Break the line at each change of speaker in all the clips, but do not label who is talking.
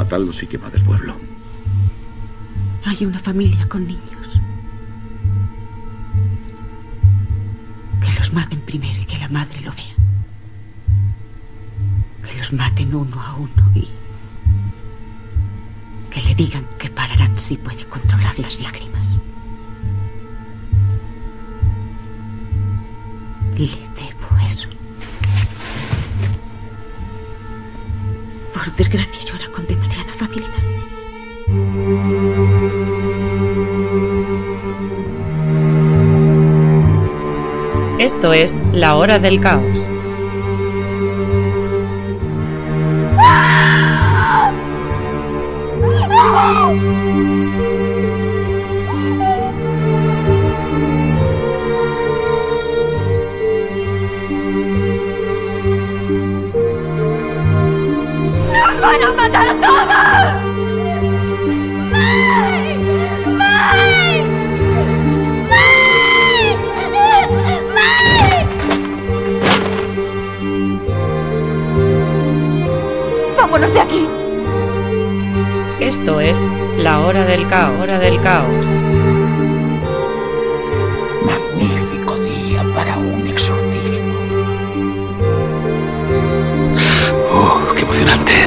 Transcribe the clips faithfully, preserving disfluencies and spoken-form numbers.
matadlos y quemad el pueblo.
Hay una familia con niños. Que los maten primero y que la madre lo vea. Que los maten uno a uno y... que le digan que pararán si puede controlar las lágrimas. Le debo eso. Por desgracia llora con demasiada facilidad.
Esto es La Hora del Caos.
¡Nos van a matar a todos! ¡May! ¡May! ¡May! ¡May! ¡Vámonos de aquí!
Esto es La Hora del Caos. Hora del Caos.
Magnífico día para un exorcismo.
¡Oh, qué emocionante!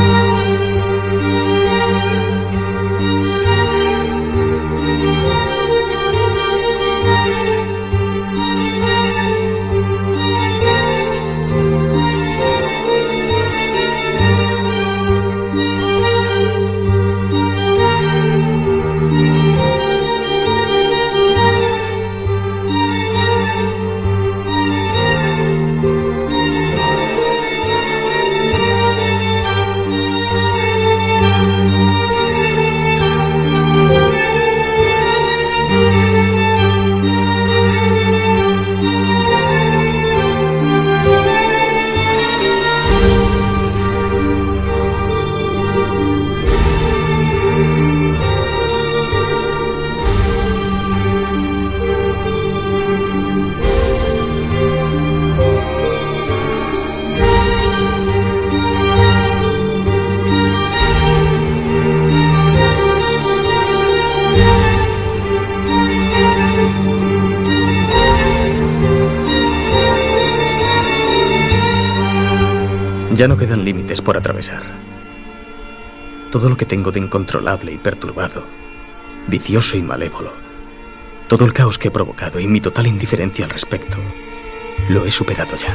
Ya no quedan límites por atravesar. Todo lo que tengo de incontrolable y perturbado, vicioso y malévolo, todo el caos que he provocado y mi total indiferencia al respecto, lo he superado ya.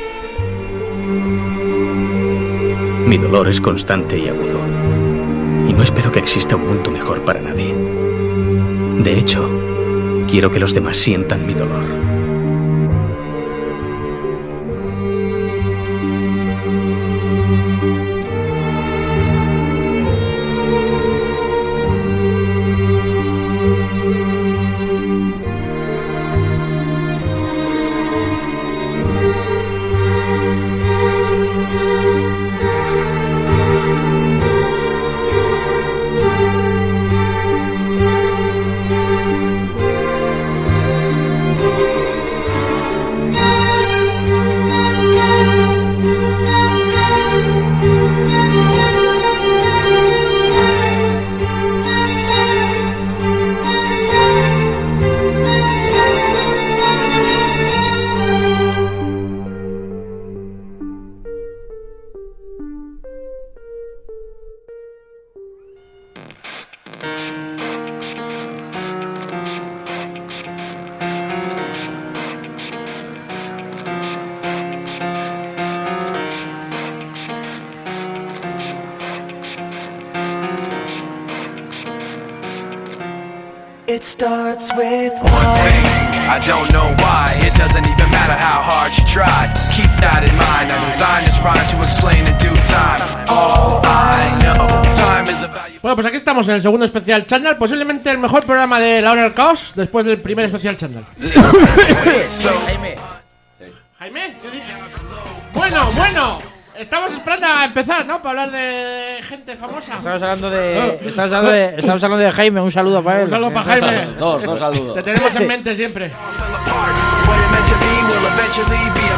Mi dolor es constante y agudo, y no espero que exista un mundo mejor para nadie. De hecho, quiero que los demás sientan mi dolor.
It starts with one thing, I don't know why. It doesn't even matter how hard you try. Keep that in mind, I designed this rhyme to explain in due time. All I know, time is about you.
Bueno, pues aquí estamos en el segundo especial Channel. Posiblemente el mejor programa de La Hora del Caos después del primer especial Channel.
Jaime.
Jaime, ¿qué dices? Bueno, bueno. Estamos esperando a empezar, ¿no? Para hablar de gente famosa.
Estamos hablando de, estamos hablando de, estamos hablando de Jaime. Un saludo para él.
Un saludo para Jaime.
Dos, dos saludos.
Te tenemos en mente siempre.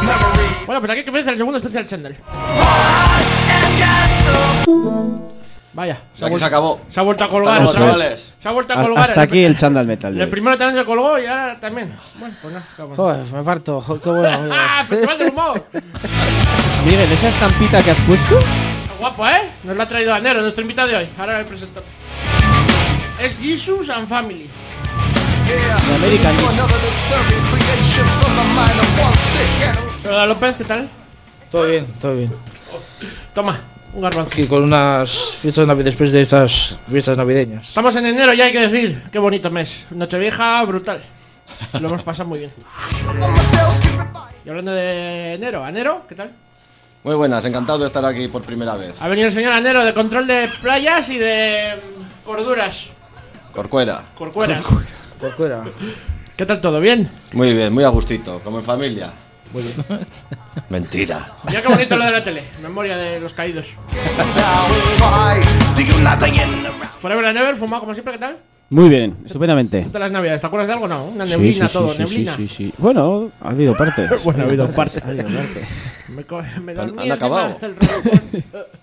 Bueno, pues aquí comienza el segundo especial Channel. Vaya, se ha,
Aquí
vuelto,
se acabó.
se ha vuelto a colgar,
Hasta luego,
¿sabes?
chavales.
Se ha vuelto a colgar.
Hasta aquí el chándal metal. de
El
hoy.
primero también se colgó y ahora también. Bueno, pues nada, cabrón.
Joder, me parto. Joder, qué bueno.
¡Ah! ¡Festival del humor!
Miguel, esa estampita que has puesto.
Guapo, ¿eh? Nos la ha traído Anero, nuestro invitado de hoy. Ahora le presento. Es Jesus and Family.
De American.
Hola López, ¿qué tal?
Todo bien, todo bien.
Toma, un garbanzo.
Aquí con unas fiestas navideñas después de estas fiestas navideñas.
Estamos en enero, ya hay que decir. Qué bonito mes. Nochevieja brutal. Lo hemos pasado muy bien. Y hablando de enero, Anero, ¿qué tal?
Muy buenas, encantado de estar aquí por primera vez.
Ha venido el señor Anero de control de playas y de mm, corduras.
Corcuera.
Corcueras.
Corcuera.
¿Qué tal todo? ¿Bien?
Muy bien, muy a gustito, como en familia. Muy bien. Mentira.
Ya qué bonito lo de la tele. Memoria de los caídos. Forever and Ever, fumado como siempre, ¿qué tal?
Muy bien, estupendamente.
¿Qué tal las navidades? ¿Te acuerdas de algo? No, una
Sí,
neblina,
sí,
todo,
sí,
neblina.
Sí, sí, sí. Bueno, ha habido partes.
Bueno, ha habido partes.
Ha habido partes.
Me, co- me
Han-
dormí
han acabado.
encima del reloj.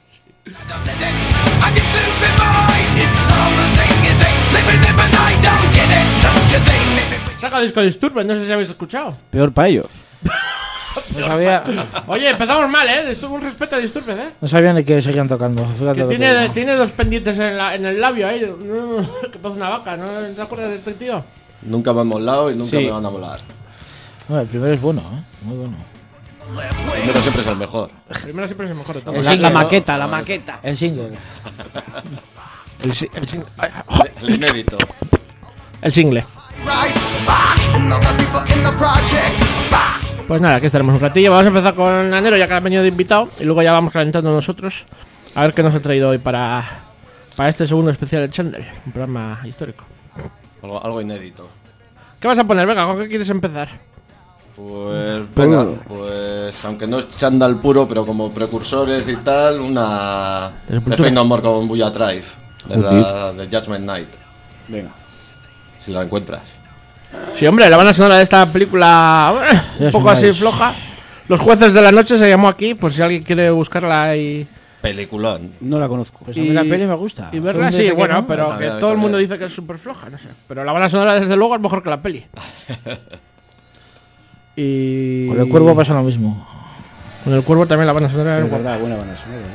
Saca disco Disturbed, no sé si habéis escuchado.
Peor para ellos.
No sabía,
Oye, empezamos mal, ¿eh? Estuvo un respeto a Disturbed, ¿eh?
no sabía ni que seguían tocando. Fíjate
Que
lo que
tiene,
te digo.
tiene dos pendientes en, la- en el labio ahí. Que parece una vaca, ¿no te acuerdas de este tío?
Nunca me han molado y nunca
Sí.
me van a molar.
No, el primero es bueno, ¿eh? Muy bueno.
Primero siempre es el mejor.
Primero siempre es el mejor de todo.
El
La,
single,
la
¿no?
maqueta, la maqueta.
El single.
El, si- el sing-
El, el inédito.
el single. Pues nada, aquí estaremos un ratillo. Vamos a empezar con Anero, ya que ha venido de invitado. Y luego ya vamos calentando nosotros. A ver qué nos ha traído hoy para, para este segundo especial de Chandler. Un programa histórico.
Algo, algo inédito.
¿Qué vas a poner? Venga, ¿con qué quieres empezar?
Pues venga, pues aunque no es chándal puro, pero como precursores y tal, una
De
de
Sepultura.
Fate No More con Buya Drive, de, la, de Judgment Night,
Venga.
si la encuentras.
Sí, hombre, la banda sonora de esta película eh, un
Yes,
poco así
nice.
floja. Los jueces de la noche se llamó aquí, por si alguien quiere buscarla y,
Peliculón.
No la conozco.
Pues a mí la peli me gusta.
y verla.
Todo el mundo
Sí,
dice que
bueno,
no.
pero
A
que
ver, a ver,
todo el
a
mundo
ver.
dice que es súper floja, no sé. Pero la banda sonora, desde luego, es mejor que la peli. Y
Con el cuervo pasa lo mismo.
con el cuervo también la banda sonora es
Es
guapa.
verdad, buena banda sonora, sí.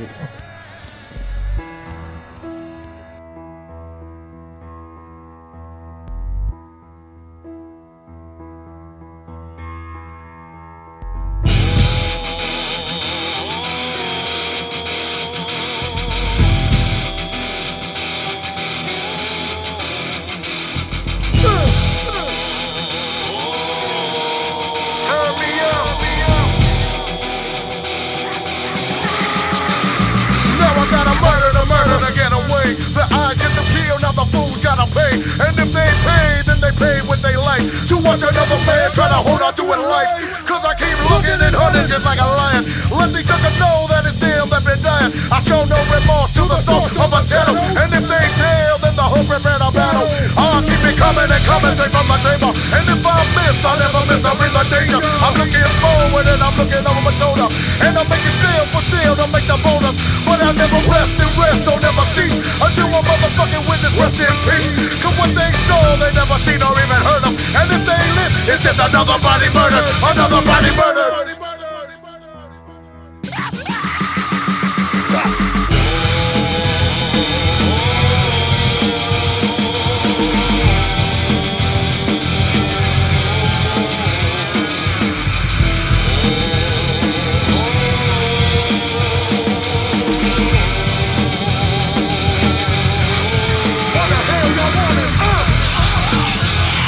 Now I gotta murder the murder to get away. The I get the kill, now the fools gotta pay. And if they pay, then they pay what they like. To watch another man try to hold on to it life. Cause I keep looking and hunting just like a lion. Let these suckers know that it's them that been dying. I show no remorse to the soul of a channel. And if they tell, then the whole prepare to battle. I'll keep it coming and coming straight from my table. And if I miss, I never miss a real danger. I'm looking forward and I'm looking over my shoulder. And I'm making sail for sail to make the bonus. But I never rest and rest, so never cease. Until my motherfucking witness rest in peace. Cause what they saw, they never seen or even heard of. And if they live, it's just another body murder. Another body murder. What the hell y'all want is up?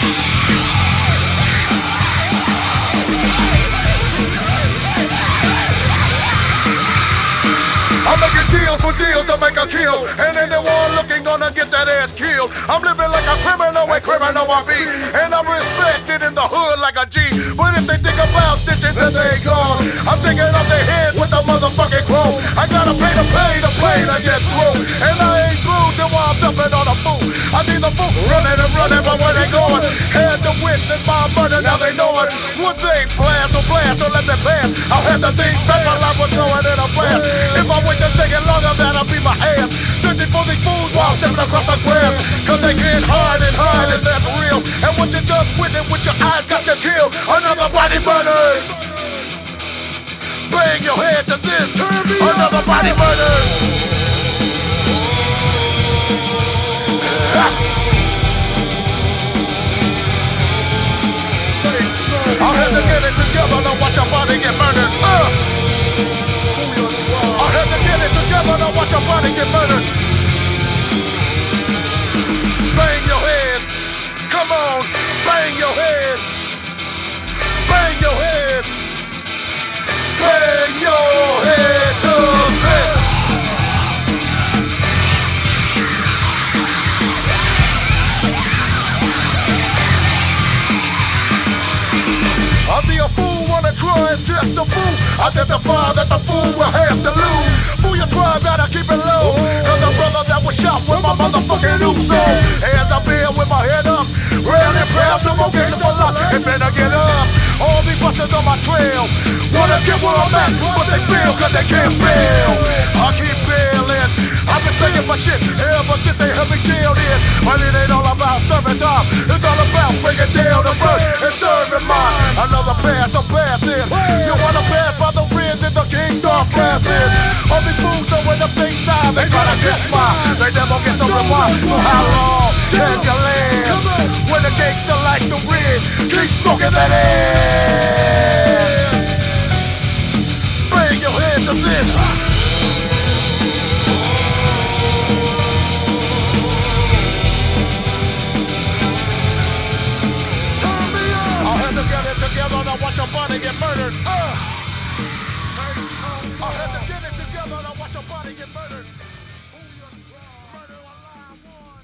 I'm making deals for deals to make a kill. And anyone looking gonna get that ass killed. I'm living like a criminal and criminal I be. And I'm respected in the hood like a G. But if they think about stitching, then they gone. I'm taking off their heads with the motherfucking chrome. I gotta pay to pay to play to get through. And I ain't through till I'm dumping on a fool. I see the fool running and running, but where they going? Had to witness my murder, now they know it. Would they blast or blast or let them pass? I'll have to think back my life was going in a blast. If I wait a second longer, that'll be my ass. Searching for these fools while stepping across the grass. Cause they can't hide and hide and that's real. And what you just witnessed with your eyes got you killed. Another body murdered. Bang your head to this. Another body murdered. I had to get it together to watch your body get murdered. Uh. I had to get it together to watch your body get murdered. Bang your head. Come on. Bang your head. Bang your head. Bang your head to this. I see a fool wanna try and test the fool. Identify that the fool will have to lose. Fool, you try, better keep it low. Cause the brother that was shot with my motherfucking Uso. Hands up here with my head up. Round and proud, some more games for luck. And better get up. All these busters on my trail wanna get where I'm at, but they fail cause they can't bail. I keep bailing. I've been staying my shit ever since they had me jailed in. But it ain't all about serving time. It's all about bringing down the bird and serving mine. Another pass, I'm passing. You wanna pass by the red, then the king start blasting. All these fools know when the big side, they try to test mine. They never get the reward for how long can you live? When the gangster like the red, keep smoking that ass. Bang your head to this. Get it together to watch your body get murdered. Uh. I had to get it together to watch your body get murdered. Murder alive one.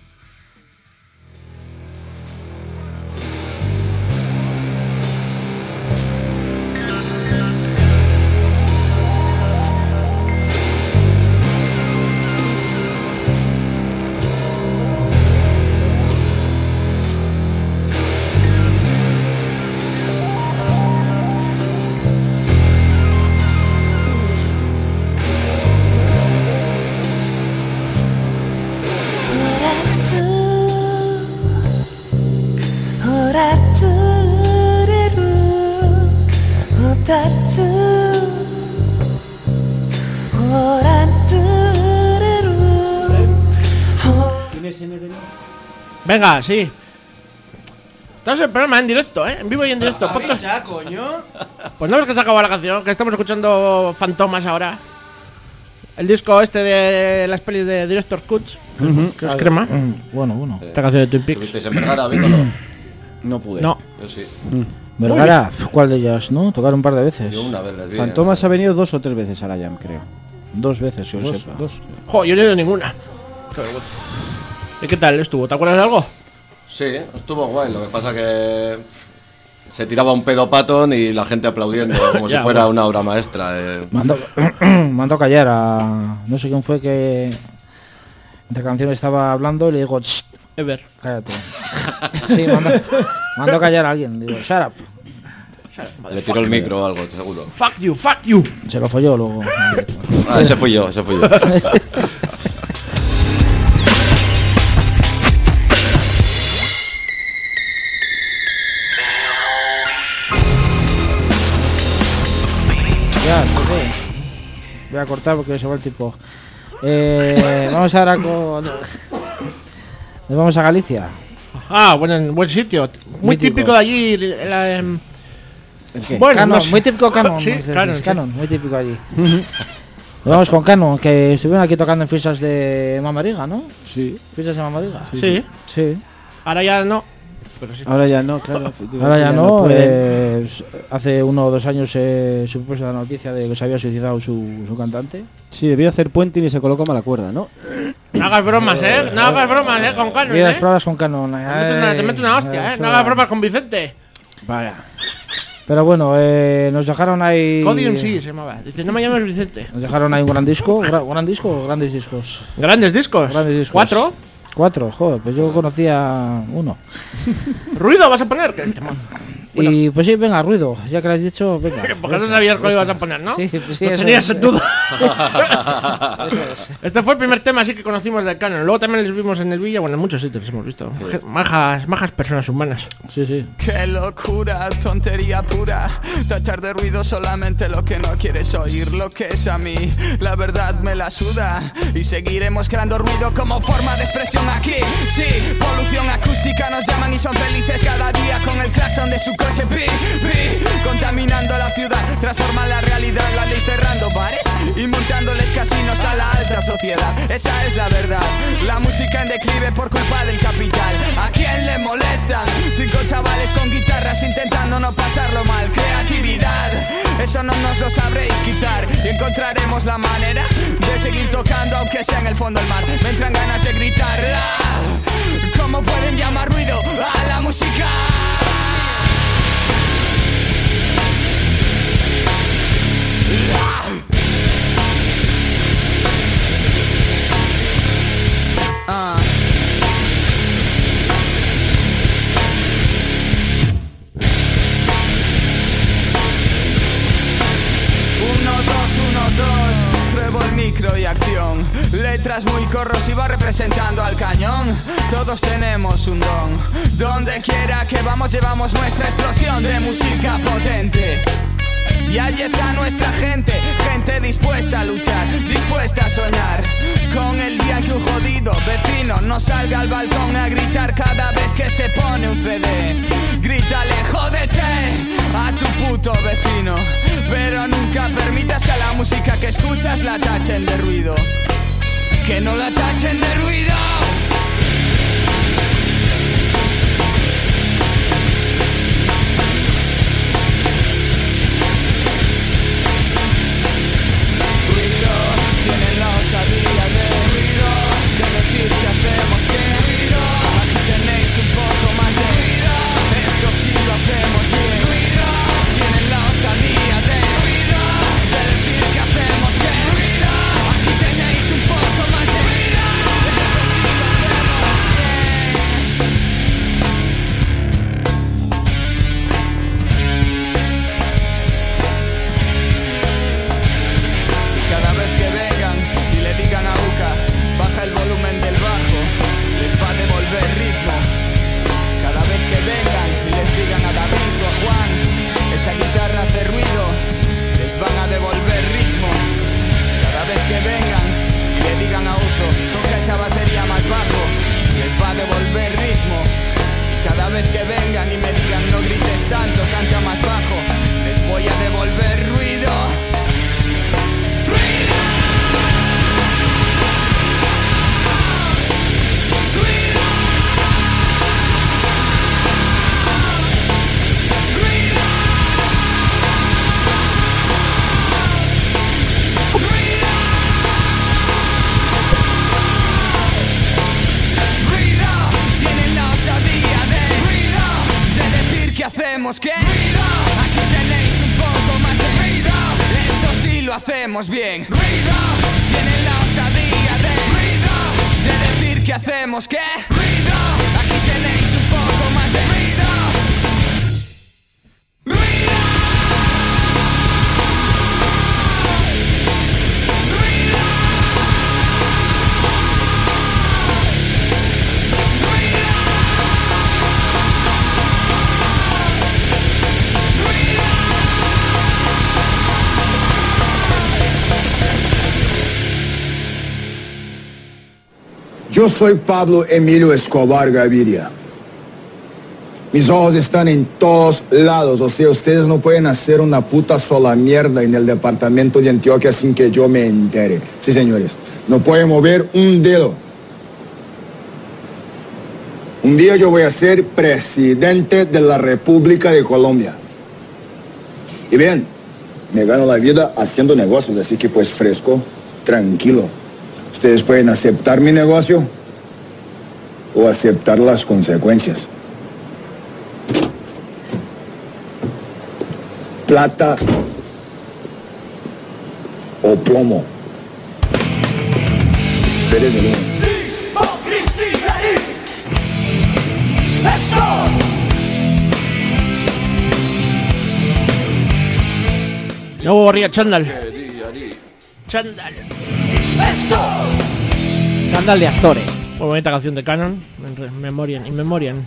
Venga, sí. Estás el programa en directo, ¿eh? En vivo y en directo.
Avisa, coño.
Pues no es que se acabó la canción, que estamos escuchando Fantomas ahora. El disco este de las pelis de Director Cuts, uh-huh. que es
ver,
crema.
Uh, bueno, bueno.
Esta canción de Twin Peaks.
¿Tuvisteis en Vergara, viéndolo?
No pude.
No.
Yo sí.
Mm.
Vergara, ¿cuál de ellas, no? Tocaron un par de veces.
Yo una vez les vi.
Fantomas ha venido dos o tres veces a la Jam, creo.
Dos veces, yo
Dos,
sepa.
dos.
Jo, yo no he ido ninguna. Qué vergüenza. ¿Y qué tal estuvo? ¿Te acuerdas de algo?
Sí, estuvo guay. Lo que pasa que se tiraba un pedo Patton y la gente aplaudiendo como
Ya,
si fuera
bueno.
una obra maestra. Eh.
Mandó, mandó callar a... No sé quién fue que... Entre canciones estaba hablando y le digo... "Shh,
Ever.
cállate". Sí, mandó, mandó callar a alguien. Digo, shut up.
Le tiró el micro o algo, seguro.
Fuck you, fuck you.
Se lo folló luego.
Ah, ese fui yo, ese fui yo.
Ya, sí, sí. Voy a cortar porque se va el tipo. Eh, vamos ahora con... Nos vamos a Galicia.
Ah, buen, buen sitio. Muy
Míticos.
típico de allí. La, em,
¿Qué?
Bueno,
Canon,
no sé.
muy típico Canon.
Sí,
no sé,
Canon,
es
sí.
Canon, muy típico allí. Nos vamos con Canon, que estuvieron aquí tocando en fiestas de Mamariga, ¿no?
Sí.
Fiestas de Mamariga.
Sí.
Sí.
Ahora ya no. Pero sí.
Ahora ya no, claro.
Ahora ya no.
pueden.
eh, hace uno o dos años eh, supuso la noticia de que se había suicidado su, su cantante.
Sí, debió hacer puente y se colocó mala cuerda, ¿no?
No hagas bromas, eh. No hagas bromas, eh, con Canon,
Y las
eh.
pruebas con Canon.
Te meto una, te meto una hostia, eh. No hagas bromas con Vicente.
Vaya.
Pero bueno, eh, nos dejaron ahí...
Codium sí se llamaba. Dice, no me llames Vicente.
Nos dejaron ahí un gran disco. Gra- ¿Gran disco o grandes discos?
Grandes discos.
Grandes discos.
Cuatro.
Cuatro, joder, pues yo conocía uno.
Ruido vas a poner. Que te mazo. Bueno.
Y pues sí, venga, ruido. Ya que lo has dicho, venga.
Porque no sabías cuál ibas a poner, ¿no?
Sí, sí,
no
eso
tenías
es.
duda. Este fue el primer tema así que conocimos de Canon. Luego también les vimos en el Villa, bueno, en muchos sitios les hemos visto.
Sí.
Majas, majas personas humanas.
Sí, sí.
Qué locura, tontería pura. Tachar de ruido solamente lo que no quieres oír. Lo que es a mí, la verdad me la suda. Y seguiremos creando ruido como forma de expresión aquí. Sí, polución acústica nos llaman y son felices cada día con el claxon de su coche. Pi, pi, contaminando la ciudad. Transforman la realidad, la ley cerrando bares y montándoles casinos a la alta sociedad. Esa es la verdad. La música en declive por culpa del capital. ¿A quién le molestan? Cinco chavales con guitarras intentando no pasarlo mal. Creatividad, eso no nos lo sabréis quitar. Y encontraremos la manera de seguir tocando aunque sea en el fondo del mar. Me entran ganas de gritar. ¡Ah! ¿Cómo pueden llamar ruido a la música? ¡Ah! Ah. Uno, dos, uno, dos. Pruebo el micro y acción. Letras muy corrosivas representando al cañón. Todos tenemos un don. Donde quiera que vamos llevamos nuestra explosión de música potente. Y allí está nuestra gente, gente dispuesta a luchar, dispuesta a soñar. Con el día en que un jodido vecino no salga al balcón a gritar cada vez que se pone un C D. Grítale, jódete a tu puto vecino. Pero nunca permitas que a la música que escuchas la tachen de ruido. Que no la tachen de ruido. Tienen la osadía de ruido, de decir que hacemos que ruido. Aquí tenéis un poco más de ruido, esto sí lo hacemos bien. Ruido, tienen la osadía de ruido, de decir que hacemos que ruido. Aquí tenéis un poco más de ruido, esto sí lo hacemos bien. Y cada vez que vengan y le digan a Uca, baja el volumen del bajo, les va a devolver ritmo. Cada vez que vengan y les digan a David o a Juan, esa guitarra hace ruido, les van a devolver ritmo. Cada vez que vengan y le digan a Uzo, toca esa batería más bajo, les va a devolver ritmo. Y cada vez que vengan y me digan no grites tanto, canta más bajo, les voy a devolver ruido. ¿Hacemos qué? Ruido. Aquí tenéis un poco más de ruido. Esto sí lo hacemos bien. Ruido. Tienen la osadía de ruido, de decir que hacemos qué? Ruido. Aquí tenéis un poco más de ruido.
Yo soy Pablo Emilio Escobar Gaviria. Mis ojos están en todos lados, o sea, ustedes no pueden hacer una puta sola mierda en el departamento de Antioquia sin que yo me entere. Sí, señores, no pueden mover un dedo. Un día yo voy a ser presidente de la República de Colombia. Y bien, me gano la vida haciendo negocios, así que pues fresco, tranquilo. Ustedes pueden aceptar mi negocio o aceptar las consecuencias. Plata o plomo. Espérenme.
Hipocresía y... Let's go!
Nuevo gorría chándal. Chándal.
Chándal de Astore.
Muy bonita canción de Canon. En Memorian. In Memoriam.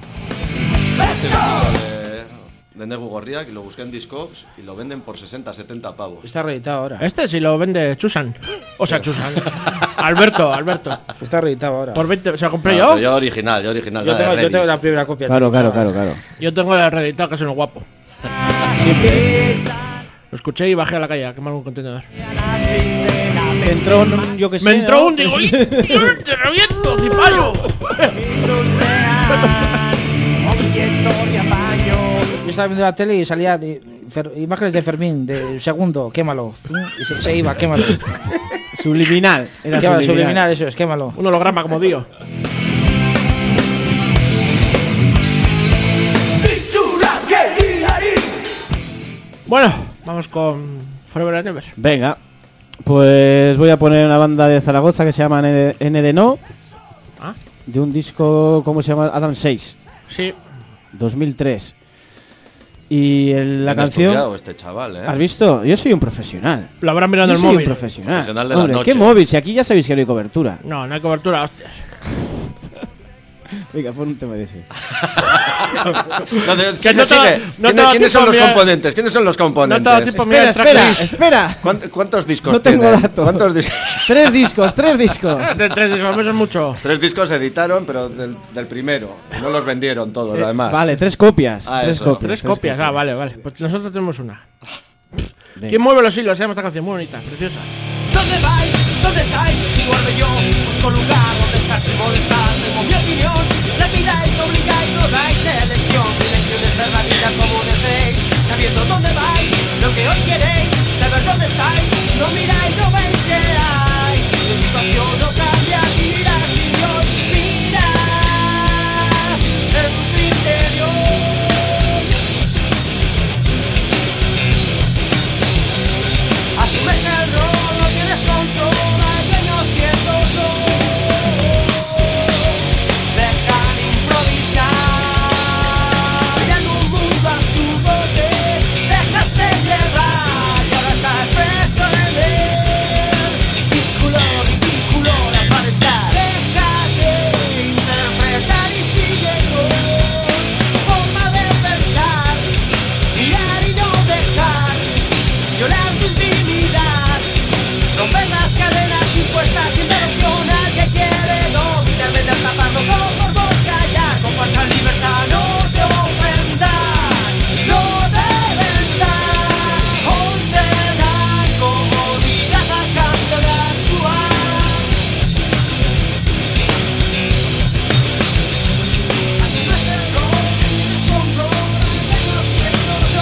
De Negu Gorriak y lo busqué en Discogs y lo venden por sesenta, setenta pavos.
Está reeditado ahora.
Este sí lo vende Chusan. O sea, Chusan. Alberto, Alberto.
Está reeditado ahora.
Por veinte, ¿se lo compré
No,
yo?
Yo original, yo original.
Yo tengo, yo tengo la primera copia.
Claro, claro, claro, claro.
Yo tengo el reeditado, que es un guapo. Lo escuché y bajé a la calle a quemar un contenedor.
Me entró un, yo que sé.
Me entró
¿no?
un, digo, ¡y, te reviento, cipayo!
Yo estaba viendo la tele y salía de, fer, imágenes de Fermín, de segundo, quémalo. Y se, se iba, quémalo.
Subliminal. Era
Quémalo,
subliminal.
subliminal, eso es, quémalo.
Un holograma como Dio. Bueno, vamos con Forever and Ever.
Venga, pues voy a poner una banda de Zaragoza que se llama N D No.
¿Ah?
De un disco, ¿cómo se llama? Adam seis.
Sí.
dos mil tres. Y el, la
Bien
canción...
estudiado este chaval, ¿eh?
¿Has visto? Yo soy un profesional.
Lo habrán mirado
Yo
en el
soy
móvil.
un profesional.
Profesional de la
Hombre,
noche.
¿qué móvil? Si aquí ya sabéis que no hay cobertura.
No, no hay cobertura, hostias.
Venga, pon un tema de ese.
No, de,
Que
sigue,
no te-
sigue.
no te
¿Quiénes,
da
¿quiénes son
tiempo
los
a mirar-
componentes? ¿Quiénes son los componentes?
No te da tiempo a mirar el
Espera,
tracklist.
espera.
¿Cuánt- ¿Cuántos discos
No tengo
tiene?
datos.
¿Cuántos dis-
Tres discos, tres discos.
De tres discos, eso es mucho.
Tres discos se editaron, pero del, del primero. No los vendieron todos,
Eh,
además.
Vale, tres copias.
Ah,
tres
eso.
copias.
Tres copias, ah, vale, vale. Pues nosotros tenemos una.
Venga.
¿Quién mueve los hilos? Se llama esta canción, muy bonita, preciosa.
¿Dónde vais? ¿Dónde estáis? Guardo yo, busco lugar donde estar sin molestar. Tengo mi opinión, la miráis, me obligáis, no dais elección. Mi elección es ver la vida como deseéis, sabiendo dónde vais, lo que os queréis, saber dónde estáis. No miráis, no veis que hay. Mi situación no cambia, miras y Dios miras en tu interior. Asumes el rol, no tienes control, al menos siento yo. Dejan improvisar, en un mundo a su bote, dejaste llevar y ahora estás preso en él. Ridículo, ridículo de aparentar. Déjate interpretar y sigue con forma de pensar, mirar y no dejar. Llorar tu intimidad, romper las cadenas impuestas sin devoción al que quiere dominar, vete a tapar los ojos, vos callar, con falsa libertad no te ofendas, no te vendas, ponte la comodidad a cambio de actuar. Asumes el rol, tienes control, al menos siento yo.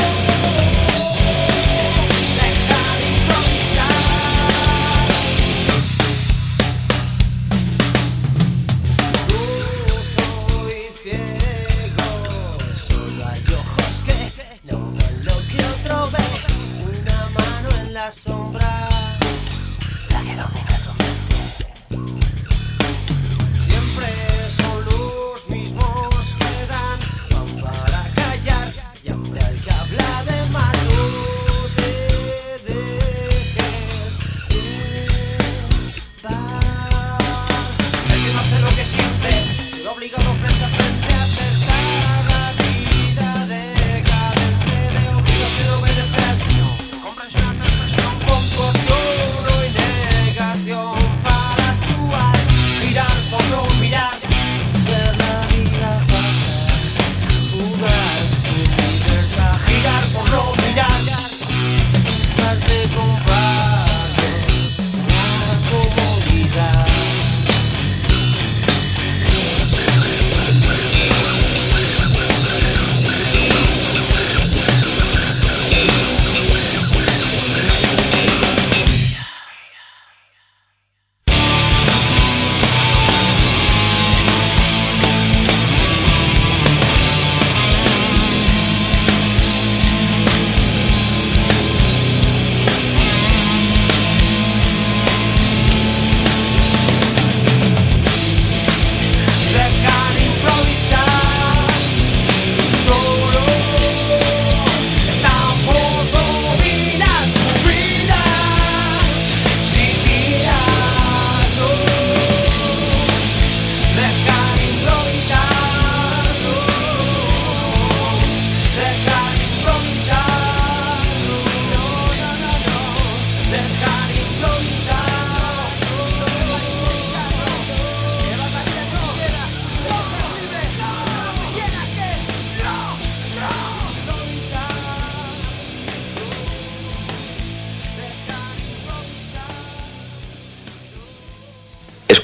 Dejar improvisar. No soy ciego, solo hay ojos que no ven lo que otro ve. Una mano en la sombra, la que domina tu mente. Siempre son los mismos que dan pan para callar y hambre al que habla de mal. No te dejes llevar. El que no hace lo que siente se ve obligado frente a frente a acertar la vida decadente de obligación obedecer. Comprensión, expresión, confusión.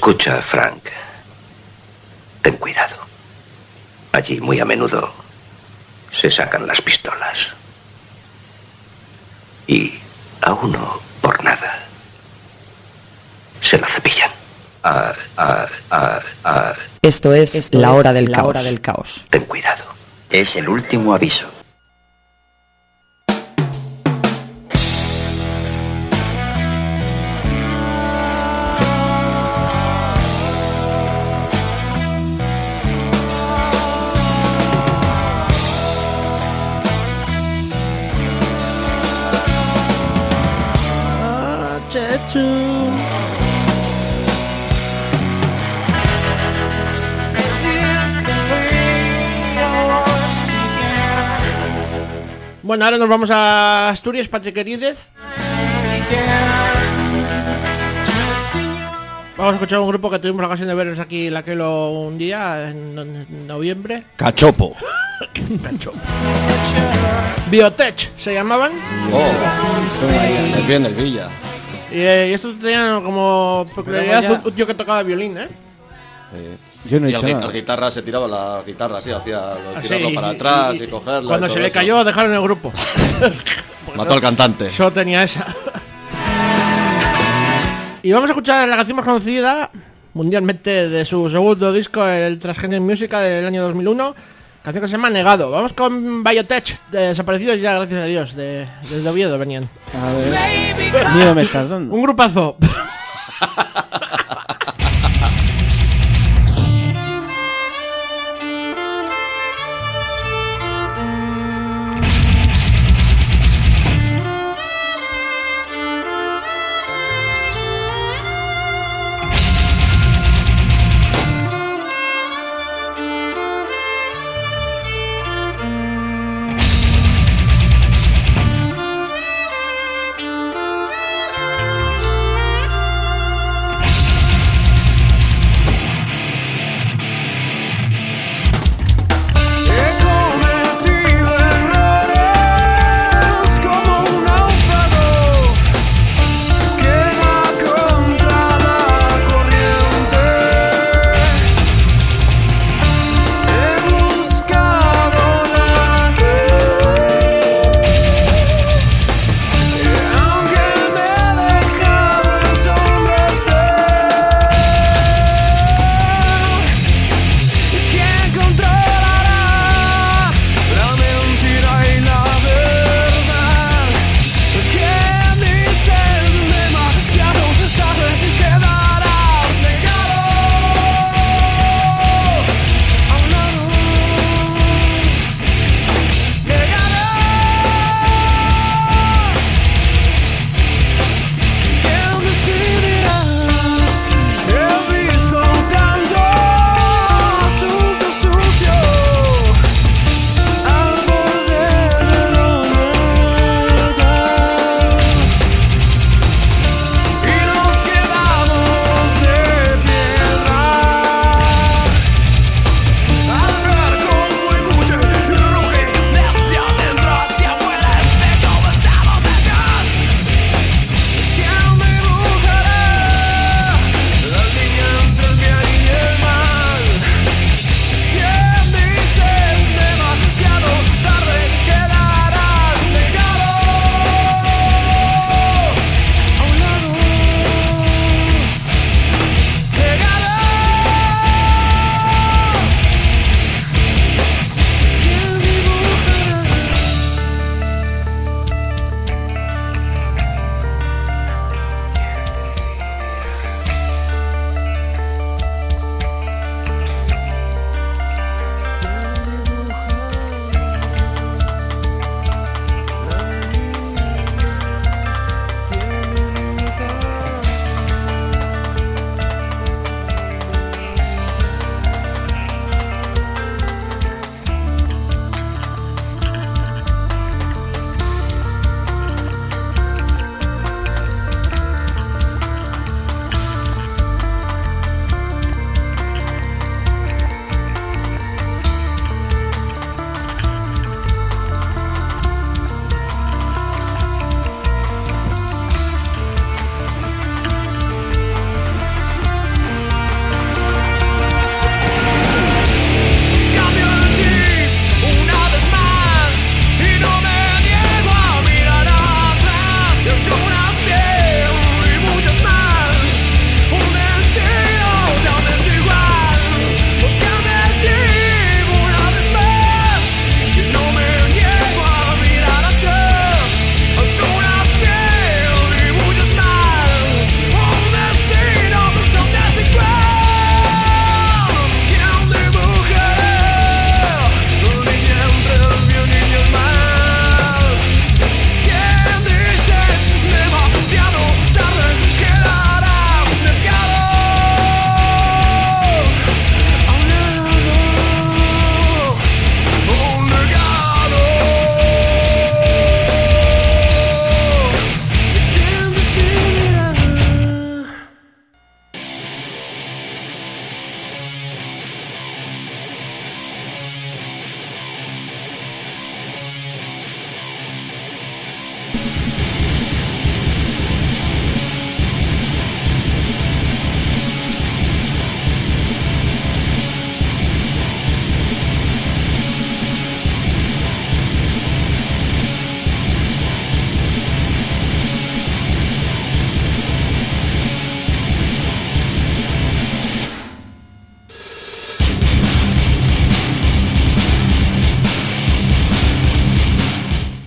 Escucha, Frank. Ten cuidado. Allí muy a menudo se sacan las pistolas. Y a uno, por nada, se lo cepillan. Ah, ah, ah, ah.
Esto es
Esto
la
es
hora del
la
caos.
hora del caos. Ten cuidado. Es el último aviso.
Bueno, ahora nos vamos a Asturias, Patrick Querídez. Vamos a escuchar un grupo que tuvimos la ocasión de verlos aquí en la Quelo un día, en, en noviembre.
Cachopo.
Cachopo. Biotech se llamaban.
Oh, es bien el Villa.
Y, eh, y estos tenían como peculiaridad
ya-
un, un tío que tocaba violín, ¿eh?
Eh,
Yo no he
y
hecho
el,
nada.
la guitarra se tiraba la guitarra así, hacía
Así,
tirarlo
y-
para atrás y,
y-
cogerla.
Cuando
y
se
todo
le
eso.
cayó dejaron el grupo.
Mató al cantante.
Solo tenía esa. Y vamos a escuchar la canción más conocida mundialmente de su segundo disco, el Transgender Music del año dos mil uno. Canción que se llama Negado. Vamos con Biotech, de desaparecidos ya, gracias a Dios. De, desde Oviedo venían.
A ver. Miedo me estás dando.
Un grupazo.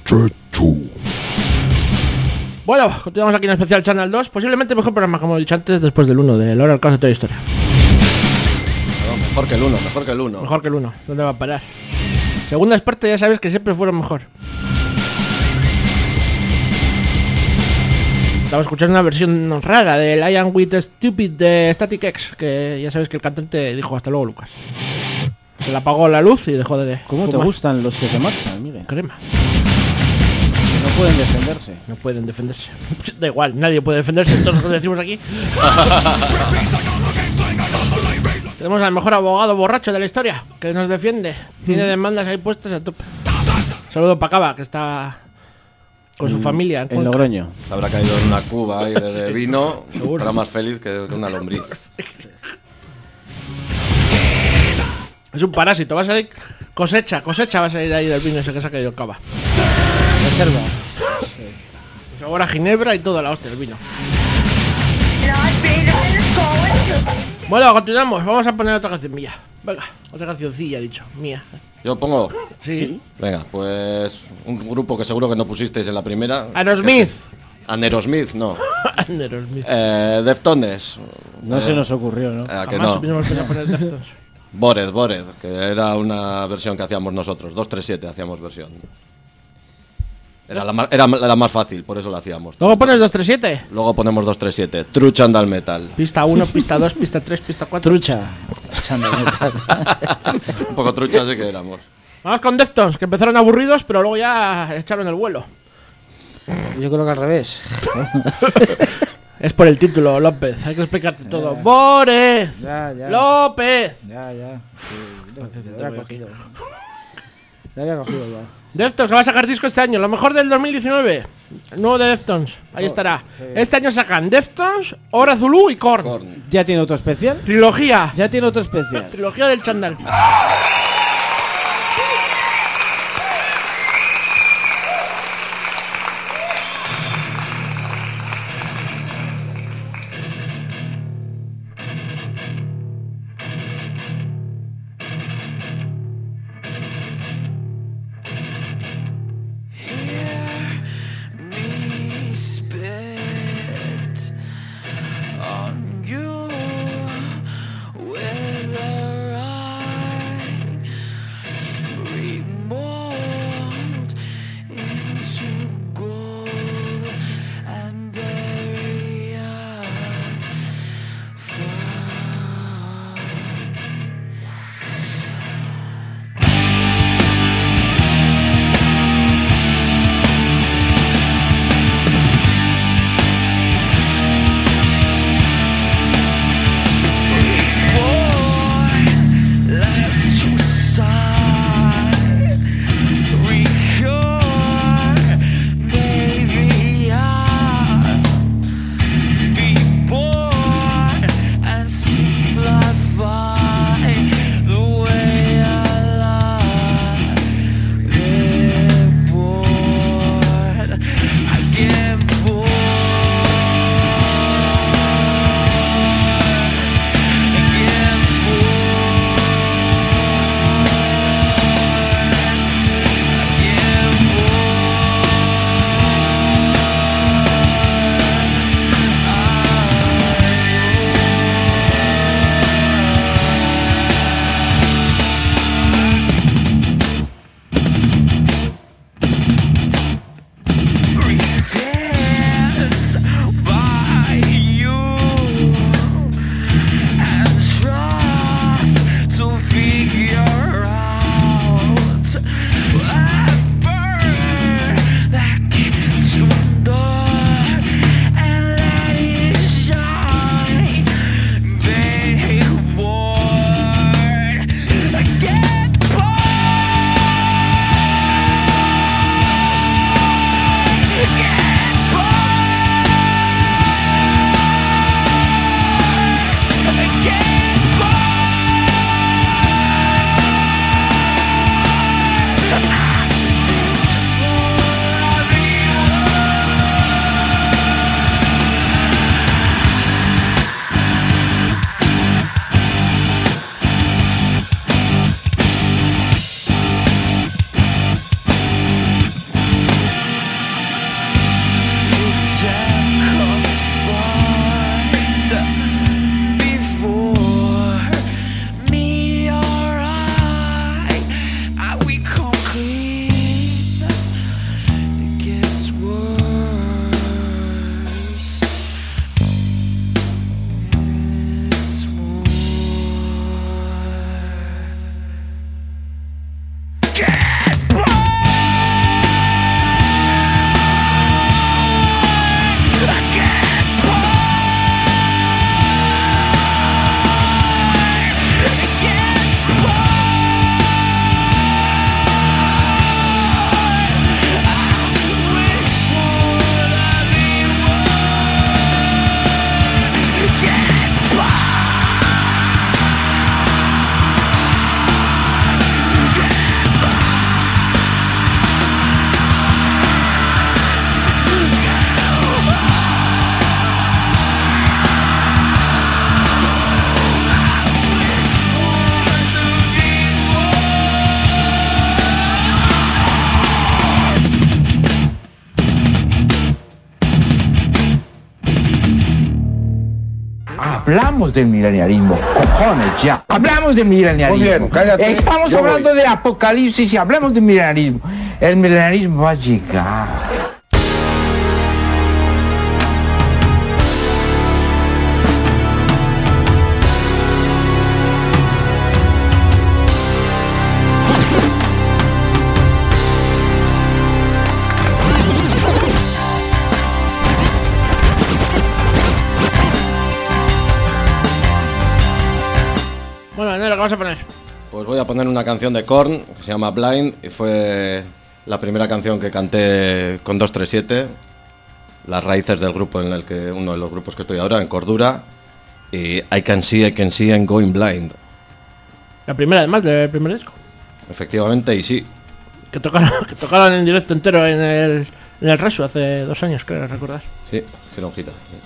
Chechu.
Bueno, continuamos aquí en el especial Channel dos. Posiblemente mejor programa, como he dicho antes, después del uno, de la hora del caos de toda la historia.
No, mejor que el uno, mejor que el uno.
Mejor que el uno. ¿Dónde va a parar? Segundas partes ya sabes que siempre fueron mejor. Estaba escuchando una versión rara del I Am With Stupid de Static X, que ya sabes que el cantante dijo hasta luego, Lucas. Se le apagó la luz y dejó de...
¿Cómo
fumar.
te gustan los que se marchan, Miguel?
Crema.
No pueden defenderse.
No pueden defenderse. Da igual, nadie puede defenderse, todos lo decimos aquí. Tenemos al mejor abogado borracho de la historia, que nos defiende. Tiene demandas ahí puestas a tope. Saludo para Cava, que está con su familia. En,
en Logroño.
Se habrá caído en una cuba ahí de, de vino. Estará más feliz que una lombriz.
Es un parásito, va a salir cosecha, cosecha va a salir ahí del vino ese que se ha caído en Cava.
Reserva.
Sí. Sabor a ginebra y toda la hostia del vino. Bueno, continuamos, vamos a poner otra canción mía. Venga, otra cancioncilla, dicho, mía.
¿Yo pongo?
Sí.
Venga, pues un grupo que seguro que no pusisteis en la primera.
Aerosmith.
Aerosmith, no.
Aerosmith.
Eh, Deftones.
No
eh,
se nos ocurrió, ¿no?
Eh, que
Jamás
no.
a poner Deftones.
Bored, Bored, que era una versión que hacíamos nosotros. dos tres siete hacíamos versión. Era la, más, era la más fácil, por eso la hacíamos.
Luego pones dos tres siete.
Luego ponemos dos tres siete. True Chandal Metal.
Pista uno, pista dos, pista tres, pista cuatro.
Trucha. Chandal Metal.
Un poco truchas sí que éramos.
Vamos con Deftones, que empezaron aburridos, pero luego ya echaron el vuelo.
Yo creo que al revés.
Es por el título, López. Hay que explicarte
ya,
todo.
Ya.
¡Borez!
Ya, ya.
¡López!
Ya, ya. Sí, lo había cogido. Lo había cogido ya.
Deftones, que va a sacar disco este año. Lo mejor del dos mil diecinueve. El nuevo de Deftones. Ahí estará.
Sí.
Este año sacan Deftones, Hora Zulu y Korn.
Korn.
¿Ya tiene otro especial?
Trilogía.
Ya tiene otro especial.
Trilogía del Chandal.
On you, whether I
hablamos del milenialismo, cojones, ya, hablamos del milenialismo.
Muy bien, cállate,
Estamos
yo
hablando
voy.
de apocalipsis y hablamos del milenialismo. El milenialismo va a llegar.
Bueno, Enero, ¿qué vas a poner?
Pues voy a poner una canción de Korn que se llama Blind y fue la primera canción que canté con dos tres siete, las raíces del grupo en el que uno de los grupos que estoy ahora, en Cordura, y I Can See, I Can See I'm Going Blind.
La primera, además, del primer disco.
Efectivamente, y sí.
Que tocaron, que tocaron en directo entero en el, en el Resu hace dos años, creo, ¿recordás?
Sí, sí, lonjita. Sí.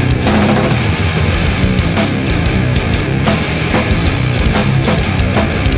I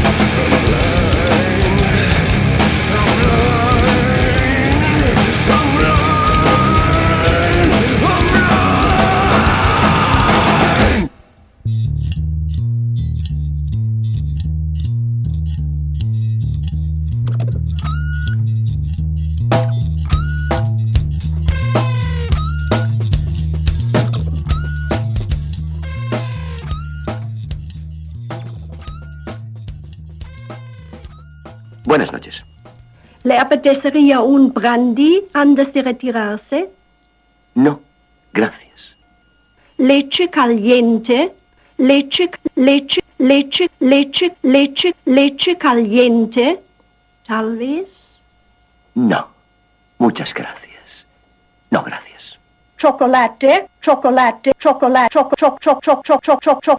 Buenas noches.
¿Le apetecería un brandy antes de retirarse?
No, gracias.
Leche caliente, leche, leche, leche, leche, leche, leche caliente, tal vez.
No, muchas gracias. No, gracias.
Chocolate, chocolate, chocolate, choc, choc, choc, choc, choc, choc, choc, choc,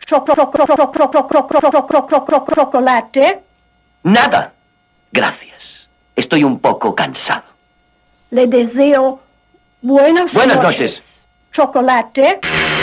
choc, chocolate.
Nada. Gracias. Estoy un poco cansado.
Le deseo buenas,
buenas noches.
Chocolate.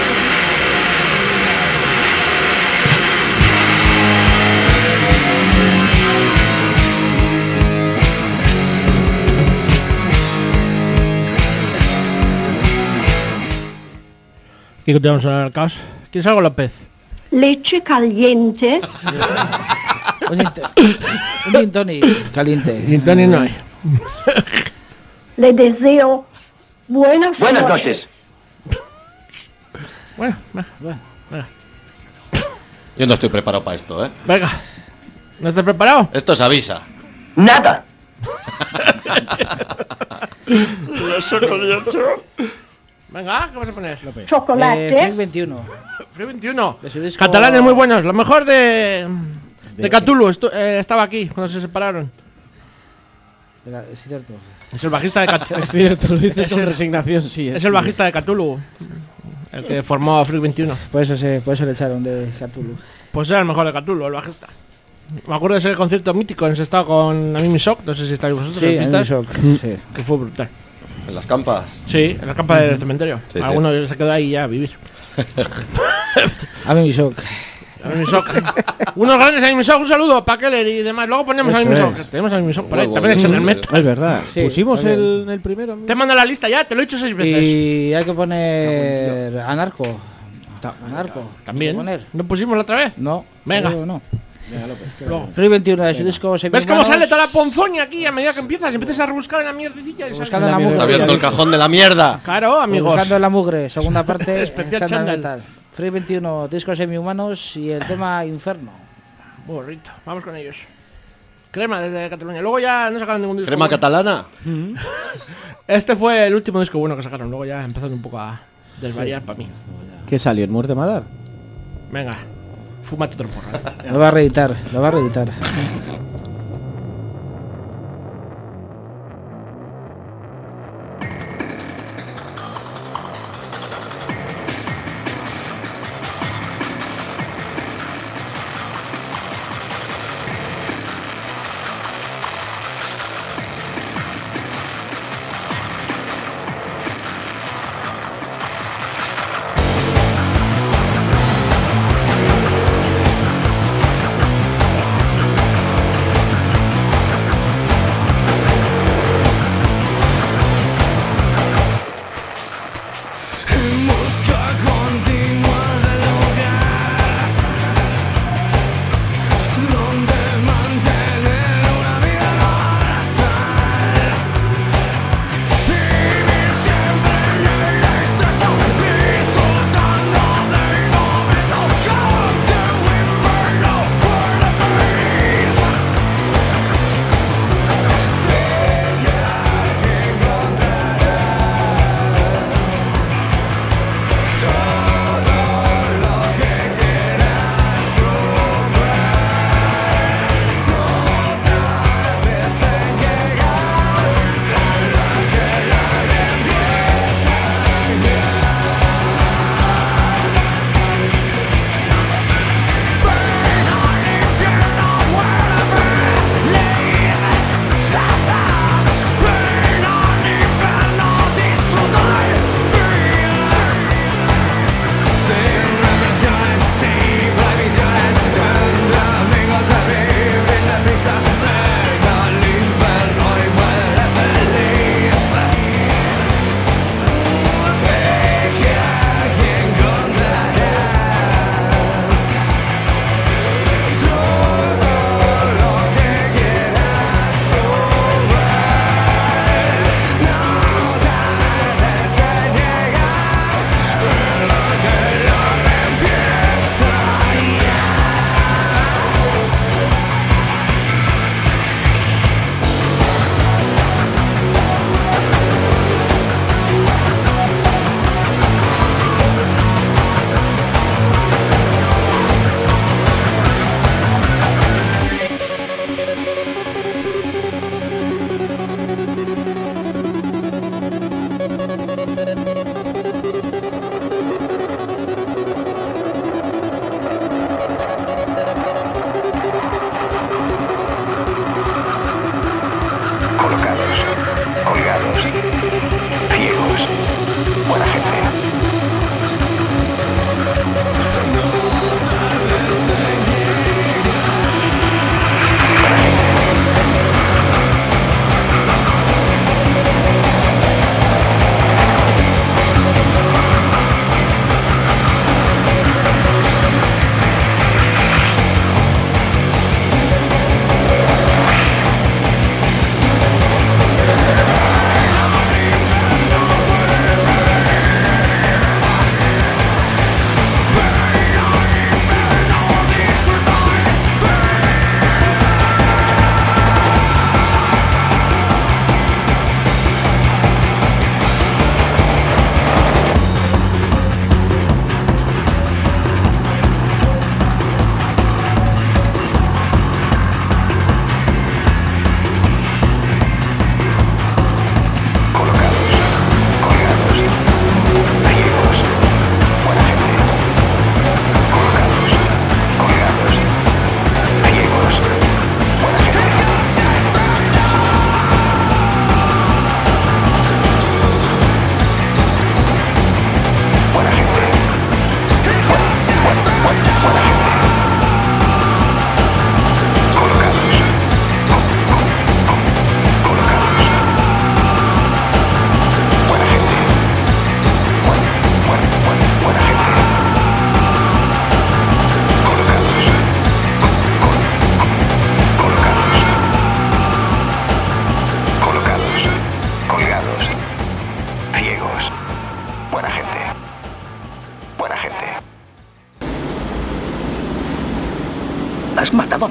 Y continuamos en el caos. ¿Quieres algo, López?
Leche caliente.
Un gin tonic caliente.
Gin tonic no hay.
Le deseo buenas,
buenas
noches.
noches.
Bueno, venga, venga, venga.
Yo no estoy preparado para esto, ¿eh?
Venga. ¿No estás preparado?
Esto se avisa.
Nada.
Venga, ¿qué vas a poner?
Chocolate.
Eh, Freak veintiuno.
Freak veintiuno.
De su disco-
Catalanes muy buenos. Lo mejor de... De Cthulhu. Estu- eh, estaba aquí cuando se separaron.
De la- es cierto.
Es el bajista de Cthulhu.
Es cierto, lo dices
Es
con
el-
resignación, sí.
Es el bajista de Cthulhu. El que formó a Freak veintiuno.
Por eso, se, por eso le echaron de Cthulhu.
Pues era el mejor de Cthulhu, el bajista. Me acuerdo de ese concierto mítico en ese estado con Amimi Shock. No sé si estáis vosotros.
Sí,
artistas,
Amimi Shock, sí.
Que fue brutal.
En las campas.
Sí, en la campa del cementerio.
Sí, sí.
Alguno se quedó ahí ya a vivir.
Amimi Shock.
Amimi Shock. Unos grandes Amimi Shock. Un saludo para Keller y demás. Luego ponemos
Eso
Amimi Shock.
es.
Tenemos Amimi Shock por ahí.
Muy
También
bueno.
en el metro.
Es verdad.
Sí,
Pusimos
también.
el, el primero.
Te manda la lista ya. Te lo he dicho seis veces.
Y hay que poner Anarco. Anarco.
También.
¿Hay que poner?
¿No pusimos la otra vez?
No.
Venga.
creo no.
Venga, López. que-
Luego.
Freak veintiuno de su disco
¿Ves cómo
Semihumanos.
sale toda la ponzoña aquí a medida que empiezas? Empiezas a rebuscar en la mierdecilla y sale.
Buscando la
mierda.
Se ha
mugre.
abierto el cajón de la mierda.
Claro, amigos.
Buscando la mugre. Segunda parte.
Especial
Chandal
Chandal.
Metal. Freak veintiuno, discos semi-humanos y el tema Inferno.
Muy bonito. Vamos con ellos. Crema desde Cataluña. Luego ya no sacaron ningún disco.
¿Crema
bueno.
catalana?
Este fue el último disco bueno que sacaron. Luego ya empezando un poco a desvariar para mí.
¿Qué salió? ¿En Muerte Madar?
Venga, fúmate otro porro.
Lo va a reeditar. Lo va a reeditar.
Thank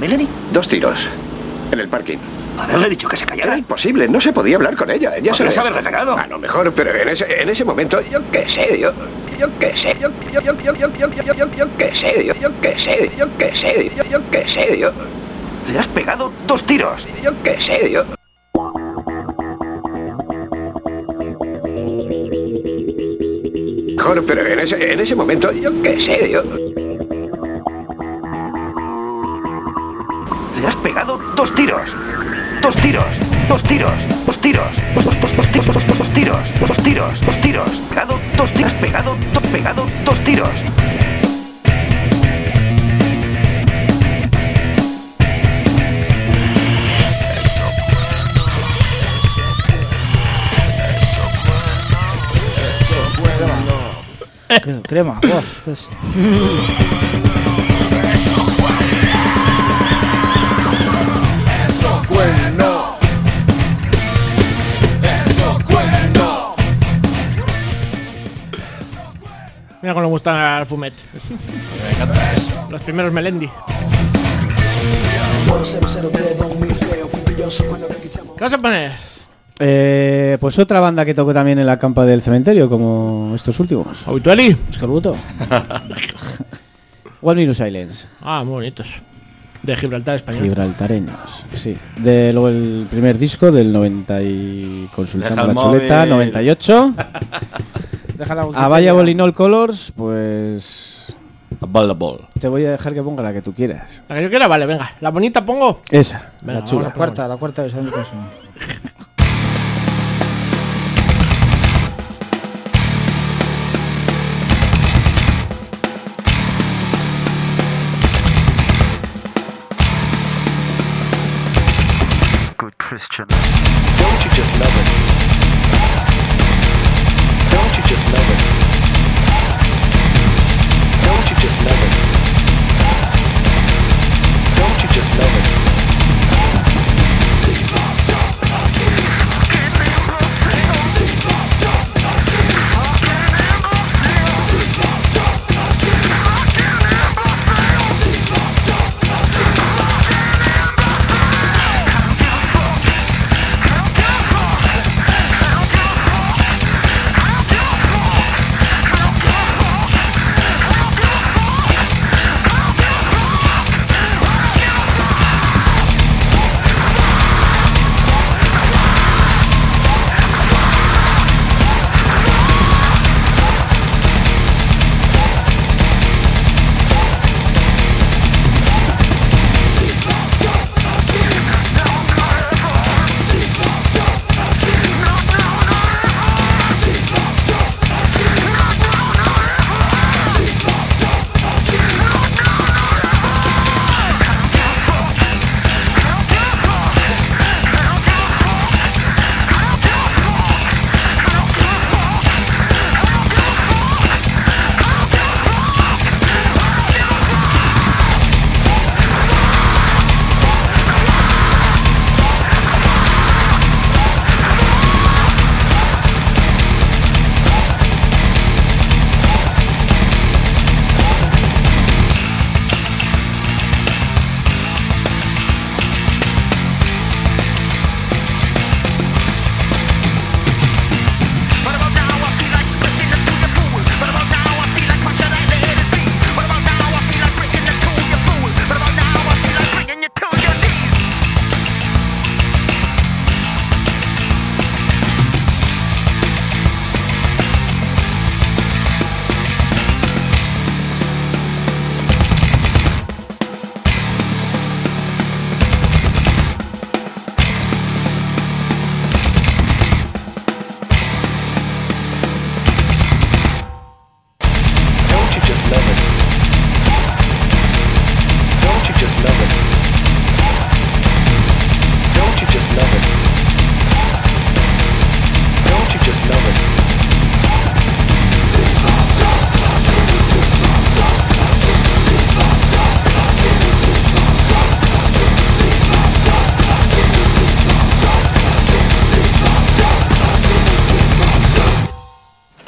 Melanie?
Dos tiros. En el parking.
Haberle dicho que se callara.
Era imposible, no se podía hablar con ella. Ella se
Podrías haberle pegado.
A lo mejor, pero en ese, en ese momento, yo qué sé, yo... Yo qué sé, yo... Yo, yo, yo, yo, yo, yo, yo, yo qué sé, yo, yo qué sé, yo qué sé, yo, yo qué sé, yo...
Le has pegado dos tiros.
Yo qué sé, yo... Mejor, pero en ese, en ese momento, yo qué sé, yo...
Le has pegado dos tiros. Dos tiros. Dos tiros. Dos tiros. Dos, dos, dos, dos, dos, dos, dos, dos tiros. Dos, dos tiros. Dos tiros. Pegado dos tiros. Pegado, dos, pegado dos tiros.
Crema, buah, esto es...
Eso bueno. Eso bueno.
Mira cómo le gusta al Fumet. Los primeros Melendi. ¿Qué vas a poner?
Eh, pues otra banda que tocó también en la campa del cementerio, como estos últimos.
¿Obituary?
Escorbuto. One Minute Silence.
Ah, muy bonitos. De Gibraltar español.
Gibraltareños, sí. De luego el primer disco del noventa y... Consultando
Deja
la
el
chuleta,
móvil.
noventa y ocho.
Déjala
A Viable in All Colors, pues...
Available.
Te voy a dejar que ponga la que tú quieras.
La que yo quiera, vale, venga. ¿La bonita pongo?
Esa,
Venga,
la chula.
La cuarta, la cuarta vez.
Good Christian. Don't you just love it? Don't you just love it? Don't you just love it? Don't you just love it?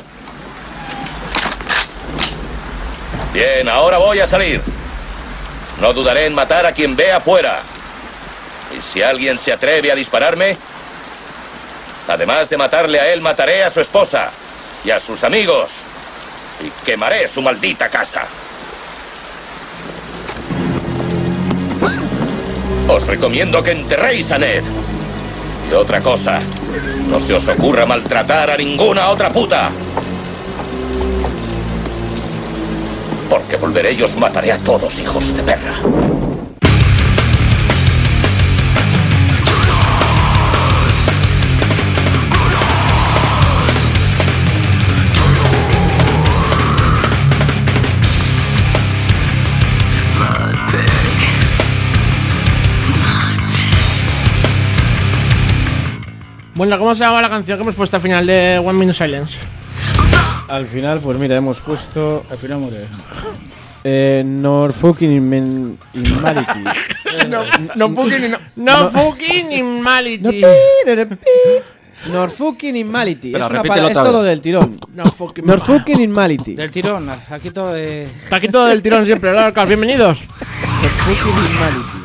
Bien, ahora voy a salir. No dudaré en matar a quien vea afuera. Y si alguien se atreve a dispararme, además de matarle a él, mataré a su esposa y a sus amigos. Y quemaré su maldita casa. Os recomiendo que enterréis a Ned. Y otra cosa, no se os ocurra maltratar a ninguna otra puta. Porque volveré y os mataré a todos, hijos de perra.
Bueno, ¿cómo se llama la canción que hemos puesto al final de One Minute Silence?
Al final, pues mira, hemos puesto... Al final muere. Eh, Norfucking in Inmality.
no, no fucking no, no fucking Inmality.
Norfucking Inmality.
Pero
es, una
repítelo
pala- es
otra
todo
vez.
del tirón.
No fucking
Norfucking Inmality.
Del tirón, aquí todo de...
Está aquí todo del tirón siempre, Lorca. Bienvenidos.
Norfucking Inmality.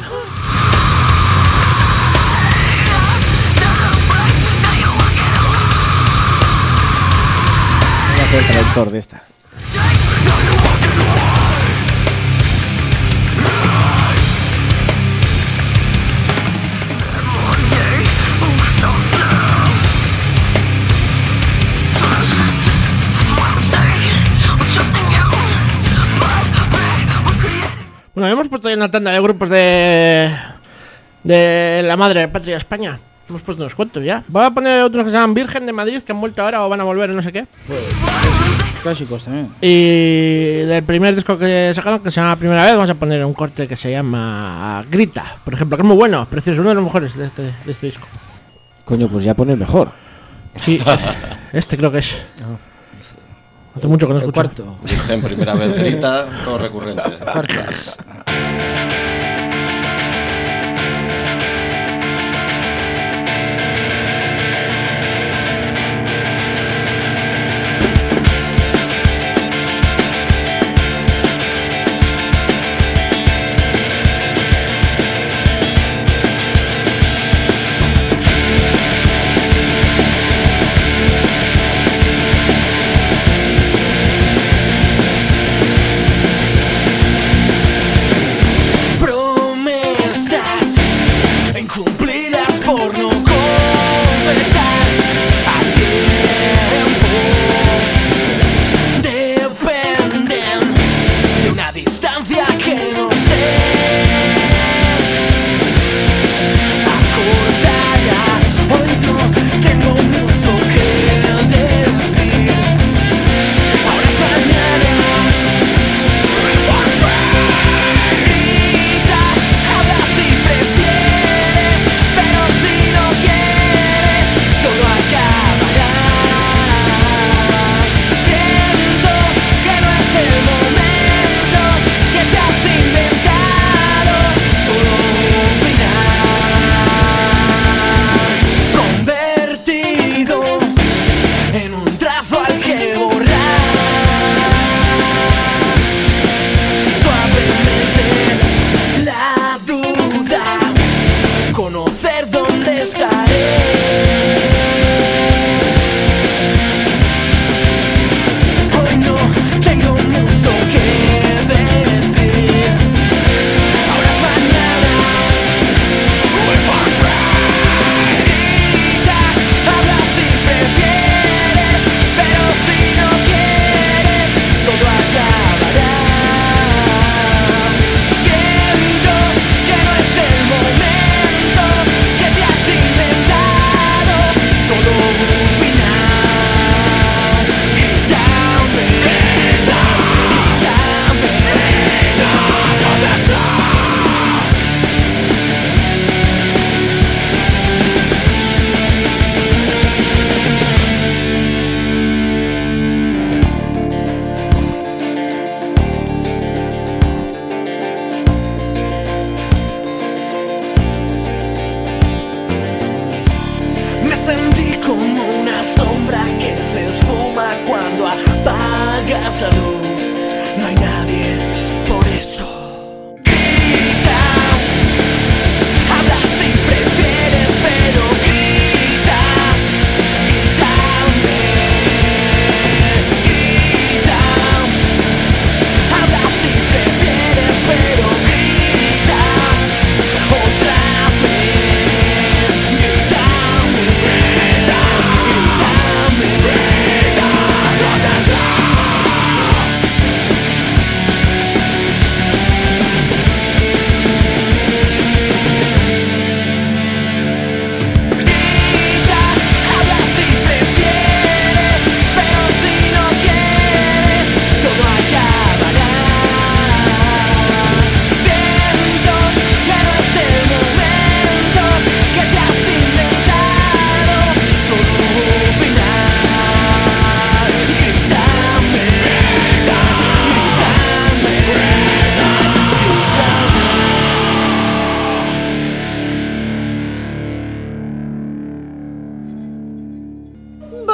Voy a hacer el traductor de esta.
Bueno, hemos puesto ya una tanda de grupos de de la madre patria España. Hemos puesto unos cuantos ya. Voy a poner otros que se llaman Virgen de Madrid, que han vuelto ahora o van a volver o no sé qué.
Clásicos también.
Y del primer disco que sacaron, que se llama Primera Vez, vamos a poner un corte que se llama Grita, por ejemplo, que es muy bueno, precioso, uno de los mejores de este, de este disco.
Coño, pues ya pone el mejor.
Sí, este creo que es. Hace mucho que no escucho.
El cuarto.
En Primera Vez, grita, todo recurrente.
Cuartas.
Grita, habla si prefieres, pero si no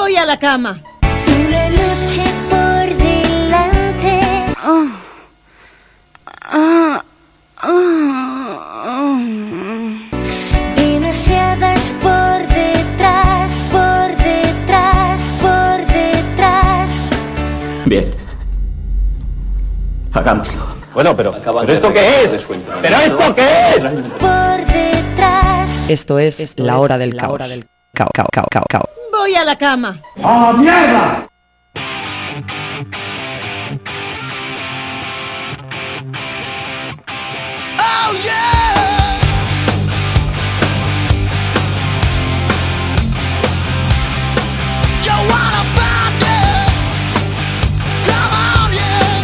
Voy a la cama.
Una noche por delante. Oh. Oh. Oh. Demasiadas por detrás, por detrás, por detrás.
Bien. Hagámoslo. Bueno, pero, ¿pero esto qué es? ¿Pero esto qué es?
Por detrás.
Esto es Esto la hora es del la caos. Hora del cao, cao, cao, cao, cao.
Voy a la cama.
¡Ah, mierda!
Oh yeah! You wanna find it? Come on, yeah!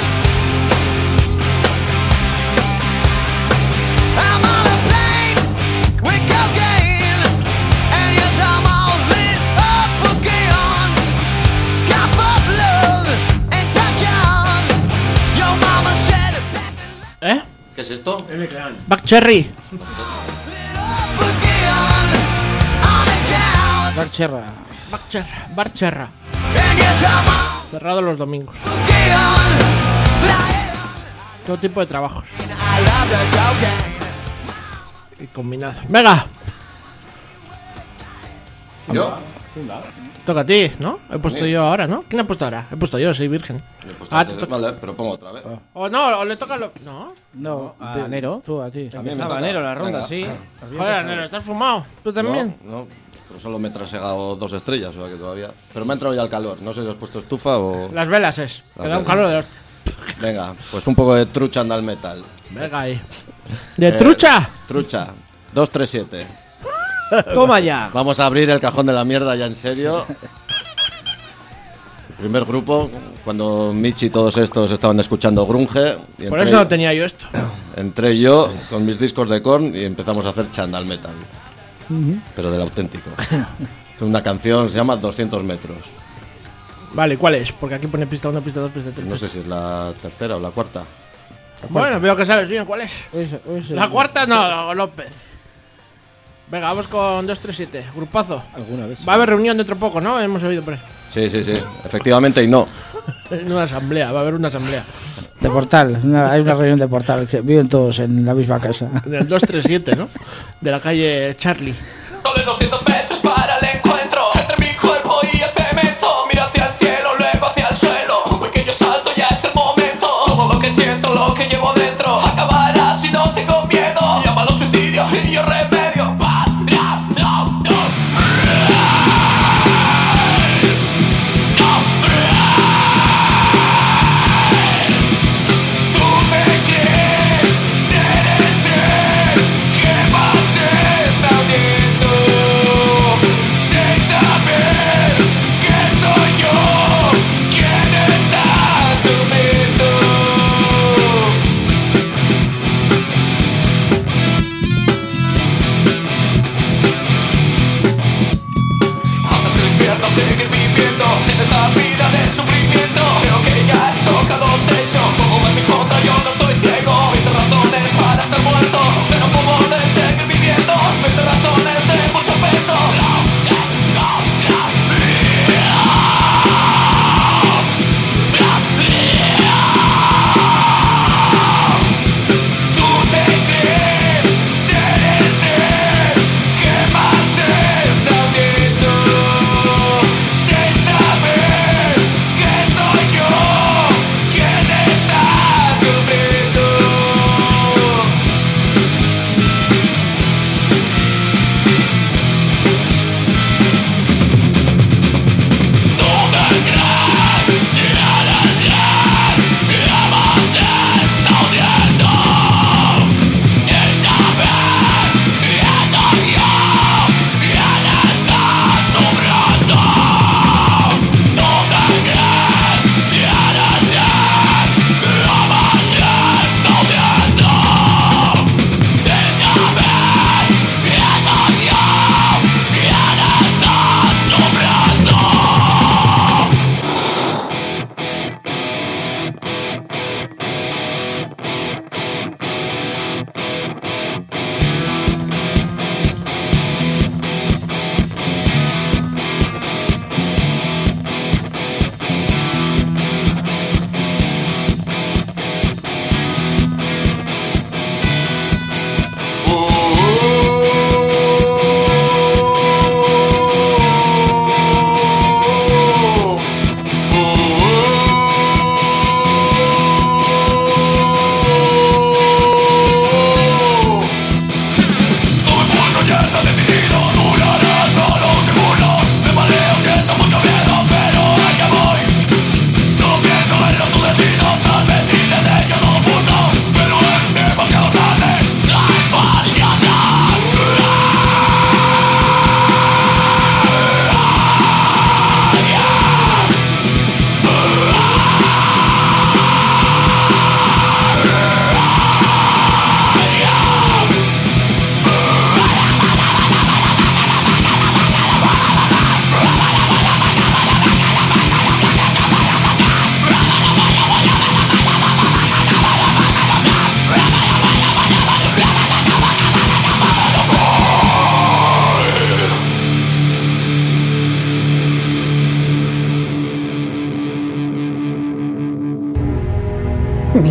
I'm on a plane with cocaine, and yes, I'm all lit up again. Cup of love and touch on. Your mama said it back in
¿Eh?
¿Qué es esto?
Back Cherry.
Barcherra.
Barcherra. Barcherra. Cerrado los domingos. Todo tipo de trabajos. Y combinados. Venga.
¿Yo?
Toca a ti, ¿no? He puesto yo ahora, ¿no? ¿Quién ha puesto ahora? He puesto yo, soy virgen.
Le he puesto
Ah,
antes,
te toca.
vale, pero pongo otra vez.
O no, o le toca lo... No.
No,
a
tú,
Nero.
Tú, a ti.
A mí me
Empezaba
toca.
Nero la ronda,
Venga.
sí.
Joder, Nero, ¿estás fumado? ¿Tú también?
No, no, pero solo me he trasegado dos estrellas, o sea que todavía. Pero me ha entrado ya el calor, no sé si has puesto estufa o.
Las velas es.
Las
Te da un
velas.
calor de los...
Venga, pues un poco de trucha andal metal.
Venga ahí. ¿De
Eh,
trucha?
Trucha. dos tres siete.
Toma ya.
Vamos a abrir el cajón de la mierda ya en serio. El primer grupo, cuando Michi y todos estos estaban escuchando grunge. Y
Por
entré-
eso no tenía yo esto.
Entré yo con mis discos de Korn y empezamos a hacer chandal metal. Pero del auténtico. Es una canción, se llama doscientos metros.
Vale, ¿cuál es? Porque aquí pone pista uno, pista dos, pista tres.
No sé si es la tercera o la cuarta.
Bueno, veo que sabes bien cuál es.
Ese- ese-
La cuarta no, López. Venga, vamos con dos tres siete. Grupazo.
Alguna vez.
Va a haber reunión dentro poco, ¿no? Hemos oído por ahí.
Sí, sí, sí. Efectivamente y no.
En una asamblea, va a haber una asamblea.
De Portal. Una- hay una reunión de Portal. Que viven todos en la misma casa.
Del dos tres siete, ¿no? De la calle Charlie.
Doble doscientos metros para el encuentro entre mi cuerpo y el cemento. Miro hacia el cielo, luego hacia el suelo. Un pequeño salto, ya es el momento. Todo lo que siento, lo que llevo dentro acabará si no tengo miedo. Llámalo suicidio y yo remedio. Tú me quieres, quémate, está viendo.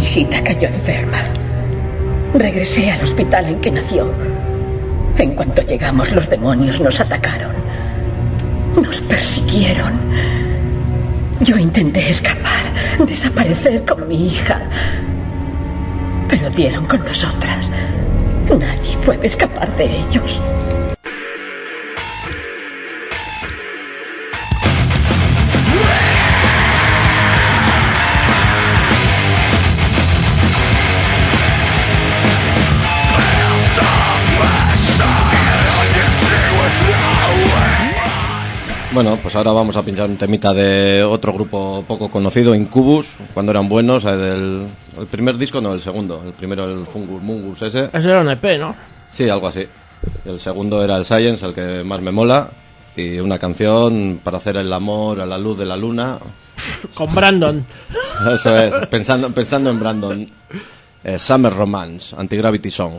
hijita cayó enferma. Regresé al hospital en que nació. En cuanto llegamos, los demonios nos atacaron. Nos persiguieron. Yo intenté escapar, desaparecer con mi hija. Pero dieron con nosotras. Nadie puede escapar de ellos.
Bueno, pues ahora vamos a pinchar un temita de otro grupo poco conocido, Incubus, cuando eran buenos, el, del, el primer disco, no, el segundo, el primero el Fungus Mungus ese.
Ese era un E P, ¿no?
Sí, algo así. El segundo era el Science, el que más me mola, y una canción para hacer el amor a la luz de la luna.
Con Brandon.
Eso es, pensando, pensando en Brandon. Eh, Summer Romance, Anti-Gravity Song.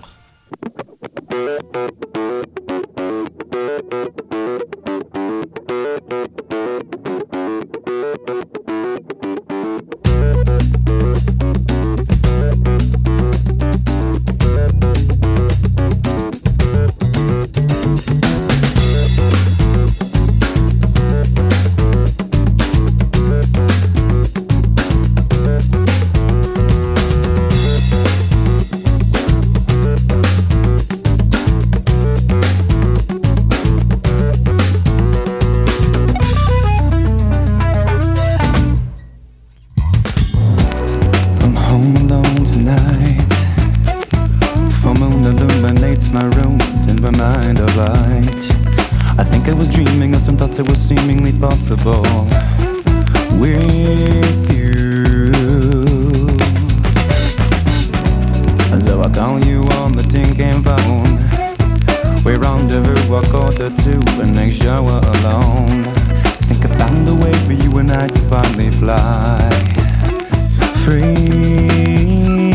It was seemingly possible with you. So I call you on the tin can phone. We rendezvous a quarter to and make sure we're alone. Think I found a way for you and I to finally fly free.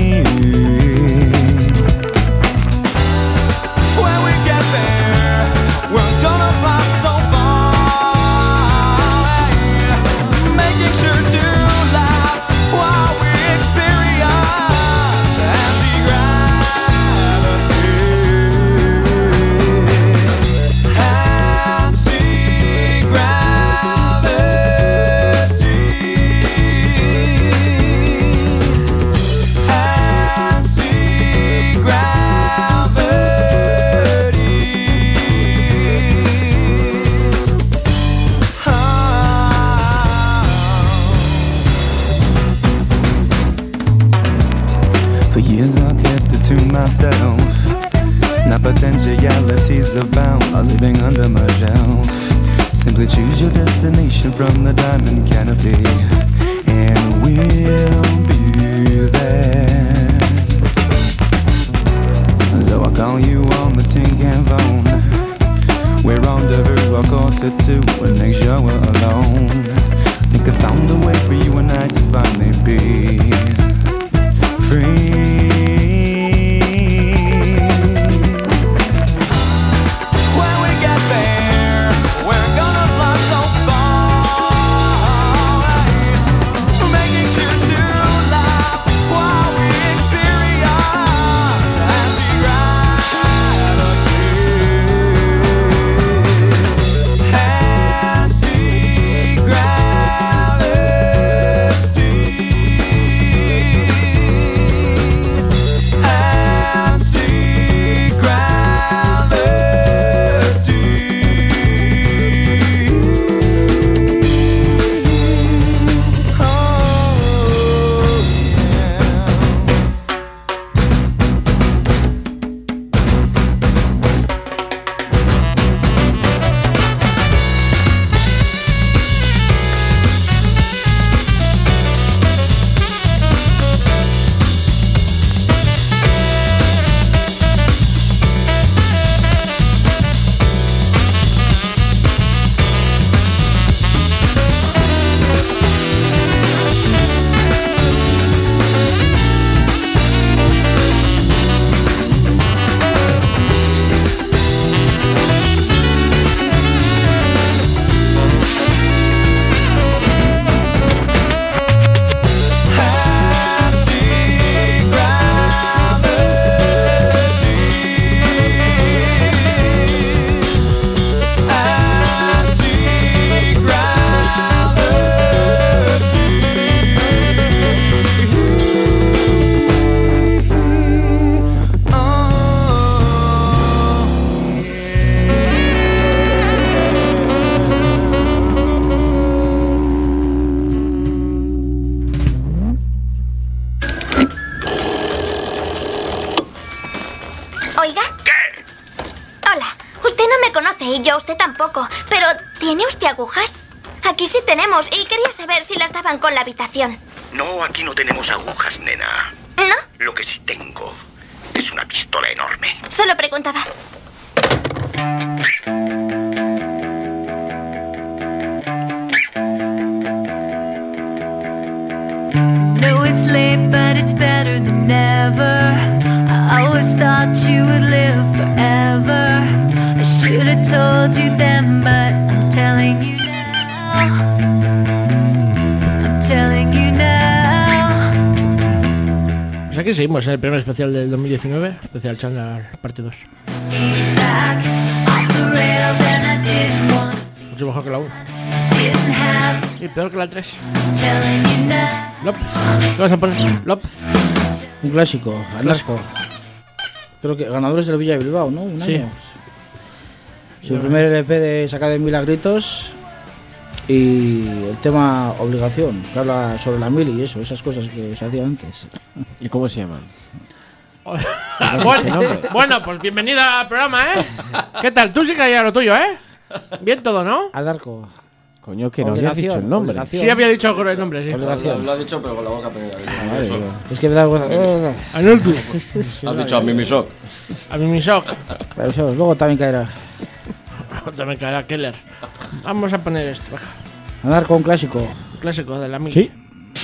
When we get there, we're gonna fly so far. Myself, now potentialities abound are living under my shelf. Simply choose your destination from the diamond canopy, and we'll be there. So I call you on the tin can phone. We're rendezvous a quarter to and make sure we're alone. Think I found a way for you and I to finally be free.
conoce y yo a usted tampoco. Pero, ¿tiene usted agujas? Aquí sí tenemos y quería saber si las daban con la habitación.
No, aquí no tenemos agujas, nena.
¿No?
Lo que sí tengo es una pistola enorme.
Solo preguntaba.
No, it's late, but it's better than never. I always thought you would live forever. I should have told you then, but I'm telling you now. I'm telling you now.
Pues aquí seguimos en el primer especial del dos mil diecinueve, especial Chandler parte dos.
Back off the rails and I didn't want.
Mucho mejor que la uno.
Didn't have.
Y peor que la tres.
Telling you now.
López. ¿Qué vas a poner? López.
Un clásico, Anasco. Creo que ganadores del Villa de Bilbao, ¿no? Un
Sí.
año. Su primer L P de Saca de Milagritos. Y el tema Obligación, que habla sobre la mili y eso, esas cosas que se hacían antes.
¿Y cómo se llaman?
bueno, bueno, pues bienvenida al programa, ¿eh? ¿Qué tal? Tú sí que harías lo tuyo, ¿eh? Bien todo, ¿no?
Al arco.
Coño, que no habías dicho el nombre.
Obligación.
Sí había dicho el nombre, sí.
Lo, lo ha dicho pero con la boca pegada.
Vale,
Eso.
es que me da cosa.
Has dicho a Mimisoc.
A Mimisoc.
Pero eso, luego también caerá.
También caerá Keller. Vamos a poner esto. Baja.
Anarco, un clásico.
Un clásico de la mili.
Sí.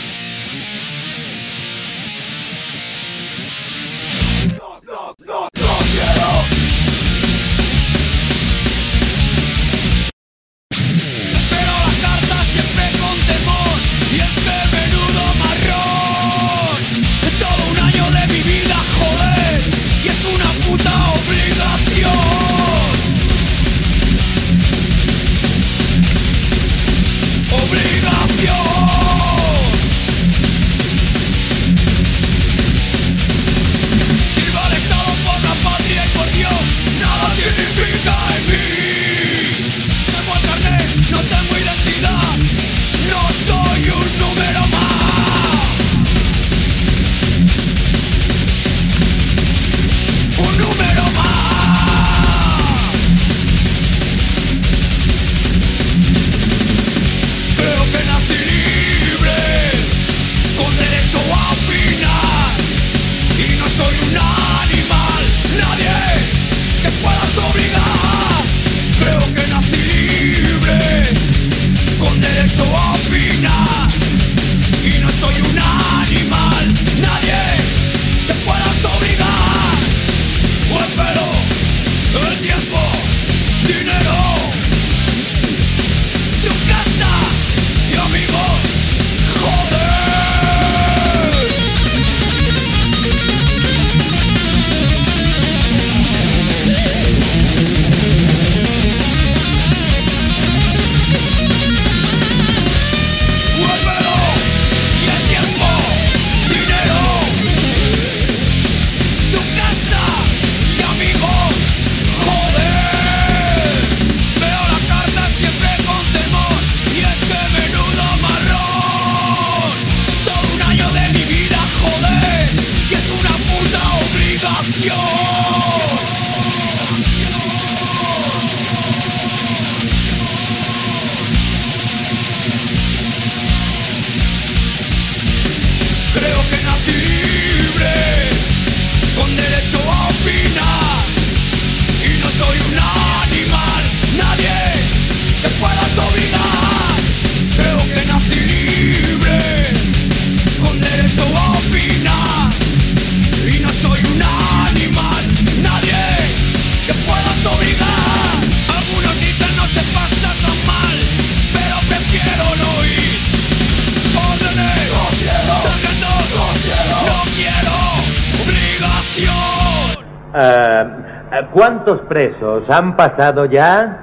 ¿Cuántos presos han pasado ya?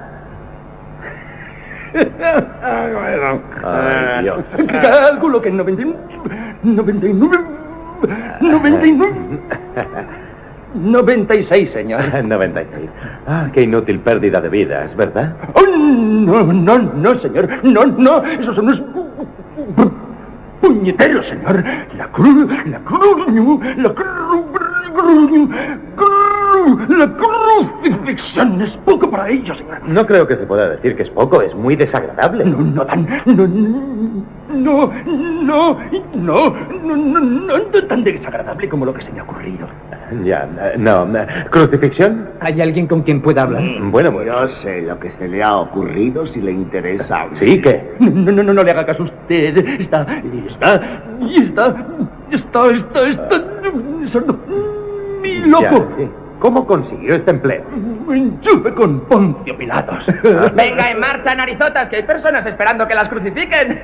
Ay, Dios.
Calculo que noventa y nueve... noventa y nueve... noventa y seis, señor.
noventa y seis. Ah, qué inútil pérdida de vidas, ¿verdad?
Oh, no, no, no, señor. No, no, esos son unos... puñeteros, señor. La cruz, la cruz, la cruz, cruz,
La crucifixión es poco para ellos, señor. No creo que se pueda decir que es poco, es muy desagradable. No, no tan... No, no, no, no, no, no, no, no tan desagradable como lo que se me ha ocurrido. Ya, no, ¿crucifixión? ¿Hay alguien con quien pueda hablar? Bueno, pues...
Yo sé lo que se le ha ocurrido, si le interesa.
¿Sí? ¿Qué? No, no, no, no le haga caso a usted. Está, está, está, está, está, está... está ¡mi loco! Ya, sí. ¿Cómo consiguió este empleo?
Enchufe con Poncio Pilatos.
Venga, en marcha, narizotas, que hay personas esperando que las crucifiquen.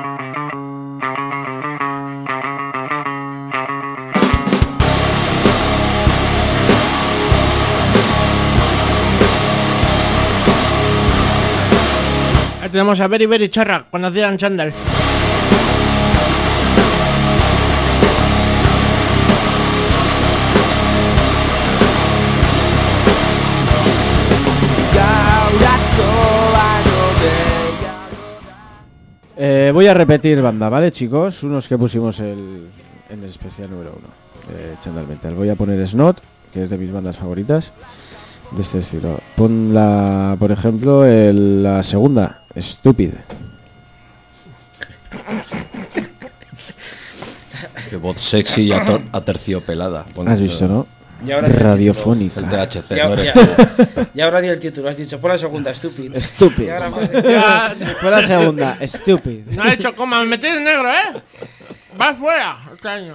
Ahí tenemos a Very Very Charra, conocida en Chandel.
Eh, voy a repetir banda, ¿vale, chicos? Unos que pusimos el, en el especial número uno de Chandal Metal. Voy a poner Snot, que es de mis bandas favoritas de este estilo. Pon la, por ejemplo, el, la segunda, Stupid.
Qué voz sexy y ator- aterciopelada. Bueno,
¿has visto, no?
Y ahora
radiofónica.
El T H C,
ya,
no eres
ya,
tú.
y ahora di el título, has dicho, pon la segunda, Stupid.
Stupid.
Y ahora-
Ya,
Pon la segunda, Stupid.
no ha hecho coma, me metí en negro, ¿eh? Va fuera este año.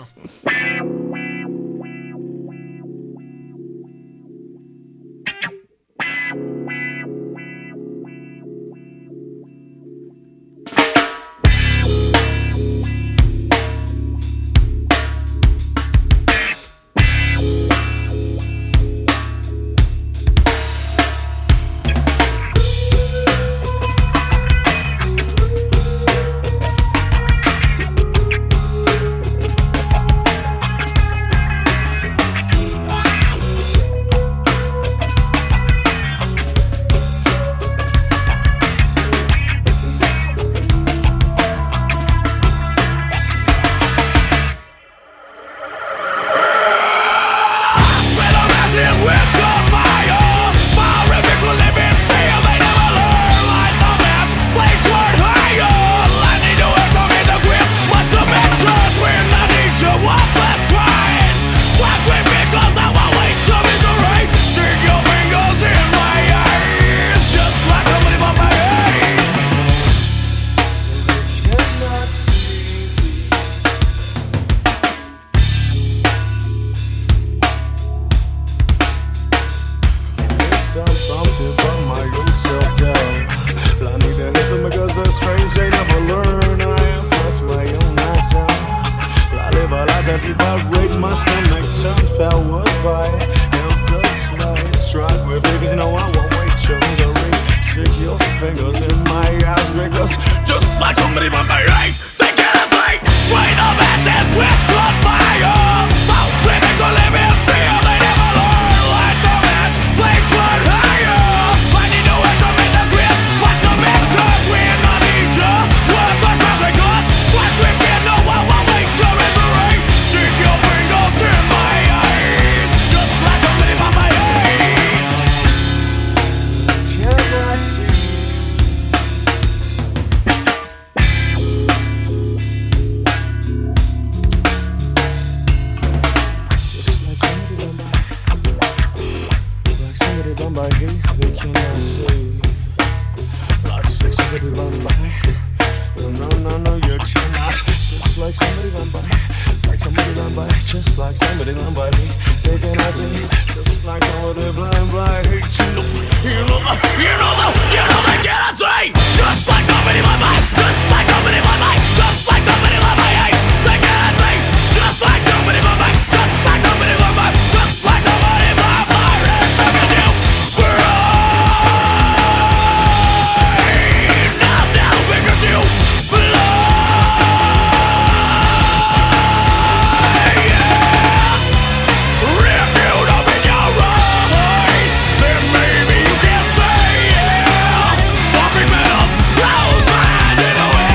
Maybe you can say yeah. Walking metal, close mind in a way.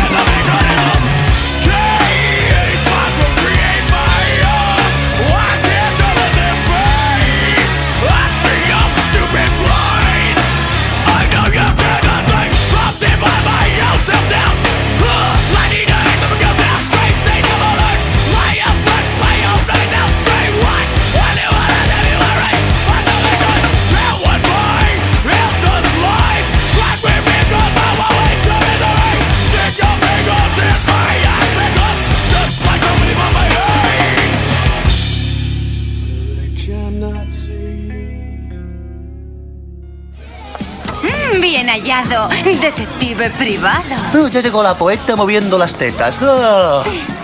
llegado, detective privado.
Oh, ya llegó la poeta moviendo las tetas. Oh.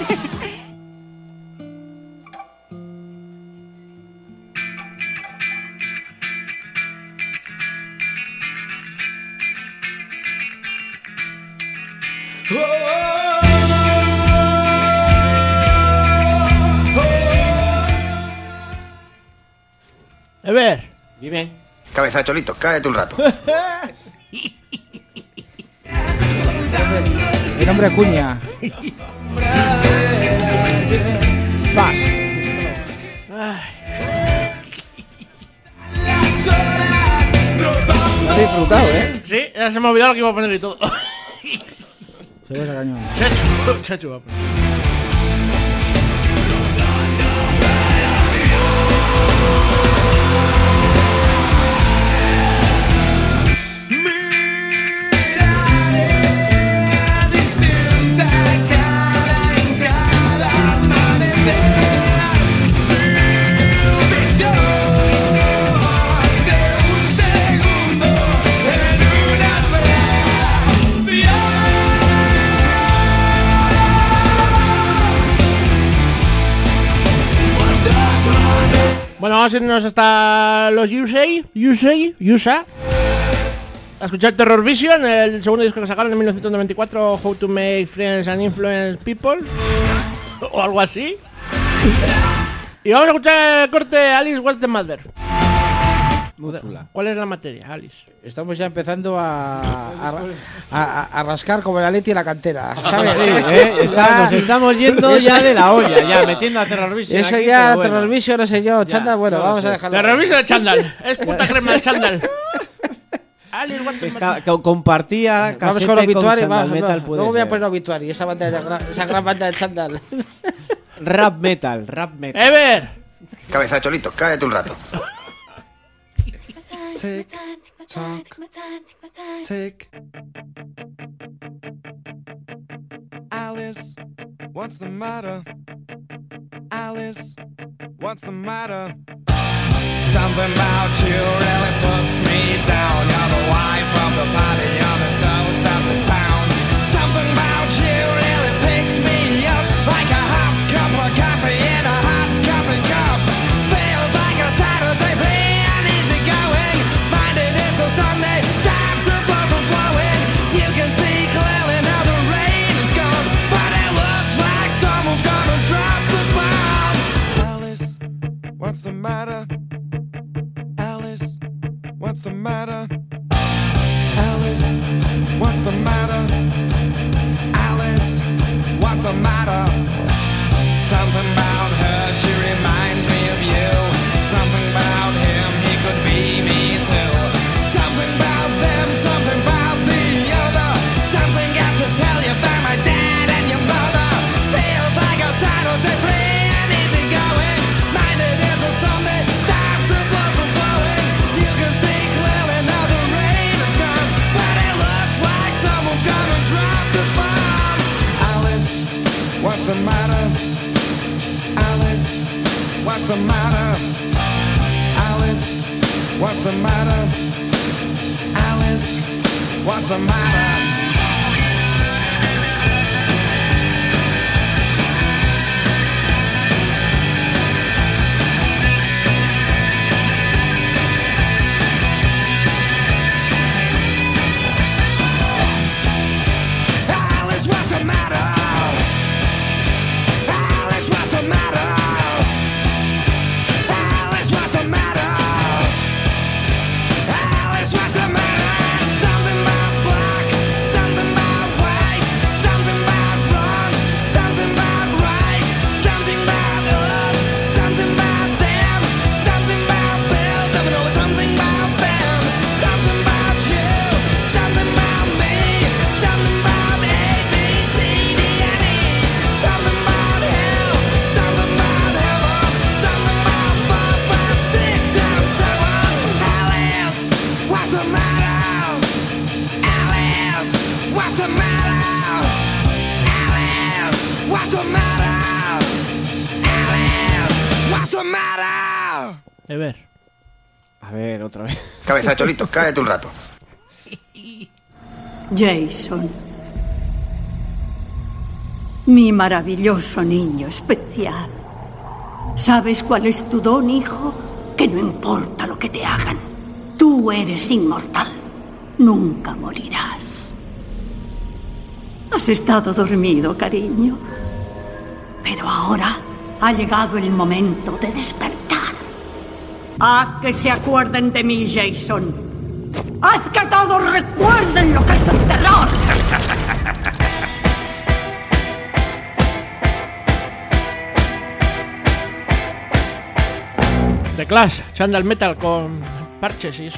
A ver.
Dime.
Cabeza de cholito, cállate un rato.
El hombre Acuña. Fas. Lo has disfrutado, ¿eh?
Sí, ya se me ha olvidado lo que iba a poner y todo.
Se va a cañón.
Chacho, chacho va a poner. Bueno, vamos a irnos hasta los U S A, U S A, U S A, a escuchar Terror Vision, el segundo disco que sacaron en mil novecientos noventa y cuatro, How to Make Friends and Influence People, o algo así. Y vamos a escuchar el corte Alice What's the Matter.
Muy chula.
¿Cuál es la materia, Alice?
Estamos ya empezando a, a, a, a rascar como la leche y la cantera, ¿sabes?
Sí, ¿eh? Está, nos estamos yendo ya de la olla, ya metiendo a Terror Vision.
Eso
aquí,
ya,
bueno.
Terror Vision, no sé yo, chándal, bueno,
no
vamos
sé.
a dejarlo.
Terror Vision de chándal, es puta crema de chándal. Alice What's the
Está,
Matter.
co- compartía
Vamos con obituario,
con
vamos,
metal,
vamos.
puede
Luego voy a
ser.
poner obituario, esa, banda de gra- esa gran banda de chándal.
Rap metal, rap metal.
Ever.
Cabeza de cholito, cállate un rato.
Tick, tock, tick. Alice, what's the matter? Alice, what's the matter? Something about you really puts me down. You're the wife of the party, you're the toast of the town. Something about you really picks me up, like a hot cup of coffee in a hot coffee cup. Feels like a Saturday plan, easy going. Minded until Sunday, starts to flow from flowing. You can see clearly now the rain is gone, but it looks like someone's gonna drop the bomb. Alice, what's the matter? Alice, what's the matter? Alice, what's the matter? Alice, what's the matter? Something about her, she reminds me of you. Something about him, he could be me too. Something about them, something about the other. Something got to tell you about my dad and your mother. Feels like a Saturday plan, easy going. Minded is a Sunday, starts to flow from flowing. You can see clearly now the rain is gone, but it looks like someone's gonna drop the bomb. Alice, what's the matter? Alice, what's the matter? Alice, what's the matter? Alice, what's the matter? Alice, what's the matter? Alice, what's the matter? Alice, what's the matter? Alice, what's the matter? Something about black, something about white, something about wrong, something about right, something about us, something about them, something about Bill, don't know something about them, something about you, something about me, something about A, B, C, D, and E, something about hell, something about heaven, something about four, five, six, seven, seven. Alice, what's the matter? Alice, what's the matter? Alice, what's the matter? Alice, what's the matter?
Ever.
A ver, otra vez.
Cabeza de cholito, cállate un rato.
Jason, mi maravilloso niño especial. ¿Sabes cuál es tu don, hijo? Que no importa lo que te hagan, tú eres inmortal. Nunca morirás. Has estado dormido, cariño. Pero ahora ha llegado el momento de despertar. Haz que se acuerden de mí, Jason. Haz que todos recuerden lo que es el terror.
The Clash, Chandal Metal con parches y eso.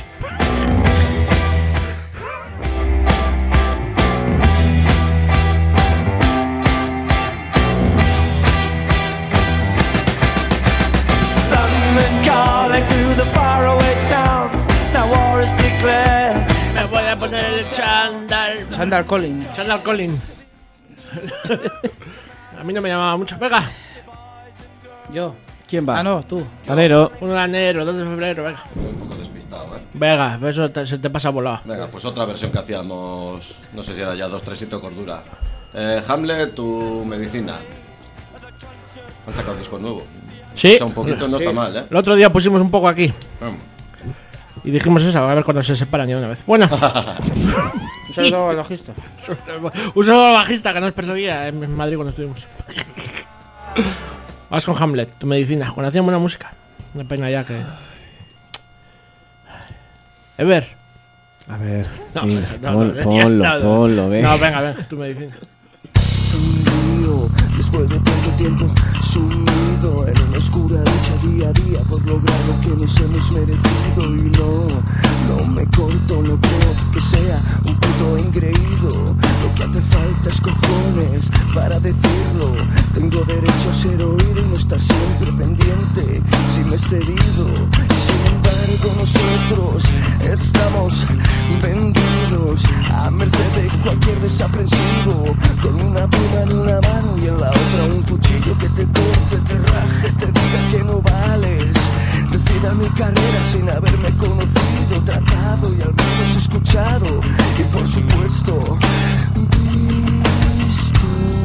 Me voy a poner el Chandal.
Chandal Collin.
Chandal Collin. A mí no me llamaba mucho. Venga.
Yo.
¿Quién va?
Ah, no, tú.
Enero.
uno de enero, dos de febrero, venga.
Un poco despistado, ¿eh?
Venga, eso te, se te pasa volado.
Venga, pues otra versión que hacíamos, no sé si era ya dos tres siete o Cordura. Eh, Hamlet, tu medicina. Han sacado disco nuevo.
Sí.
O sea, un poquito no
sí.
está mal, ¿eh?
El otro día pusimos un poco aquí.
Mm.
Y dijimos eso, a ver cuando se separan ya una vez. Bueno.
Un saludo al bajista.
Un saludo al bajista que nos perseguía en Madrid cuando estuvimos. Vas con Hamlet, tu medicina. Cuando hacían buena música. Una pena ya que... Ever.
A ver.
No,
sí,
no,
pon,
no,
ponlo,
no, no.
ponlo, venga.
No, venga, venga, tu medicina.
Sonrío después de tanto tiempo sumido en una oscura lucha día a día por lograr lo que nos hemos merecido. Y no, no me corto, no creo que sea un puto engreído. Lo que hace falta es cojones para decirlo. Tengo derecho a ser oído y no estar siempre pendiente si me he cedido. Y sin embargo nosotros estamos vendidos a merced de cualquier desaprensivo, con una pluma en una mano y en la otra un cuchillo que te corte, te raje, te diga que no vales. Decida mi carrera sin haberme conocido, tratado y al menos escuchado. Y por supuesto, visto.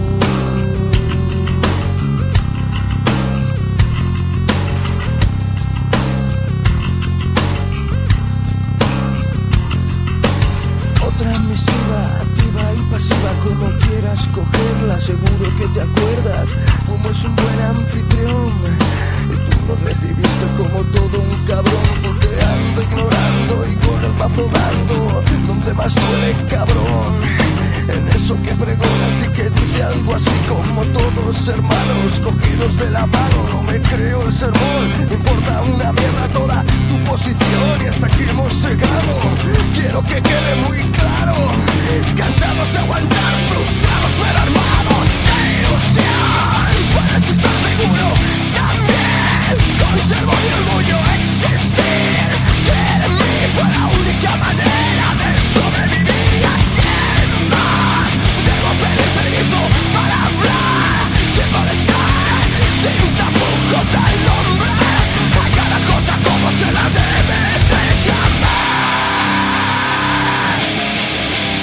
Otra misiva, activa y pasiva, como quieras cogerla, seguro que te acuerdas. Fuimos un buen anfitrión y tú nos recibiste como todo un cabrón, puteando, ignorando y con el mazo dando. Donde más duele, cabrón, en eso que pregonas y que dice algo así como todos hermanos cogidos de la mano. No me creo el sermón, me importa una mierda toda tu posición y hasta aquí hemos llegado. Quiero que quede muy claro, cansados de aguantar frustrados pero armados de ilusión. Puedes estar seguro, también conservo mi orgullo existir. Creer en mí fue la única manera de sobrevivir. ¿A quién más debo pedir permiso para hablar? Sin molestar, sin tapujos al nombre, a cada cosa como se la debe de llamar.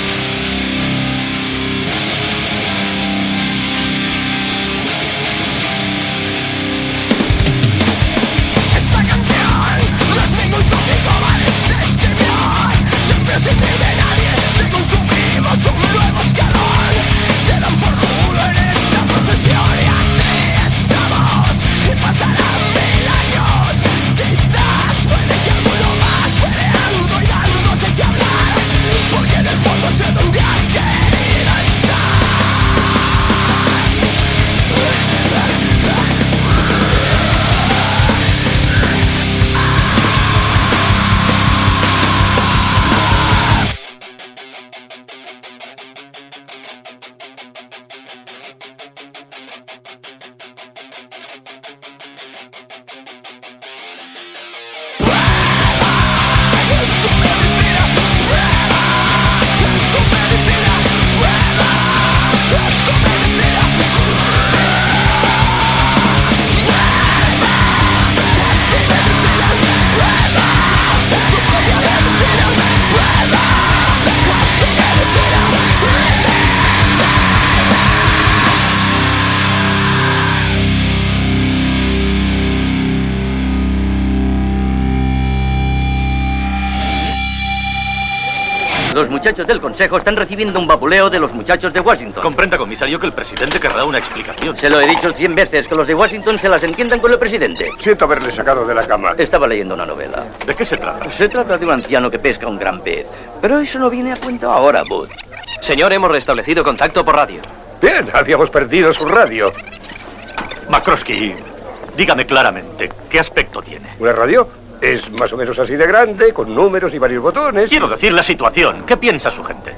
Los muchachos del Consejo están recibiendo un babuleo de los muchachos de Washington.
Comprenda, comisario, que el presidente querrá una explicación.
Se lo he dicho cien veces, que los de Washington se las entiendan con el presidente.
Siento haberle sacado de la cama.
Estaba leyendo una novela.
¿De qué se trata?
Se trata de un anciano que pesca un gran pez. Pero eso no viene a cuento ahora, Bud.
Señor, hemos restablecido contacto por radio.
Bien, habíamos perdido su radio.
McCroskey, dígame claramente, ¿qué aspecto tiene?
¿Una radio? Es más o menos así de grande, con números y varios botones.
Quiero decir la situación. ¿Qué piensa su gente?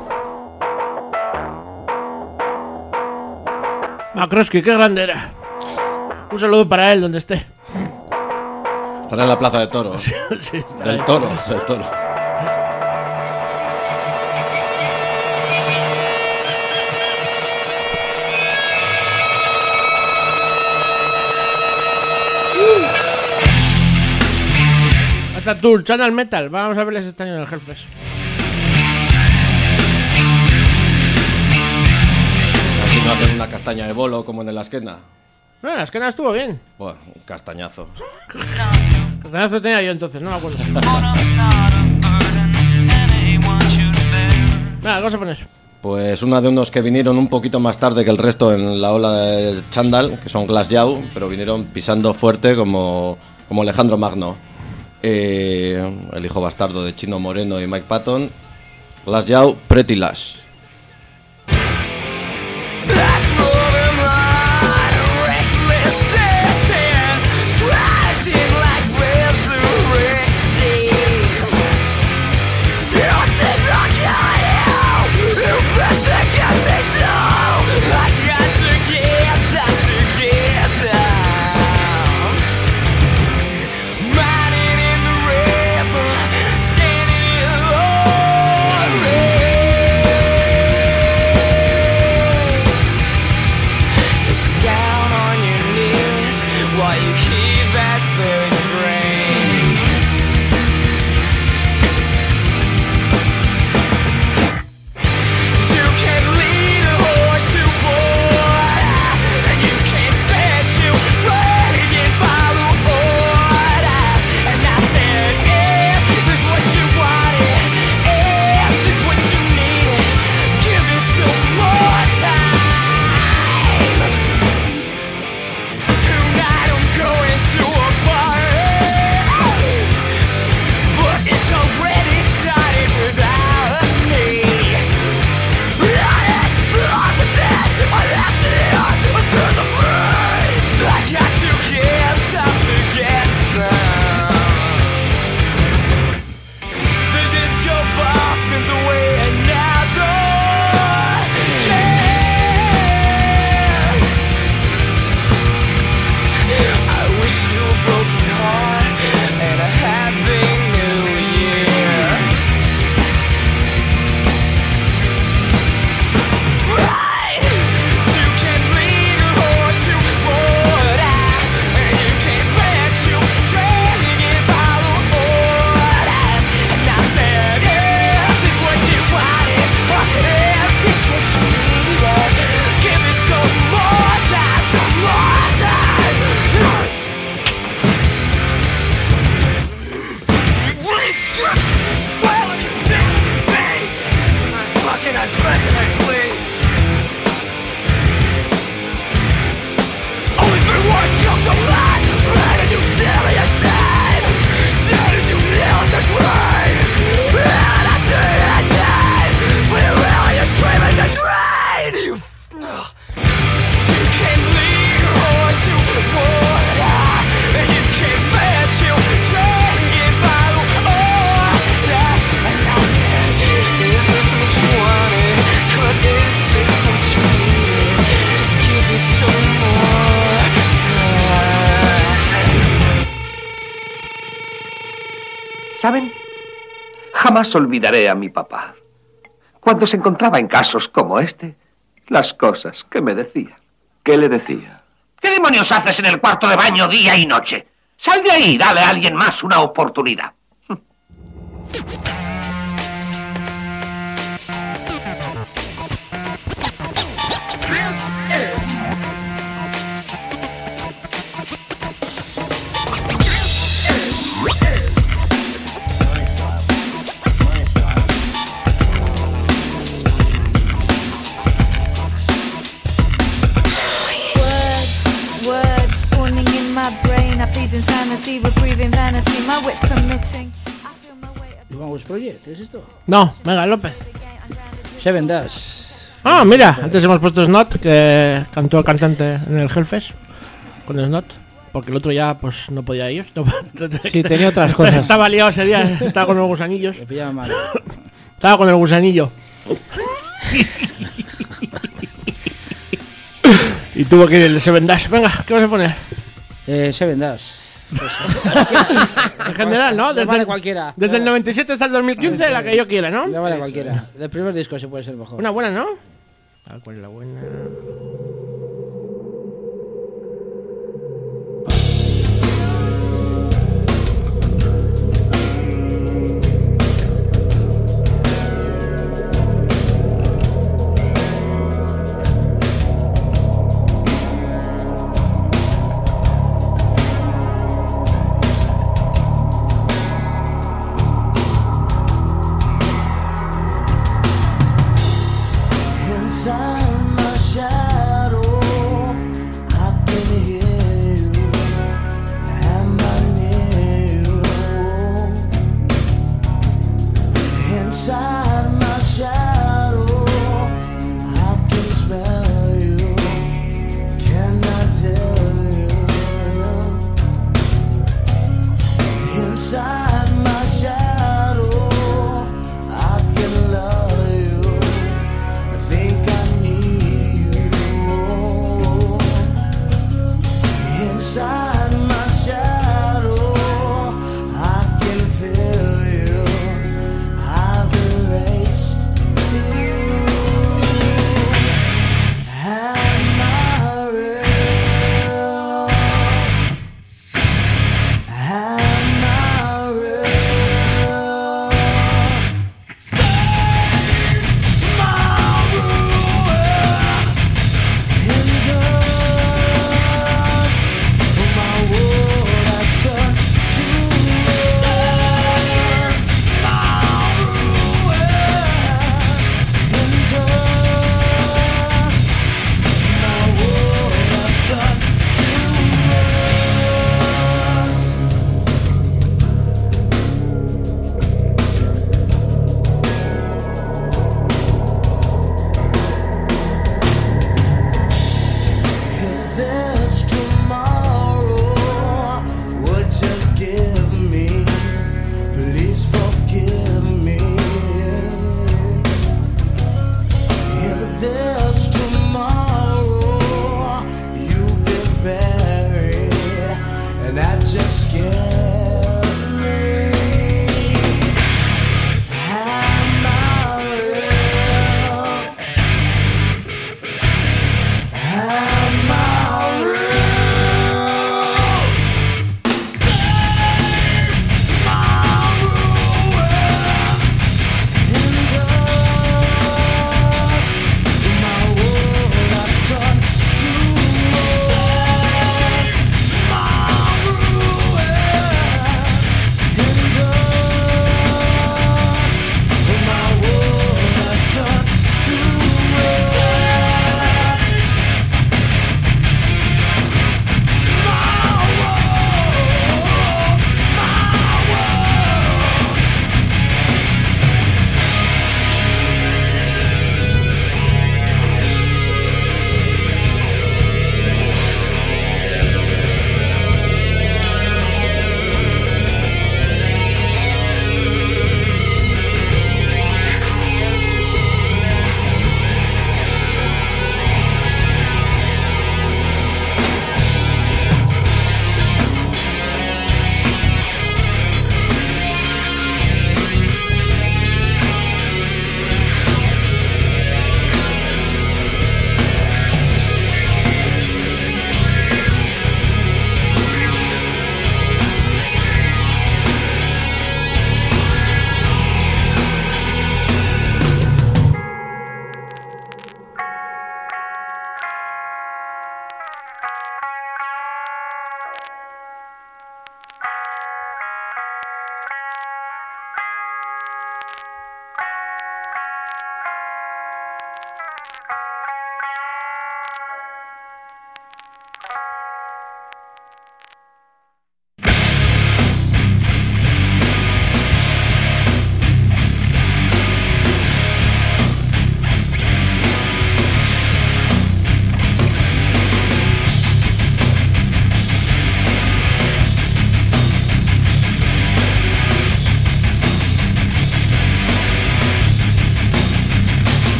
McCroskey, qué grande era. Un saludo para él donde esté.
Estará en la plaza de toros.
Sí, sí,
del toro, del toro.
Hasta Tool, Channel Metal. Vamos a verles este año en el Hellfest.
Así no hacen una castaña de bolo como en el Asquena.
No, la Asquena estuvo bien.
Bueno, un castañazo.
Castañazo tenía yo entonces, no me acuerdo. Nada, ¿qué se pones?
Pues una de unos que vinieron un poquito más tarde que el resto en la ola de Chandal, que son Glassjaw, pero vinieron pisando fuerte como, como Alejandro Magno. Eh, el hijo bastardo de Chino Moreno y Mike Patton. Glassjaw, Pretty Lash.
¿Saben? Jamás olvidaré a mi papá. Cuando se encontraba en casos como este, las cosas que me decía.
¿Qué le decía?
¿Qué demonios haces en el cuarto de baño día y noche? Sal de ahí y dale a alguien más una oportunidad.
sanity with breathing vanity. My wits permitting.
Vamos Project, ¿es esto?
No, venga, López.
Seven Dash.
Ah, mira, antes hemos puesto Snot, que cantó el cantante en el Hellfest con Snot, porque el otro ya pues no podía ir. No,
sí, tenía otras cosas.
Estaba liado ese día, estaba con los gusanillos.
Me pillaba mal.
Estaba con el gusanillo. Y tuvo que ir el Seven Dash. Venga, ¿qué vas a poner?
Eh, Seven Dash.
Pues, en general, ¿no? Desde,
vale
el,
cualquiera.
desde el noventa y siete hasta el dos mil quince, la que yo quiera, ¿no?
Ya vale cualquiera. Del primer disco se puede ser mejor.
Una buena, ¿no? A ver, ¿cuál es la buena?
Inside my shadow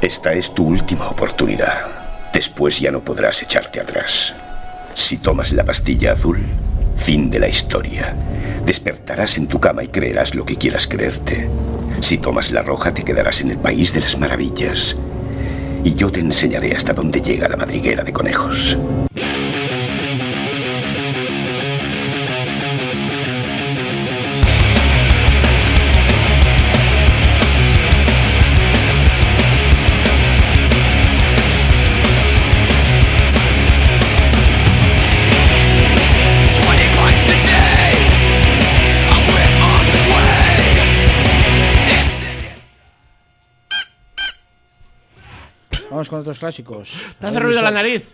Esta es tu última oportunidad. Después ya no podrás echarte atrás. Si tomas la pastilla azul, fin de la historia. Despertarás en tu cama y creerás lo que quieras creerte. Si tomas la roja, te quedarás en el país de las maravillas. Y yo te enseñaré hasta dónde llega la madriguera de conejos.
Vamos con otros clásicos.
Te hace ruido la nariz.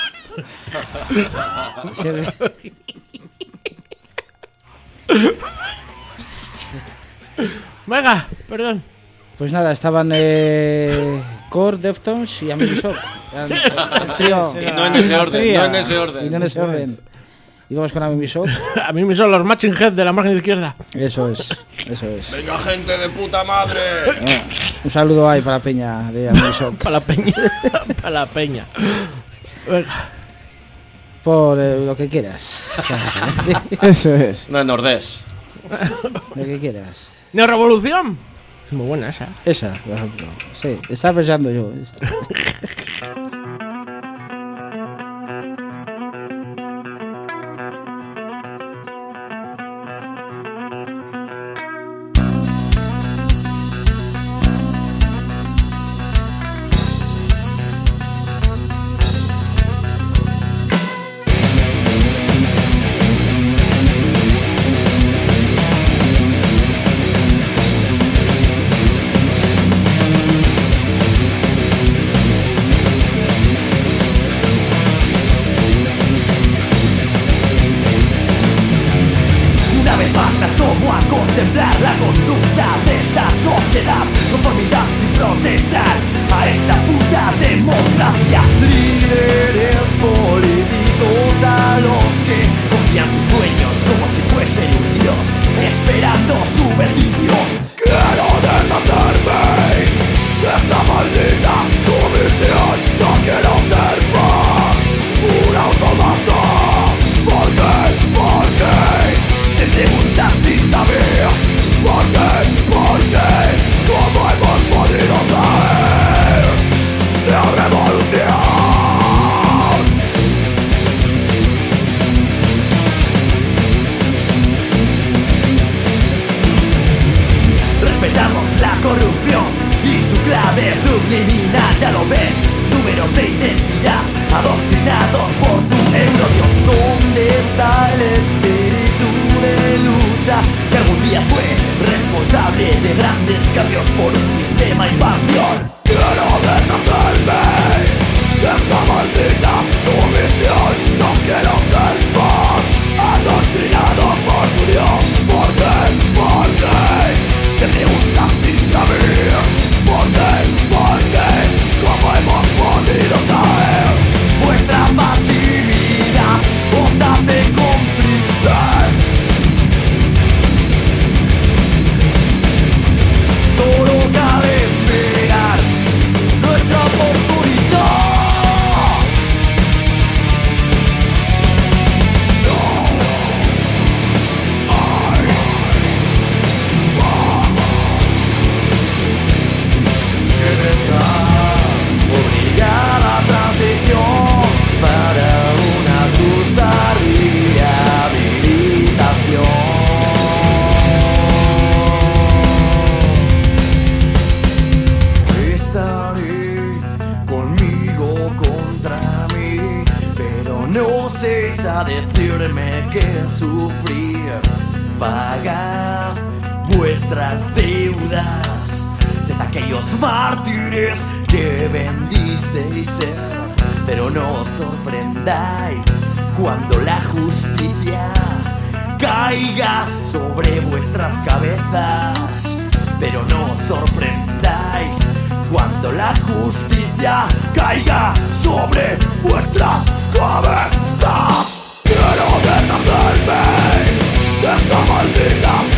Venga, perdón.
Pues nada, estaban eh, Core, Deftones y Amilishock.
Y no en ese orden, no en ese orden.
Y no en ese orden. Y vamos con Amilishock.
Amilishock, los Matching Head de la margen izquierda.
Eso es, eso es.
Venga, gente de puta madre.
Bueno, un saludo ahí para la peña de Amilishock.
Para la peña. Para la peña. Venga.
Por eh, lo que quieras.
Eso es.
No, nordés.
Lo que quieras.
Neorevolución. Es muy buena esa.
Esa, por ejemplo. Sí, estaba pensando yo.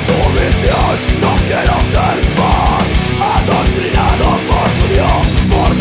Sumisión, no quiero ser más adoctrinado por su Dios, por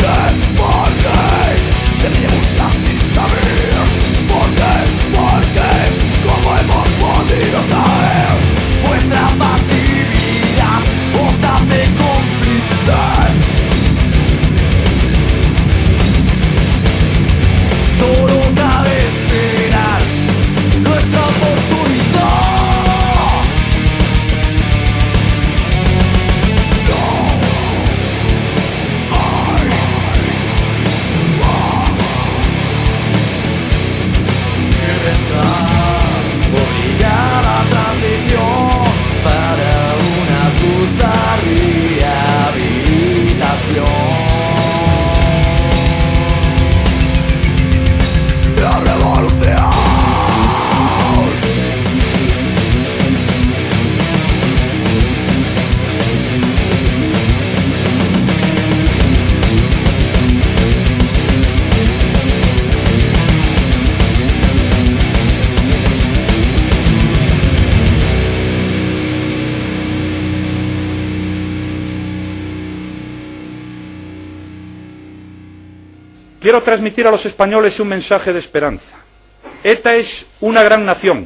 Quiero transmitir a los españoles un mensaje de esperanza. ETA es una gran nación.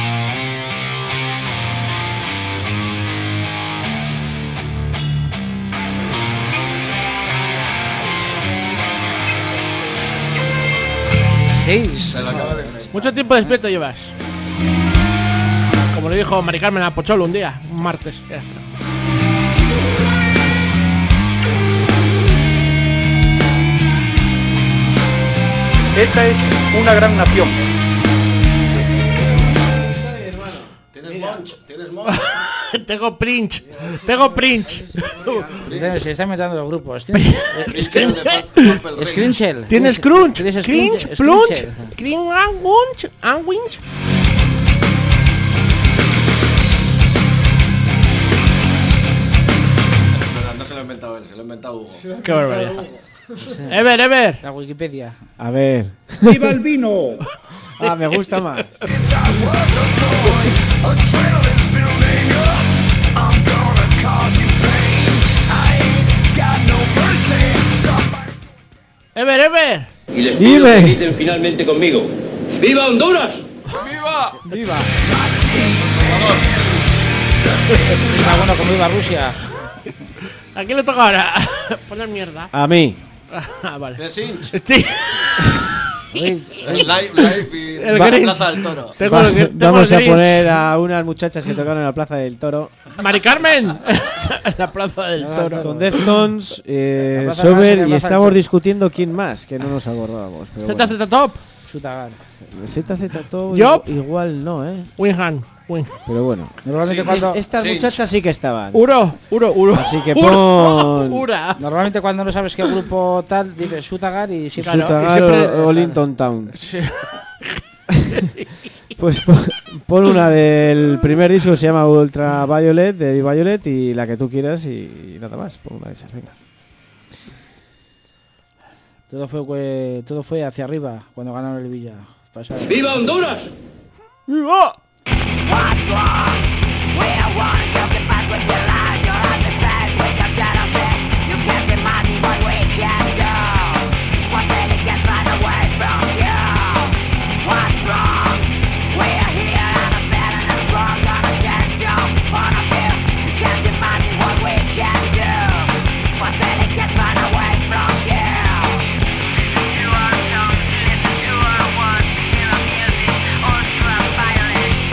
Seis.
Mucho tiempo despierto llevas. Como le dijo Mari Carmen a Pocholo un día, un martes. Era.
ETA es una gran nación.
¿Tienes monch? ¿Tienes monch?
Tengo princh. Tengo princh.
Se, se están metiendo los grupos.
Screenshell. ¿Tienes crunch?
¿Tienes
Crunch? Plunch? Crunch and winch? And winch?
No se lo ha inventado él, se lo ha inventado Hugo.
Qué barbaridad. Ever, Ever.
La Wikipedia.
A ver.
¡Viva el vino!
Ah, me gusta más.
Ever, Ever.
Y les pido que griten finalmente conmigo. ¡Viva Honduras!
¡Viva!
¡Viva!
Está bueno con Viva Rusia.
¿A quién le toca ahora? Poner mierda.
A mí.
Ah, vale.
The Sinch.
Sí.
El live, live y
El
la
Grinch.
Plaza del Toro.
Tengo
Va-
los- tengo
vamos
el
a
Grinch.
poner a unas muchachas que tocaron en la Plaza del Toro.
Mari Carmen. La Plaza del Toro.
Con Deftones, eh,
La Plaza
Sober
Nacional,
y
Plaza
estamos
del Toro.
discutiendo quién más, que no nos acordábamos. Pero
Z
bueno.
Z Top.
Chutagar.
Z Z Top
Yup.
igual no, ¿eh?
Winhan. Win.
Pero bueno.
Normalmente
Sí,
cuando
es- estas
Sí.
muchachas sí que estaban.
Uro, Uro, Uro.
Así que
Uro,
pon
Ura.
Normalmente cuando no sabes qué grupo tal dices Chutagar y si
Sutagar o, o Linton Town. Pues pon, pon una del primer disco que se llama Ultra Violet, de Violet, y la que tú quieras y, y nada más. Pon una de esas, venga.
todo fue que- todo fue hacia arriba cuando ganaron el Villa. Pasaron.
¡Viva Honduras!
¡Viva!
Ultra violent.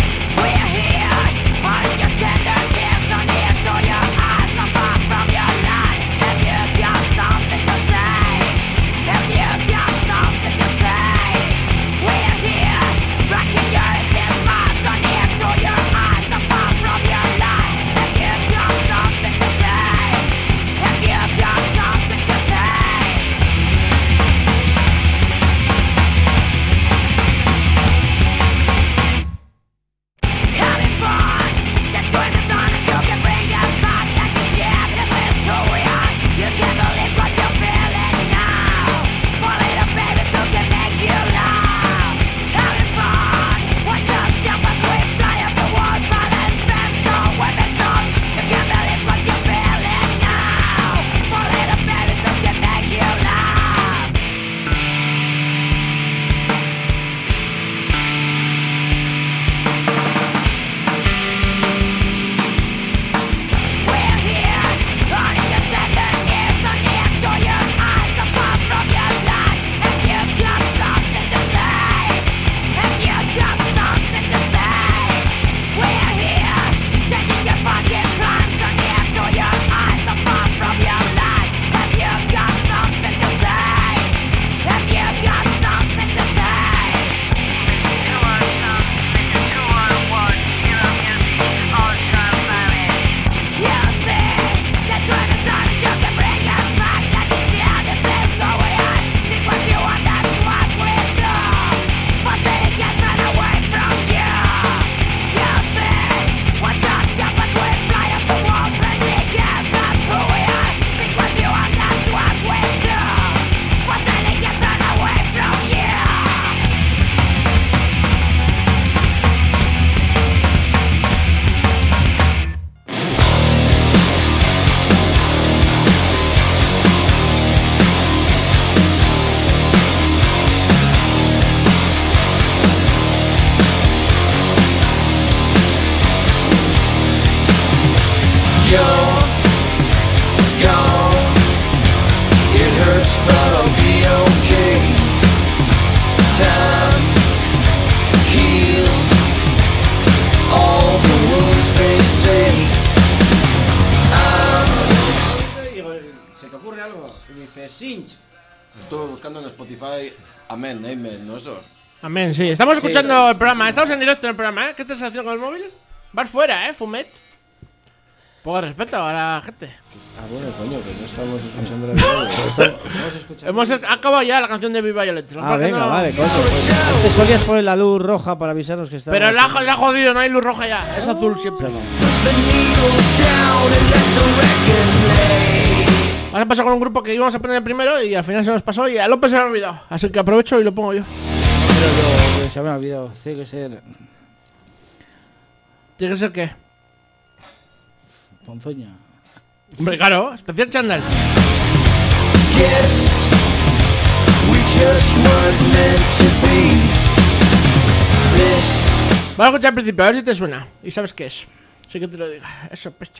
Y dice Sinch.
Estuve buscando en Spotify Amén, Amen, ¿no eso?
Amén, sí. Estamos
Sí,
escuchando
claro.
el programa. Estamos en directo en el programa, ¿eh? ¿Qué estás haciendo con el móvil? Vas fuera, ¿eh, Fumet? Poco respeto a la gente.
Ah, bueno, coño, que no estamos escuchando la radio. Estamos, estamos escuchando.
Hemos acabado ya la canción de Viva Violet.
Ah, venga, no... vale, coño. Pues, te solías poner la luz roja para avisarnos que está.
Pero la, la ha jodido, no hay luz roja ya. Es azul siempre. Vamos a pasar con un grupo que íbamos a poner primero y al final se nos pasó y a López se me ha olvidado. Así que aprovecho y lo pongo yo.
Pero yo, se me ha olvidado. Tiene que ser.
¿Tiene que ser qué?
Ponzoña.
Hombre, claro, especial chándal.
Guess we just weren't meant to be. This.
Vamos a escuchar al principio, a ver si te suena. Y sabes qué es. Sí que te lo diga. Es sospecha.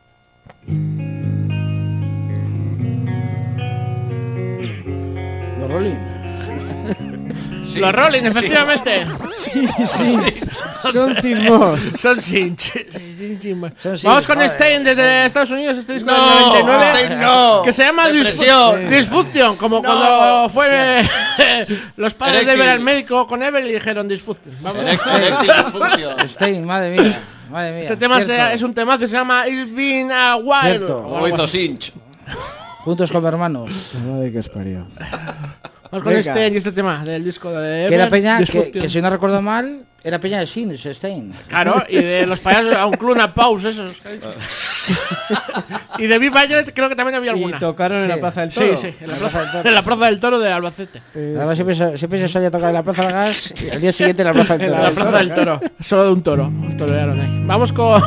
Los Rolling.
Sí, los Rolling, efectivamente.
Sí, sí. Something more.
Son Cinch. Vamos con Stein desde Estados Unidos, este disco
No,
del noventa y nueve.
Stein no.
Que se llama
Depresión.
Disfunction, como
No.
cuando fue los padres
Erectil.
de ver al médico con Evel y dijeron Disfunction. Vamos.
Stein, madre mía. Madre mía.
Este tema
Cierto.
se- es un tema que se llama It's Been a While.
Cierto.
Como hizo Sinch.
Juntos como hermanos.
Madre que os parió.
Vamos con
Venga.
Stein y este tema del disco de
Que era
Evel,
peña, que,
Disfunction.
que si no recuerdo mal, era peña de Sins, Stein.
Claro, y de los payasos a un club una pause esos. Y de Viva Violet creo que también había alguna.
Y tocaron en la Plaza del
Sí,
Toro.
sí, en la, plaza, en la Plaza del Toro de Albacete.
Además siempre, se- siempre se solía tocar en la Plaza del Gas y al día siguiente en la Plaza del
En
Toro.
la Plaza del Toro. Solo de un toro. Os torearon ahí. Vamos con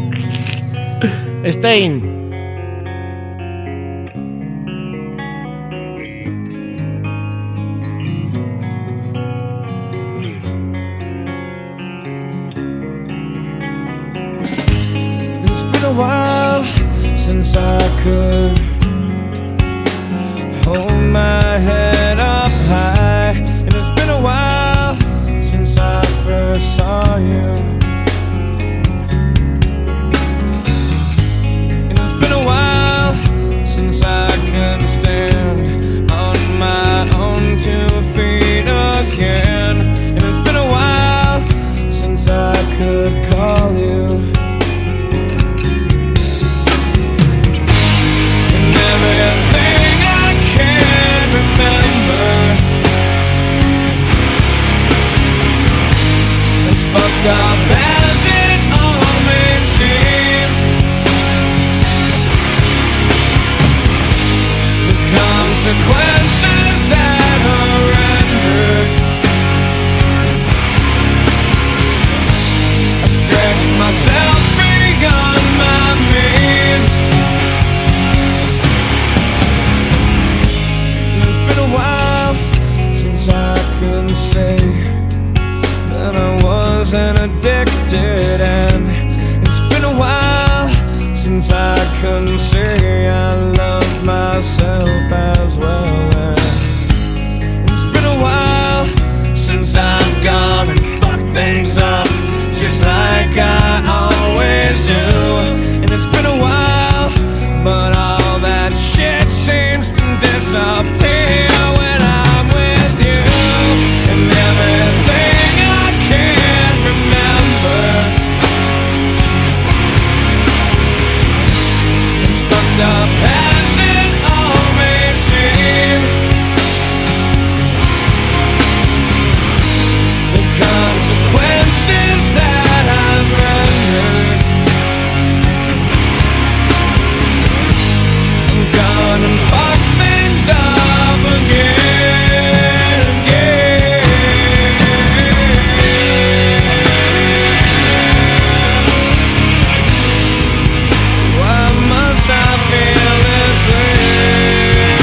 Stein.
It's been a while since I could hold my head up high, and it's been a while since I first saw you. And it's been a while since I can stand on my own two feet again, and it's been a while since I could call you. Everything I can remember, as fucked up as it all may seem, the consequences that are rendered, I stretched myself beyond my means. It's been a while since I can say that I wasn't addicted, and it's been a while since I can say I love myself as well. And it's been a while since I've gone and fucked things up just like I always do. And it's been a while, but all that shit seems to disappear when I'm with you. And everything I can remember, it's fucked up as it all may seem. The consequences that I've rendered, I'm gonna fuck things up again, again. Why must I feel this way?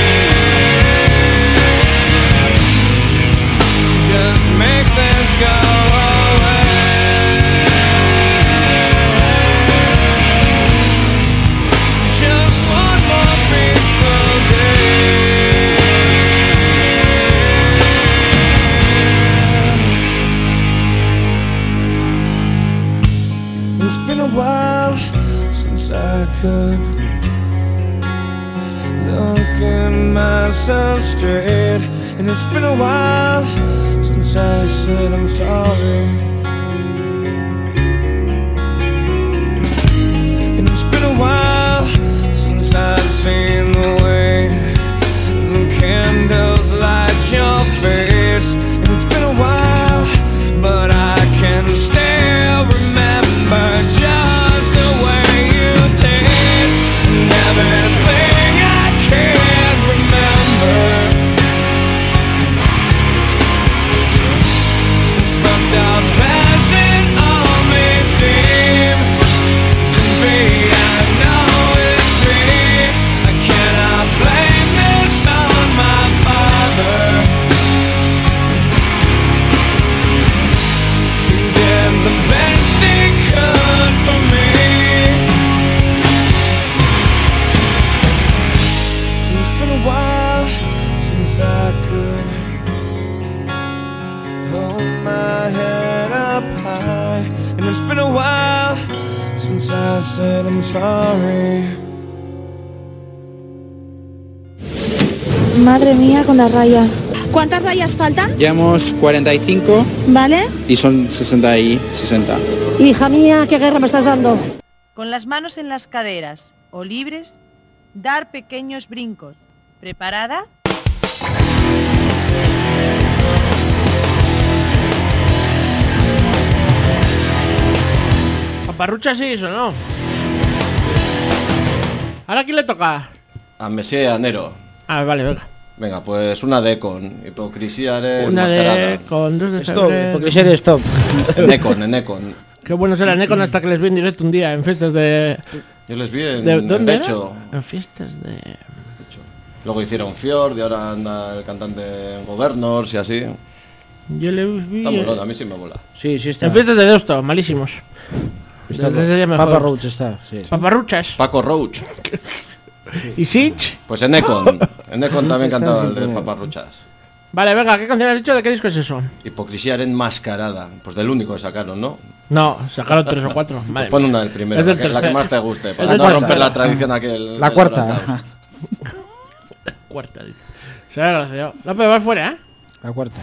Just make this go away. Just one more peaceful day. It's been a while since I could
looking myself straight. And it's been a while since I said I'm sorry. And it's been a while since I've seen the way the candles light your face. And it's been a while, but I can still remember just the way you taste and everything I can't remember. As fucked up as it all may seem to be, I know it's me. I cannot blame this on my father. He did the best he could for me. It's been a while since I could hold my head up high. And it's been a while since I said I'm sorry.
Madre mía con la raya. ¿Cuántas rayas faltan?
Llevamos cuarenta y cinco.
¿Vale?
Y son sesenta y sesenta.
Hija mía, qué guerra me estás dando.
Con las manos en las caderas o libres, dar pequeños brincos. ¿Preparada?
Paparrucha sí, eso no. ¿Ahora quién le toca?
A Messier Anero.
Ah, vale, venga.
Venga, pues una D con hipocresía
Una
enmascarada.
D con dos de
Stop,
febrero.
hipocresía de stop.
Necon, en Necon.
Qué bueno será Necon hasta que les vi en directo un día en fiestas de...
Yo les vi en,
de
en
¿Dónde
Becho.
era? En fiestas de...
Luego hicieron Fjord y ahora anda el cantante en Governors y así.
Yo le vi...
Está molón, a mí sí me mola.
Sí, sí está.
En fiestas de Deusto, malísimos.
Está
Desde ese día mejor.
Papa Roach está, sí.
Paparruchas.
Paco Roach.
¿Y Sitch?
Pues en Necon. En Necon también
está
cantaba el
sin
de
poner.
Paparruchas.
Vale, venga, ¿qué canción has dicho? ¿De qué disco es eso?
Hipocresía enmascarada. Pues del único que sacaron, ¿no?
No, sacaron tres o cuatro.
Pues
Madre
pon
mía.
una del primero,
Es del
la, que, la que
tercer.
más te guste,
Es
para
del
no
tercer.
romper la tradición aquel.
La
del
cuarta.
Holocaust.
Cuarta, dice. Se ha graciado. La puede vas fuera, ¿eh?
La cuarta.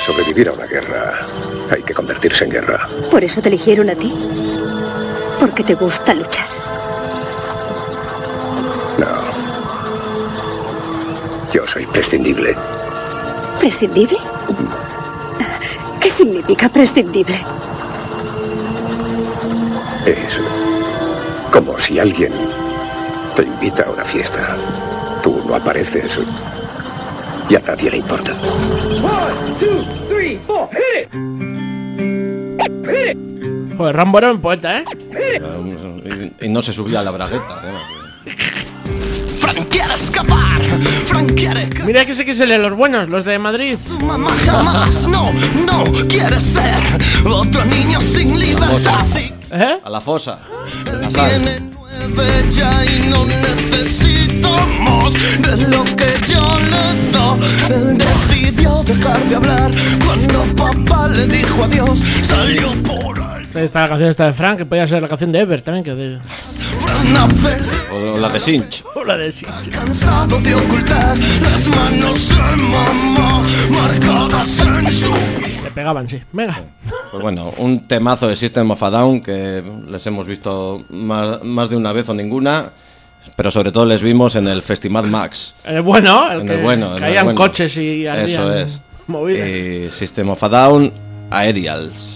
sobrevivir a una guerra, hay que convertirse en guerra.
¿Por eso te eligieron a ti? ¿Porque te gusta luchar?
No. Yo soy prescindible.
¿Prescindible? ¿Qué significa prescindible?
Es como si alguien te invita a una fiesta. Tú no apareces y a nadie le importa.
One, two, three, four, hit it! Hit it!
Joder, Rambo era un poeta, ¿eh?
Y, y no se subía a la bragueta.
Frank quiere escapar, Frank quiere...
Mira que sé que se lee los buenos, los de Madrid.
Su mamá jamás, no, no quiere ser otro niño sin libertad.
¿Eh?
A la fosa.
Él tiene nueve ya y no necesitamos de lo que yo le doy. Él decidió dejar de hablar cuando papá le dijo adiós. Salió por ahí.
Esta la canción esta de Frank, que podía ser la canción de Ever también, que de...
O la de Sinch.
O la de Sinch.
Cansado de ocultar las manos de mamá marcadas en su...
Le pegaban, sí. Venga.
Pues bueno, un temazo de System of a Down que les hemos visto más, más de una vez o ninguna, pero sobre todo les vimos en el Festival Max.
En el bueno, el
en
que
el bueno, en
caían
el bueno.
coches y ardían.
Eso es.
Movidas.
Y System of a Down, Aerials.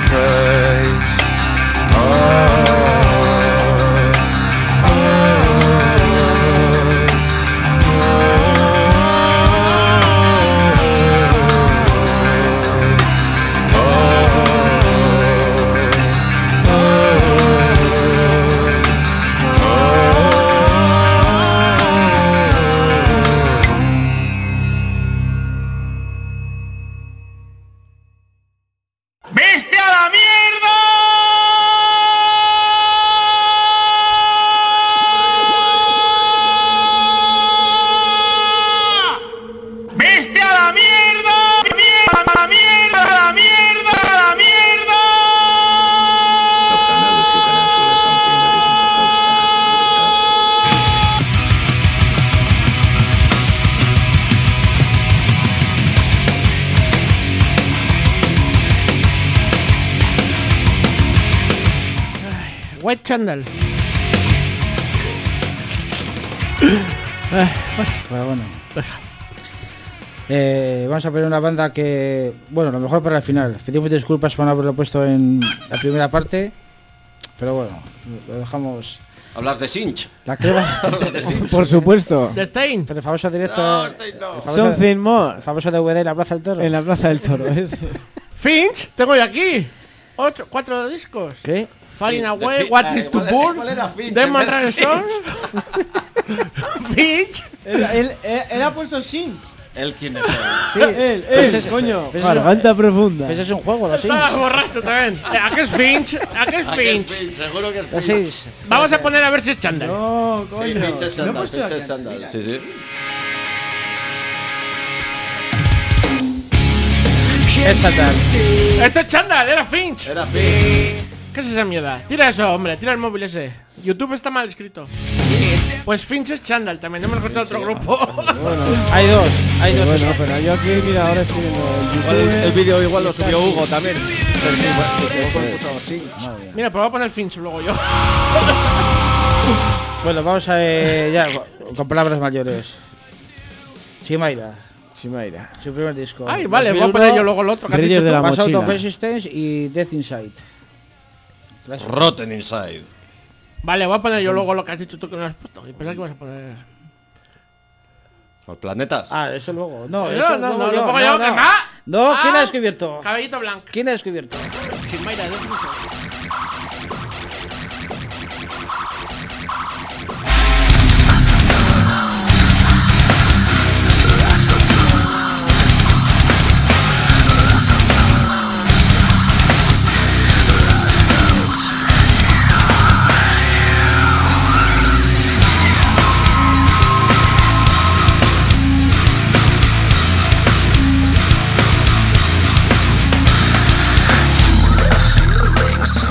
Oh, oh,
White Chandal.
Eh, bueno, bueno. Eh, vamos a poner una banda que, bueno, lo mejor para el final. Pedimos disculpas por no haberlo puesto en la primera parte, pero bueno, lo dejamos.
¿Hablas de Sinch?
La crema.
Por supuesto.
De Stein.
El famoso directo.
No, Stein no.
El famoso,
Something more.
el famoso D V D en la Plaza del Toro.
En la Plaza del Toro. Es, es.
Finch, tengo yo aquí. Otro, cuatro discos.
¿Qué?
Falling
De
Away,
Fi-
What
ah,
is to
¿cuál-
Burn,
cuál era Finch
Demon
en vez de
Stone. Finch.
Él, él, él, él ha puesto Sins.
¿Él quién es él?
Sí,
Él,
pues
él,
es-
coño.
pues es-
Garganta profunda.
Pues es un juego, lo
Estaba
Sims.
borracho también. Eh, ¿A qué es Finch? ¿A qué es
¿A qué es
Finch?
Finch? Seguro que es
Lo
Finch.
Sims.
Vamos a poner a ver si es Chandal.
No,
Sí,
coño.
Finch es
Lo he
Sandal,
puesto
Finch
aquí
es Sandal.
arriba.
Sí, sí.
Es Sandal.
Esto es Chandal, era Finch.
Era Finch.
¿Qué es esa mierda? Tira eso, hombre, tira el móvil ese. YouTube está mal escrito. Pues Finch es Chandal también, no me lo encontrado otro grupo.
Hay dos, hay dos.
Bueno, pero yo aquí, mira, ahora estoy viendo el
Igual
YouTube.
el, el vídeo igual lo subió Hugo también.
Mira, pero voy a poner Finch luego yo.
Bueno, vamos a eh, ya con palabras mayores. Chimaira,
Chimaira.
su primer disco.
Ay, vale, voy a
dos mil uno,
poner yo luego el otro que has
Reyes
dicho
de
tú.
la
Pass Out
mochila.
of Existence y Death Inside. Clásico.
Rotten Inside.
Vale, voy a poner yo luego lo que has dicho tú que no has puesto. Y pensaba que ibas a poner.
¿Los planetas?
Ah, eso luego. No,
No,
eso
no,
luego
no,
yo.
lo pongo yo, que más.
No, ¿quién
Ah.
ha descubierto?
Cabellito blanco.
¿Quién ha descubierto?
Chimaira, ¿no?
Feelings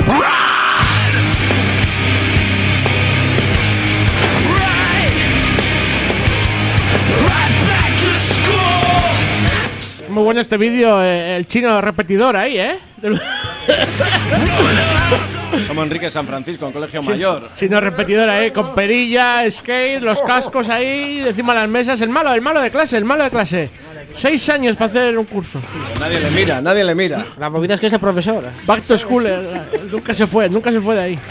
Muy bueno este vídeo, eh, el chino repetidor ahí, ¿eh?
Como Enrique San Francisco en Colegio Mayor.
Chino repetidor ahí, con perilla, skate, los cascos ahí, encima de las mesas. El malo, el malo de clase, el malo de clase. Seis años para hacer un curso.
Nadie le mira, nadie le mira.
La movida es que es el profesor.
Back to school, eh, nunca se fue, nunca se fue de ahí.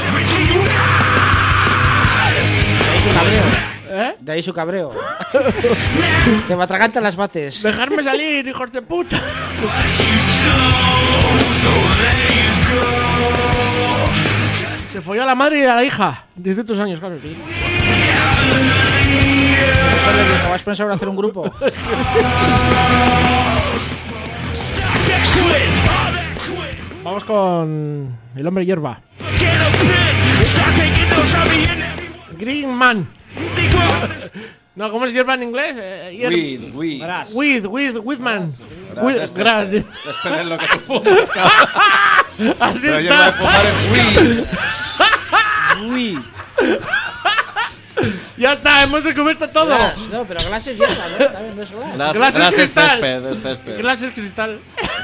¿Eh?
De ahí su cabreo. Se me atragantan las bates.
Dejarme salir, hijos de puta. Se folló a la madre y a la hija. dieciocho años, claro. Sí.
¿Vas a pensar en hacer un grupo?
Vamos con el hombre hierba. Green Man. No, ¿cómo es hierba en inglés? Eh, hierba.
Weed, weed.
Grass. Weed, weed, weed man. Weed, grass.
Después de lo que tú fumas, cabrón.
Así
Pero
está.
hierba de fumar es weed.
Uy.
Ya está, hemos descubierto todo.
Glass, no, pero glass es hierba, ¿no? También no es glass.
Glass,
Glass es
glass es
cristal.
césped, es césped.
Glass es cristal.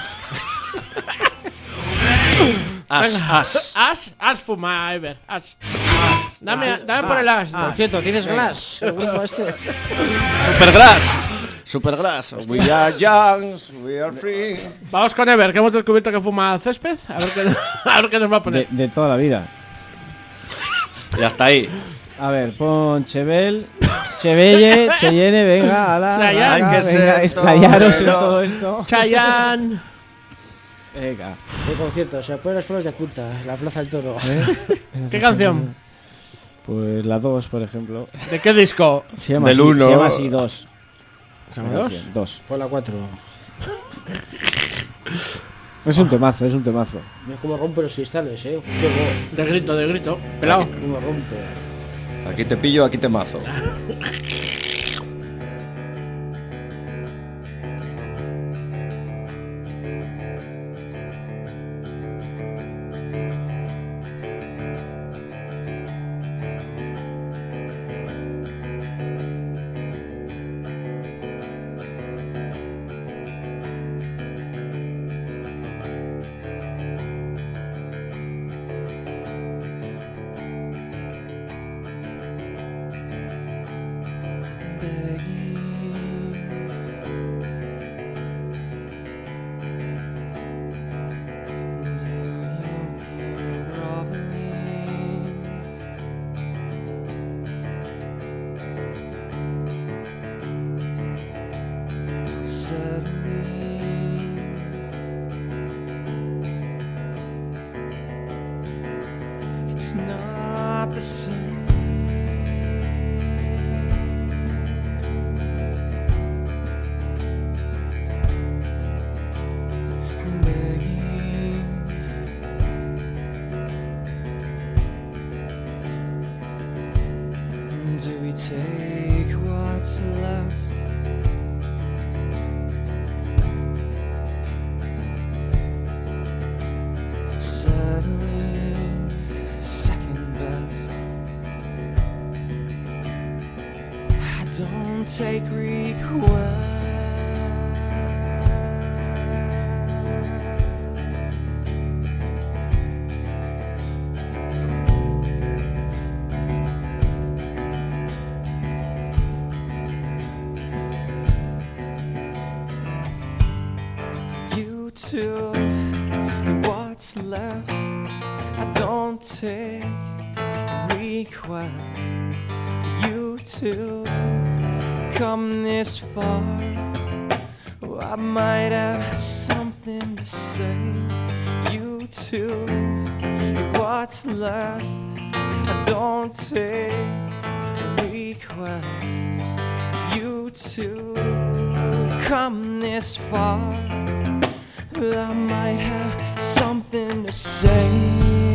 As,
Venga.
as.
As, as fuma, Ever. As. Dame, dame por el as.
Por cierto, ¿tienes glass? El grupo este.
Supergrass. Supergrass. We are young, we are free.
Vamos con Ever, que hemos descubierto que fuma césped. A ver qué, a ver qué nos va a
De,
poner.
de toda la vida.
Y hasta ahí.
A ver, pon Chebel, Chevelle, Cheyenne, venga, ala,
Chayanne,
venga,
que
venga,
sea
explayaros en
torero.
todo esto.
Chayanne.
Venga.
De concierto, se ponen los pueblos de Punta, la Plaza del Toro.
¿Eh?
¿Qué canción?
Pues la dos, por ejemplo.
¿De qué disco?
Se llama
Del
así,
uno.
se llama así, dos.
¿Se llama
La
dos?
canción, Dos.
Por la cuatro.
Es un temazo, es un temazo.
Mira cómo rompe los cristales, eh. Qué voz.
De grito, de grito. Pelado.
Cómo rompe.
Aquí te pillo, aquí te mazo.
It's not the same. Begging. Do we take what's left? Suddenly, second best. I don't take requests. You took what's left. I don't take requests. You two come this far. Oh, I might have something to say. You two, what's left? I don't take requests. You two come this far. I might have something to say.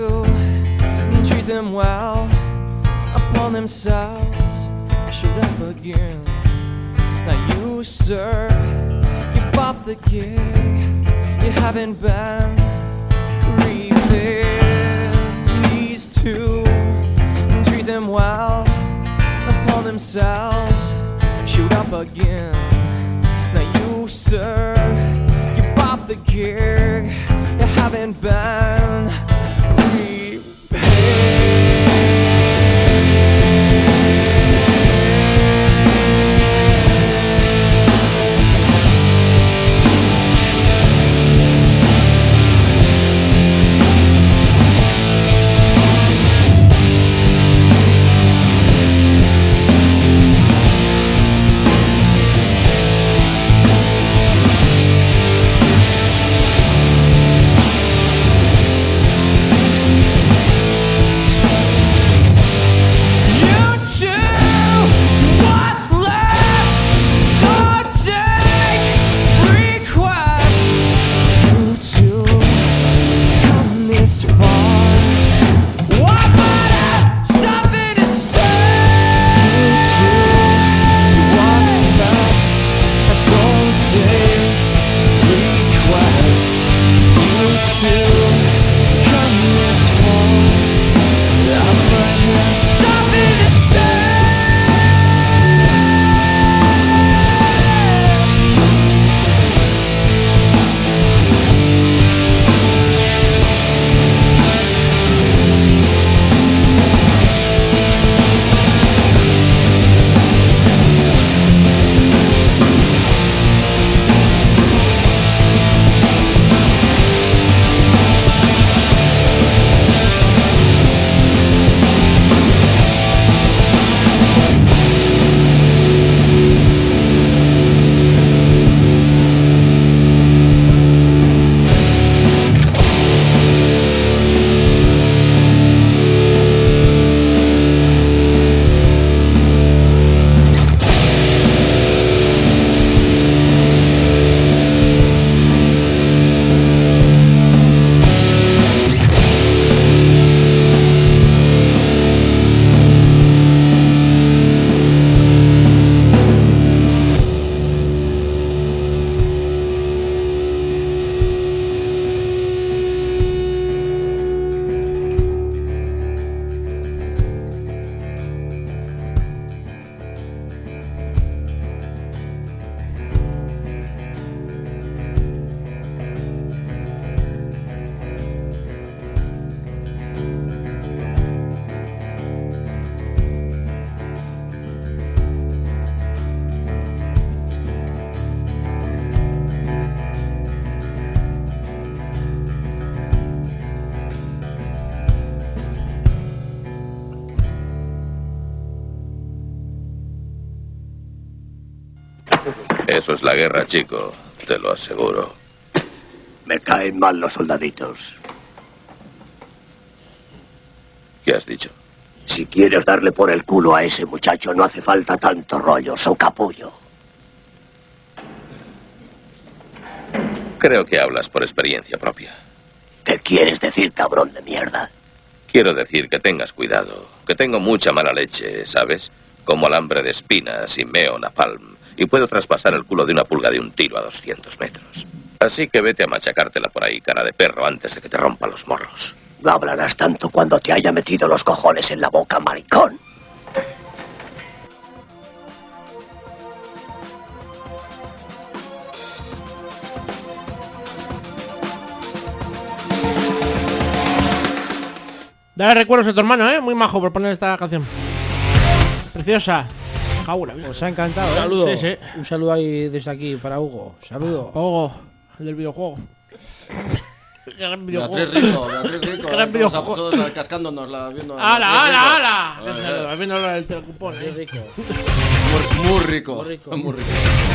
to treat them well upon themselves, showed up again. Now you, sir, give up the gig. You haven't been refilled. These two treat them well upon themselves, showed up again. Now you, sir, give up the gig. You haven't been repaid.
Eso es la guerra, chico, te lo aseguro.
Me caen mal los soldaditos.
¿Qué has dicho?
Si quieres darle por el culo a ese muchacho, no hace falta tanto rollo, so capullo.
Creo que hablas por experiencia propia.
¿Qué quieres decir, cabrón de mierda?
Quiero decir que tengas cuidado, que tengo mucha mala leche, ¿sabes? Como alambre de espinas y meo napalm, y puedo traspasar el culo de una pulga de un tiro a doscientos metros. Así que vete a machacártela por ahí, cara de perro, antes de que te rompa los morros.
No hablarás tanto cuando te haya metido los cojones en la boca, maricón.
Dale recuerdos a tu hermano, ¿eh? Muy majo por poner esta canción. Preciosa. Jaula.
Os ha encantado. Un saludo. Sí, sí. Un saludo ahí desde aquí para Hugo. Saludo.
Hugo, el del videojuego. Gran videojuego.
Beatriz Rico, Beatriz Rico.
Gran videojuego.
Todos cascándonos la viendo.
¡Hala, hala, hala! Viendo el telecupón,
eh. Rico.
Muy, muy rico.
Muy rico.
Muy rico.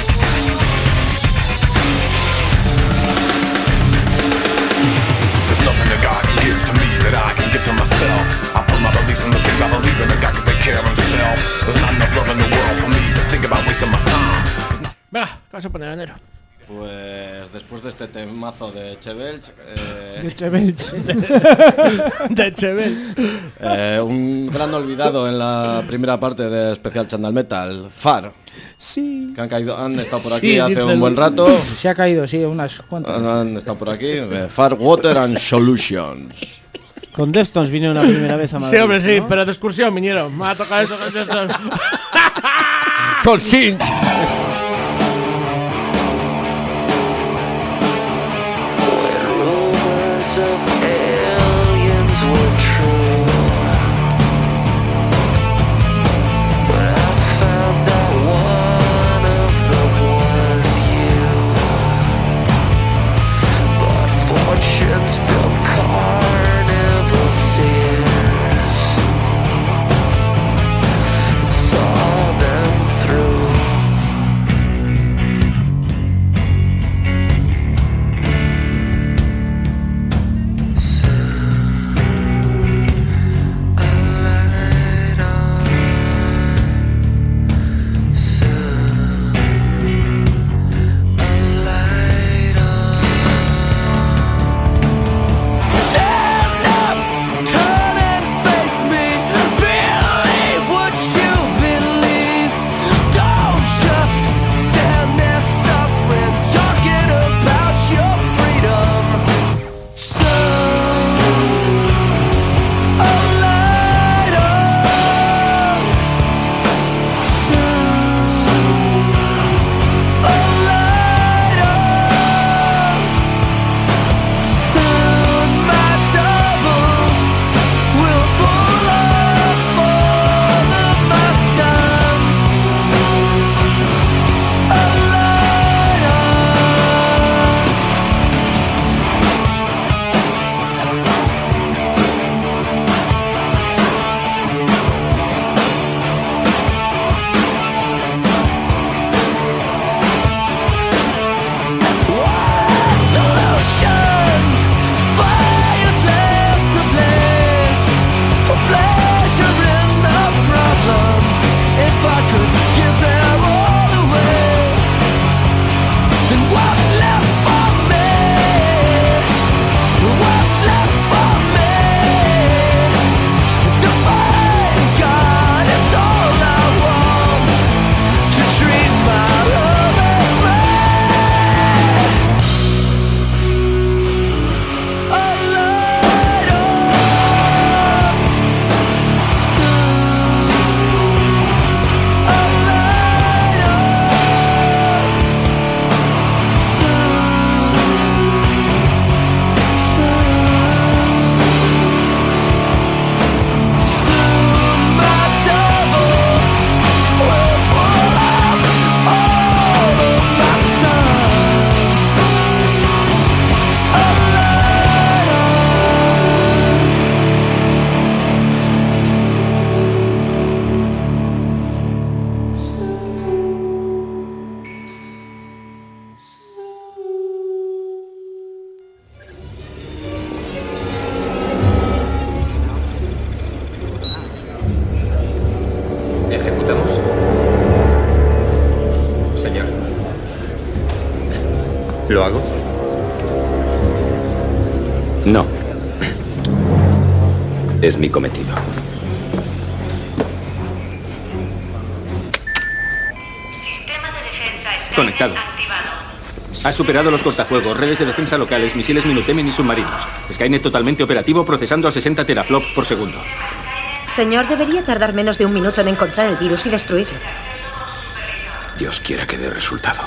Nothing that God can give to me that I can give to myself. I put my beliefs in the things I believe in, and God can take care of himself. There's not enough love in the world for me to think about wasting my time.
Venga, ¿qué vas a poner, enero?
Pues después de este temazo de Chebelch, eh,
De Chebelch. De Chebelch.
eh, un gran olvidado en la primera parte de Especial Chandal Metal, Far.
Sí.
Que han caído, han estado por aquí
Sí,
hace
dice
un
el-
buen rato.
Se ha caído, sí, unas cuantas.
Han, han estado por aquí. eh, Far Water and Solutions.
Con Deftones vinieron la primera vez a Madrid.
Sí, hombre, sí,
¿no?
pero de excursión vinieron. Me ha tocado eso con Deftones.
Con Cinch.
¿Lo hago?
No. Es mi cometido.
Conectado. Ha superado los cortafuegos, redes de defensa locales, misiles Minutemen y submarinos. Skynet totalmente operativo, procesando a sesenta teraflops por segundo.
Señor, debería tardar menos de un minuto en encontrar el virus y destruirlo.
Dios quiera que dé resultado.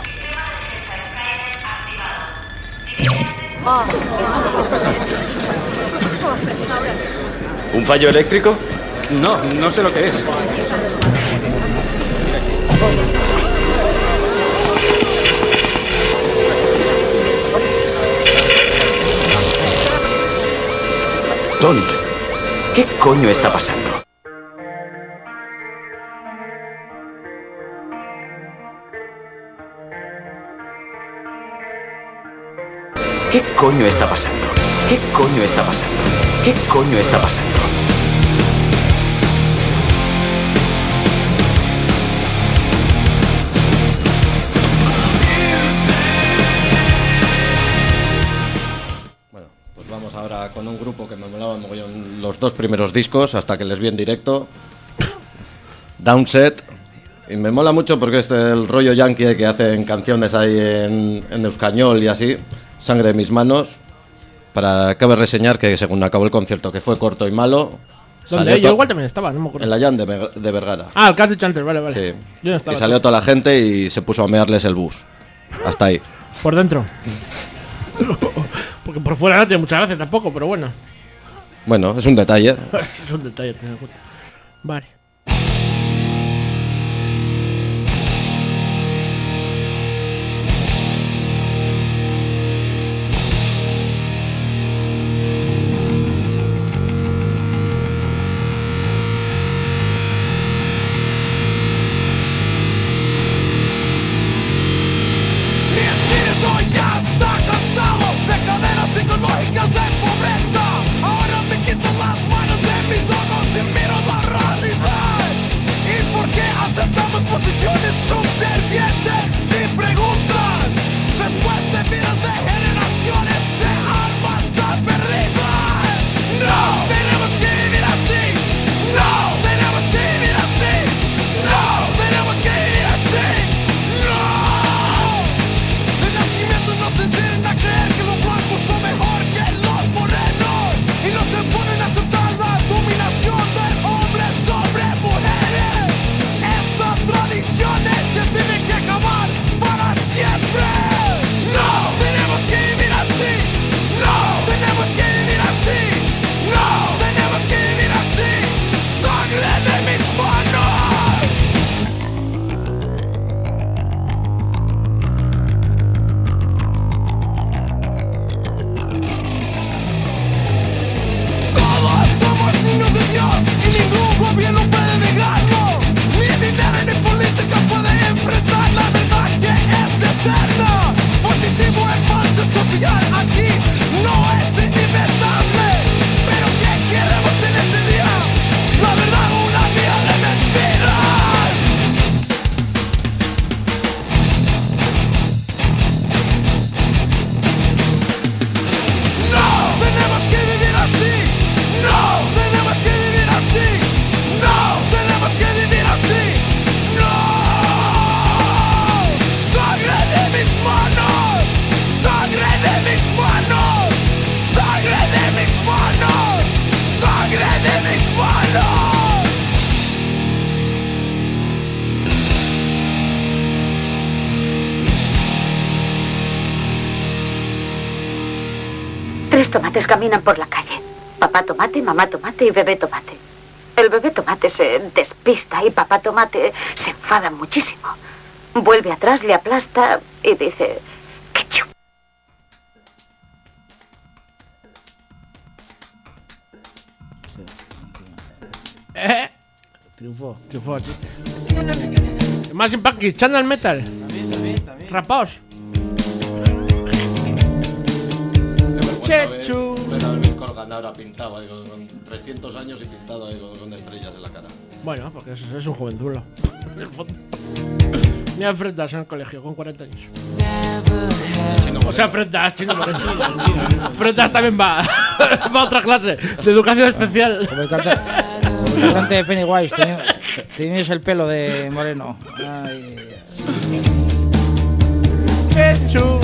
¿Un fallo eléctrico? No, no sé lo que es.
Tony, ¿qué coño está pasando? ¿Qué coño está pasando? ¿Qué coño está pasando? ¿Qué coño está pasando?
con un grupo que me molaban mogollón los dos primeros discos, hasta que les vi en directo. Downset. Y me mola mucho porque es el rollo yankee que hacen canciones ahí en, en euskañol y así. Sangre de mis manos. Para cabe reseñar que según acabó el concierto, que fue corto y malo.
¿Dónde? Yo igual también estaba, no me acuerdo.
En la Jan de, Ver- de Vergara.
Ah, el que has dicho antes, vale, vale.
Sí.
Yo no estaba.
Y salió toda la gente y se puso a mearles el bus. Hasta ahí.
Por dentro. Porque por fuera no tiene mucha gracia tampoco, pero bueno.
Bueno, es un detalle.
Es un detalle, tener en cuenta. Vale.
Mi espíritu ya está cansado de cadenas psicológicas de pobreza. Ahora me quito las manos de mis ojos y miro la realidad. ¿Y por qué aceptamos posiciones subservientes sin preguntas? Después de vidas de generaciones de almas tan perdidas. No, tenemos que vivir así. No, tenemos que vivir así. No, tenemos que vivir así. No. De nacimiento nos enseñan a creer que los blancos son mejor que los morenos y nos imponen a aceptar la dominación de hombres sobre mujeres. Estas tradiciones se tienen que acabar para siempre. No, tenemos que vivir así. No, tenemos que vivir así. No, tenemos que vivir así. Sangre de mis manos. Todos somos niños de Dios y ningún gobierno puede negarlo. Ni dinero ni política puede enfrentar la verdad que es eterna. Positivo en falso social aquí no es inimitable. Pero ¿qué queremos en este día? La verdad, una vida de mentiras. No, tenemos que vivir así. No, tenemos que vivir así. No, tenemos que vivir así. No. Sangre de mis manos. Sangre de mis manos. Sangre de mis manos. Sangre de mis manos.
Tres tomates caminan por la calle. Papá tomate, mamá tomate y bebé tomate. El bebé tomate se despista y papá tomate se enfada muchísimo. Vuelve atrás, le aplasta y dice... "Ketchup".
Eh.
Triunfó.
Triunfó, sí. Más Impact que Channel Metal. Rapaos. Chechu.
Ver a Bill Corgan ahora pintado ahí con, con trescientos años y pintado ahí con, con estrellas en la cara.
Bueno, porque es, es un jovenzuelo. En el fondo. Ni a Frendas en el colegio con cuarenta años. O sea, Frendas, chino moreno. Frendas también va, va a otra clase de educación especial.
Como el canta- como el cantante de Pennywise, tenía- tenías el pelo de moreno. Ay,
Chechu.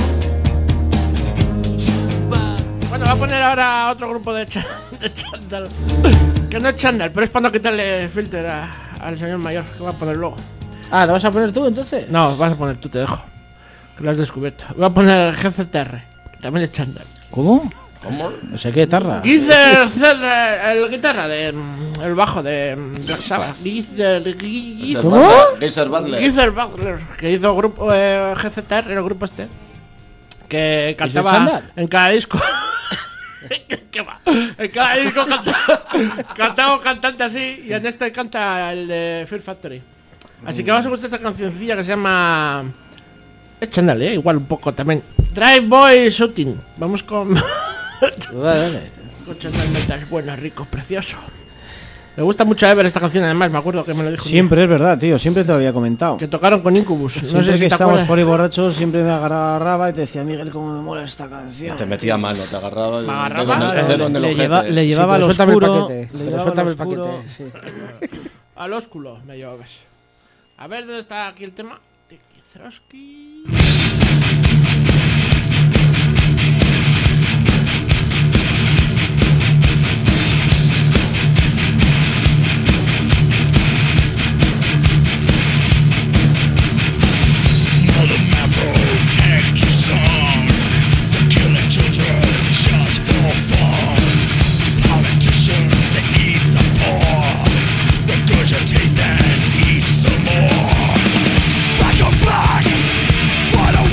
Bueno, va a poner ahora otro grupo de, cha de chándal. Que no es chándal, pero es para no quitarle filter a- al señor mayor. Que va a poner luego.
Ah, ¿lo vas a poner tú entonces?
No, vas a poner tú, te dejo. Que lo has descubierto. Voy a poner G C T R, que también es chándal.
¿Cómo?
¿Cómo?
No sé qué guitarra.
Gizer, el guitarra de mm, el bajo de mm, Black Sabbath. Gizer, Gizer,
¿Cómo? Geezer Butler.
Gizer Butler, que hizo grupo eh, G C T R, el grupo este, que cantaba
chándal?
en cada disco. ¿Qué va? En cada disco cantaba, cantaba un cantante así y en este canta el de Fear Factory. Así que vamos a escuchar esta cancioncilla que se llama... Es chándal, eh, igual un poco también. Drive Boy Shooting. Vamos con...
Dale, dale.
Con chándal metal, bueno, rico, precioso. Me gusta mucho Ever esta canción, además, me acuerdo que me lo dijo.
Siempre es verdad, tío, siempre te lo había comentado.
Que tocaron con Incubus. No
Siempre
sé si
que
te
estábamos
acuerdas.
por ahí borrachos, siempre me agarraba y te decía, Miguel, cómo me mola esta canción.
Te metía mano, te agarraba.
Me agarraba.
El dedo en el- el dedo en el
Le
ojete.
lleva- le llevaba
Sí,
al
pero suéltame el
oscuro.
paquete,
Le
pero
llevaba al
suéltame el
oscuro.
paquete, sí.
Al ósculo me llevabas. A ver, ¿dónde está aquí el tema? Tiki Zrosky.
Mother Macro, take your son. They're killing children just for fun. Politicians, they eat the poor. Regurgitate and eat some more. Like a black, what a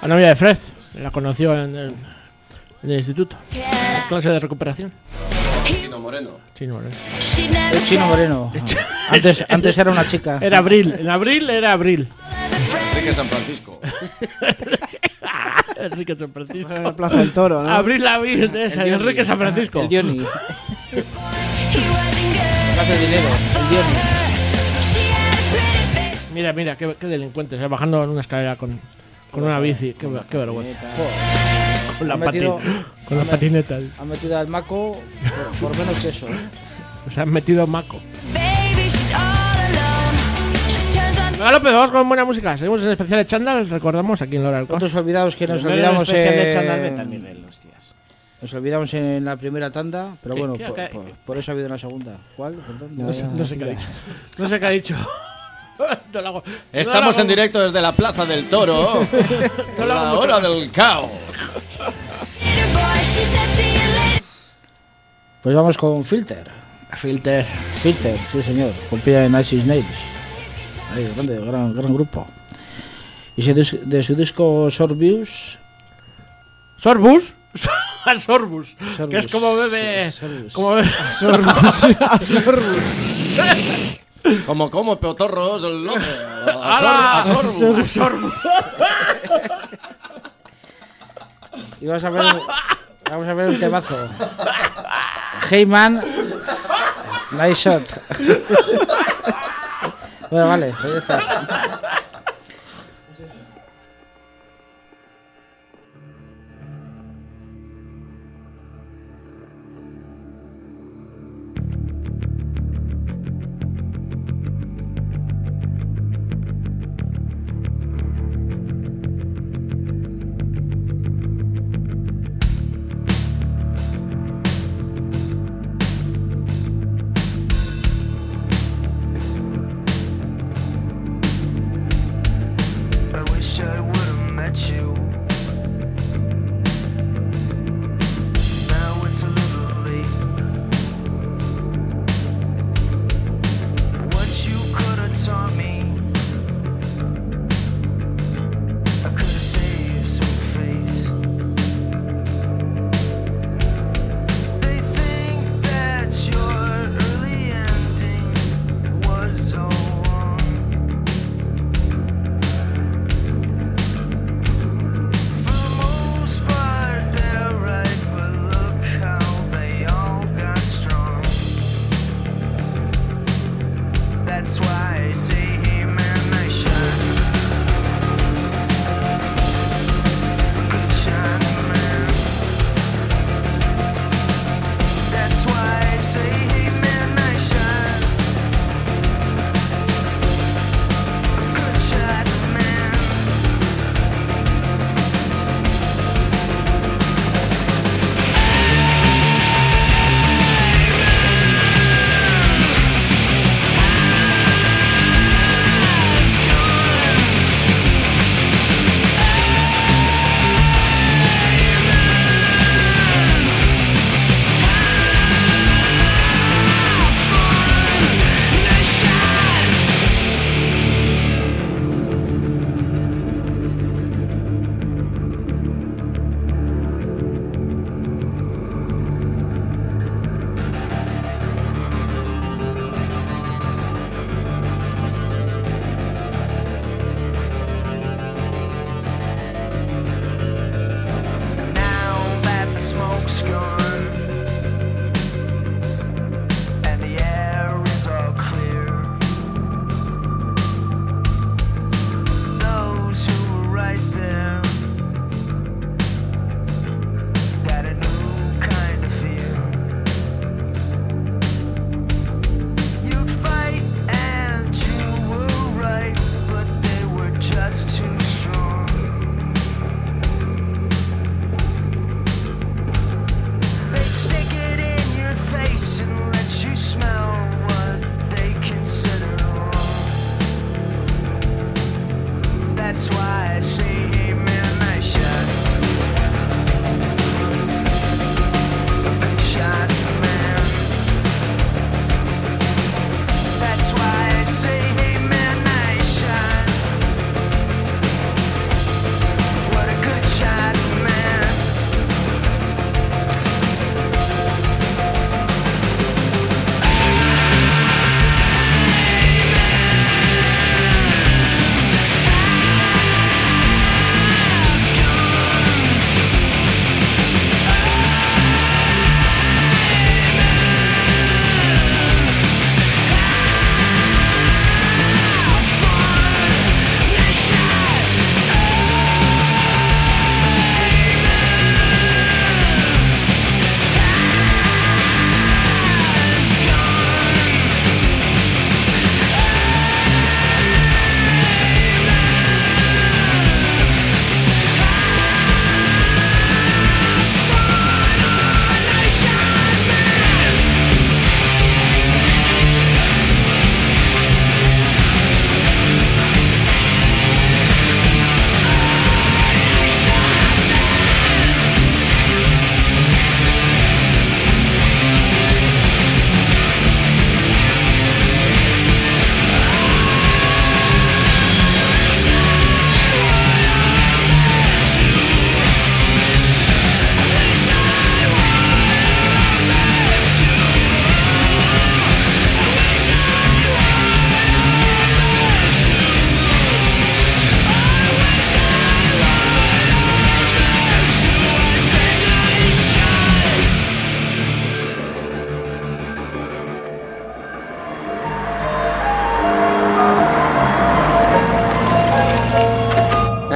La novia de Fred, la conoció en el, en el instituto. En clase de recuperación.
Chino Moreno.
Chino Moreno.
El Chino Moreno. Antes, antes era una chica.
Era Abril. En abril era Abril.
Enrique San Francisco.
Enrique San Francisco.
En la Plaza del Toro, ¿no?
Abril la Virgen, esa, Enrique San Francisco.
El Dioni. Hace dinero. El Dioni.
Mira, mira, qué, qué delincuentes, eh, bajando en una escalera con, con una bici, qué, qué vergüenza. Con, la
Ha metido-
pati- con las patinetas.
Han metido al Maco por, por menos que eso. ¿eh?
Se han metido maco. Venga, López, vamos con buena música. Seguimos en el especial de Chandal, recordamos aquí en Lora del Cos.
Otros olvidados que nos
Primero
olvidamos
el especial de
en-
Chandal Metal, Miguel, hostias.
Nos olvidamos en la primera tanda, pero
¿Qué-
bueno,
qué-
por,
qué-
por- por eso ha habido una segunda. ¿Cuál? Perdón.
No sé, no sé qué ha dicho. No sé qué ha dicho. No lo hago-
Estamos
no lo hago-
en directo desde la Plaza del Toro.
No lo
La
hago
hora
mucho.
del caos.
Pues vamos con Filter.
Filter.
Filter, sí señor. Compía en Ice Nails. Ahí, grande, gran, gran grupo. Y se dis- de su disco Sorbius.
¿Sorbus? A Sorbus.
Sorbus.
Que es como bebe.
Sorbus.
Como bebe.
Sorbus. A Sorbus.
Como como peotorros, el loco.
¡Hala!
A Sorbu.
A Sorbus.
Y vamos a ver, vamos a ver un temazo. Hey man, nice shot. Bueno, vale, pues ya está.
I wish I would have met you. Now it's a little late. What you could have taught me, I could have saved some face. They think that your early ending was all wrong.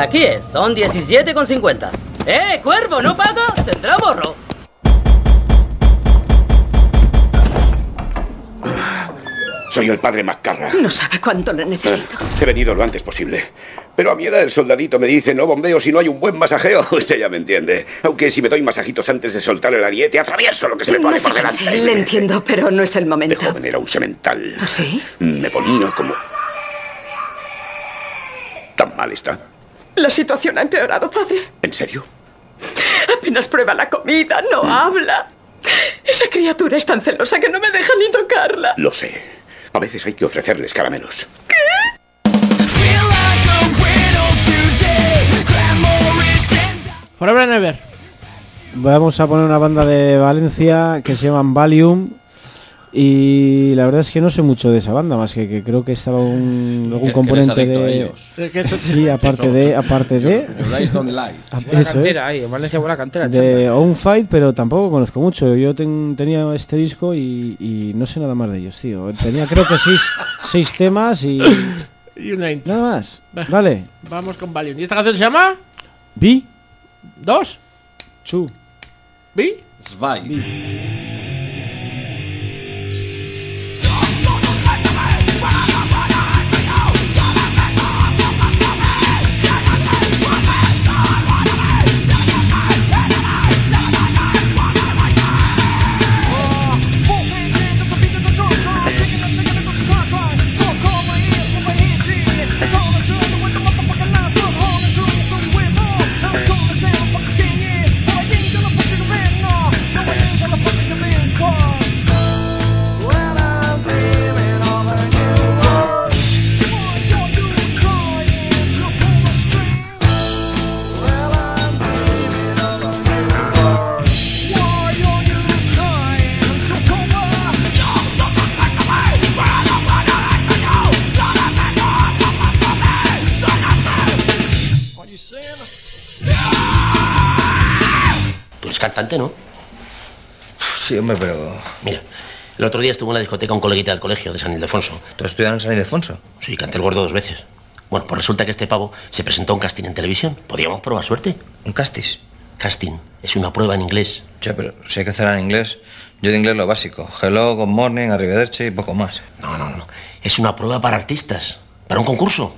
aquí es, son diecisiete con cincuenta. ¡Eh, cuervo, no paga! Tendrá morro.
Soy el padre Maccarra.
No sabe cuánto le necesito.
He venido lo antes posible. Pero a mi edad el soldadito me dice, no bombeo si no hay un buen masajeo. Usted ya me entiende. Aunque si me doy masajitos antes de soltar el ariete, atravieso lo que se me pone
no
por
sé,
delante.
Le entiendo, pero no es el momento.
De joven era un semental.
¿Ah, sí?
Me ponía como... ¿Tan mal está?
La situación ha empeorado, padre.
¿En serio?
Apenas prueba la comida, no habla. Esa criatura es tan celosa que no me deja ni tocarla.
Lo sé. A veces hay que ofrecerles caramelos.
Forever and Ever.
Vamos a poner una banda de Valencia que se llaman Valium. Y la verdad es que no sé mucho de esa banda, más que, que creo que estaba un, algún
que
componente
eres adicto a
de...
ellos.
Sí, aparte de... aparte de
Your eyes don't lie.
Buena
Eso
cantera
es.
ahí, en Valencia buena cantera.
De On Fight, pero tampoco conozco mucho. Yo ten- tenía este disco y, y no sé nada más de ellos, tío. Tenía creo que seis, seis temas y...
Y una intro.
Nada más. Vale.
Vamos con Valium. ¿Y esta canción se llama?
Vi.
¿Dos?
Chu.
¿Vi?
Zwei.
Tú eres cantante, ¿no?
Sí, hombre, pero...
Mira, el otro día estuve en la discoteca un coleguita del colegio de San Ildefonso.
¿Tú estudias en San Ildefonso?
Sí, canté el gordo dos veces. Bueno, pues resulta que este pavo se presentó a un casting en televisión. ¿Podríamos probar suerte?
¿Un casting?
Casting. Es una prueba en inglés.
Ya, pero si hay que hacerla en inglés... Yo de inglés lo básico. Hello, good morning, arrivederci y poco más.
No, no, no. Es una prueba para artistas. Para un concurso.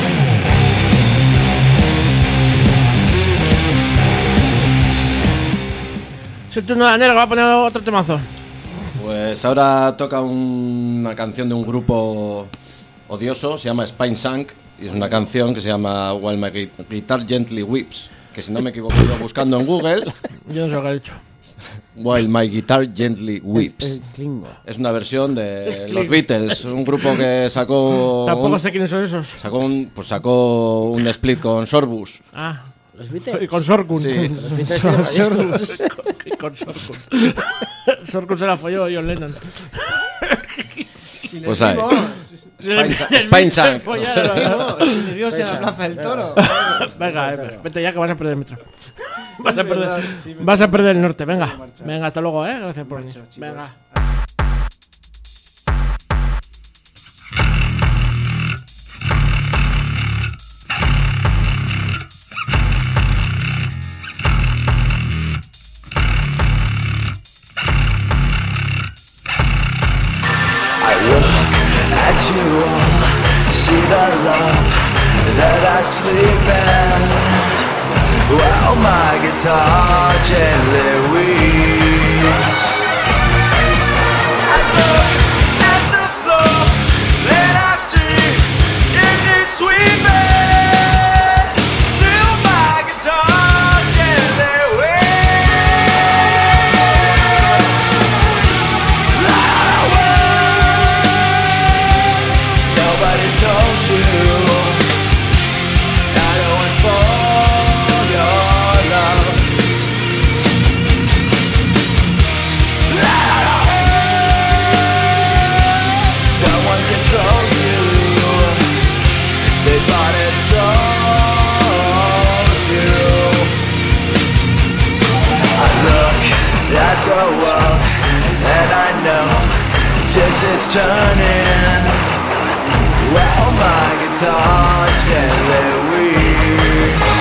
Es el turno de Daniel, que va a poner otro temazo.
Pues ahora toca un- una canción de un grupo odioso, se llama Spine Sank, y es una canción que se llama While My Gui- Guitar Gently Weeps, que si no me equivoco yo buscando en Google,
Yo no sé lo que he dicho.
While My Guitar Gently Weeps.
El Klingo.
Es una versión de
Es
los
Klingo.
Beatles, un grupo que sacó
Tampoco
un,
sé quiénes son esos.
sacó un, pues sacó un split con Sorbus.
Ah,
¿Los Beatles?
y con Sorkun.
Sí.
Los Beatles
Con
eran
Sorkun. Y con Sorkun. Sorkun se la folló John Lennon.
Pues ahí.
Spine
Spine Sank.
Dios en la Plaza del Toro.
Venga, eh, vete ya que vas a perder el metro. Vas a perder, vas a perder el norte, venga. Venga, hasta luego, eh. Gracias por venir. Venga.
I look at you, see the love that I sleep in. While my guitar gently weeps. I look at the floor that I see in this sweet bed. Still my guitar gently weeps. Nobody told you I don't want for your love. Someone controls you. They bought and sold you. I look at the world and I know just it's turning. Well, my guitar gently weeps.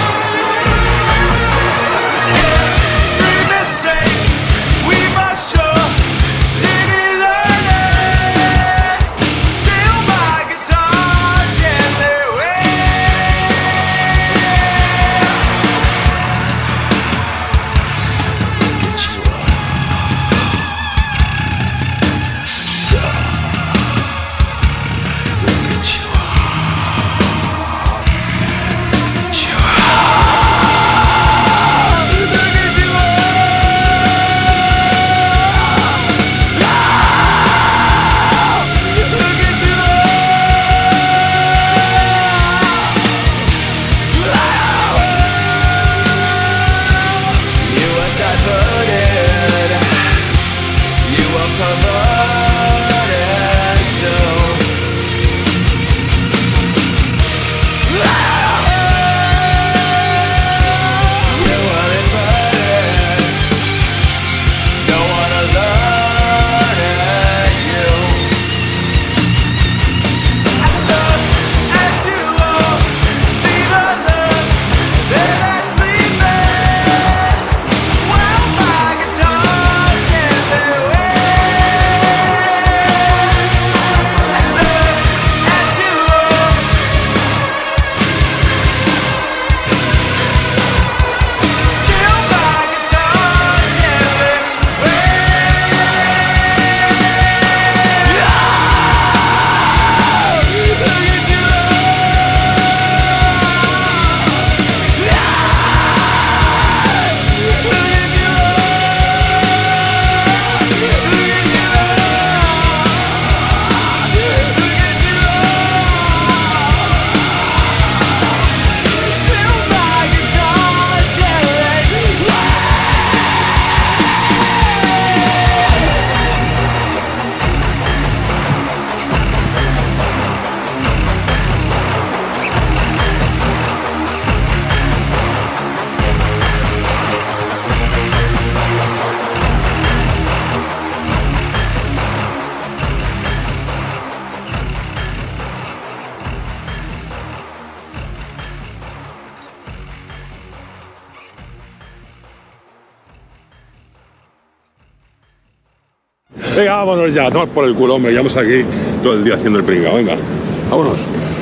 Venga, vámonos ya, tomar por el culo, hombre, llevamos aquí todo el día haciendo el pringao, venga, vámonos.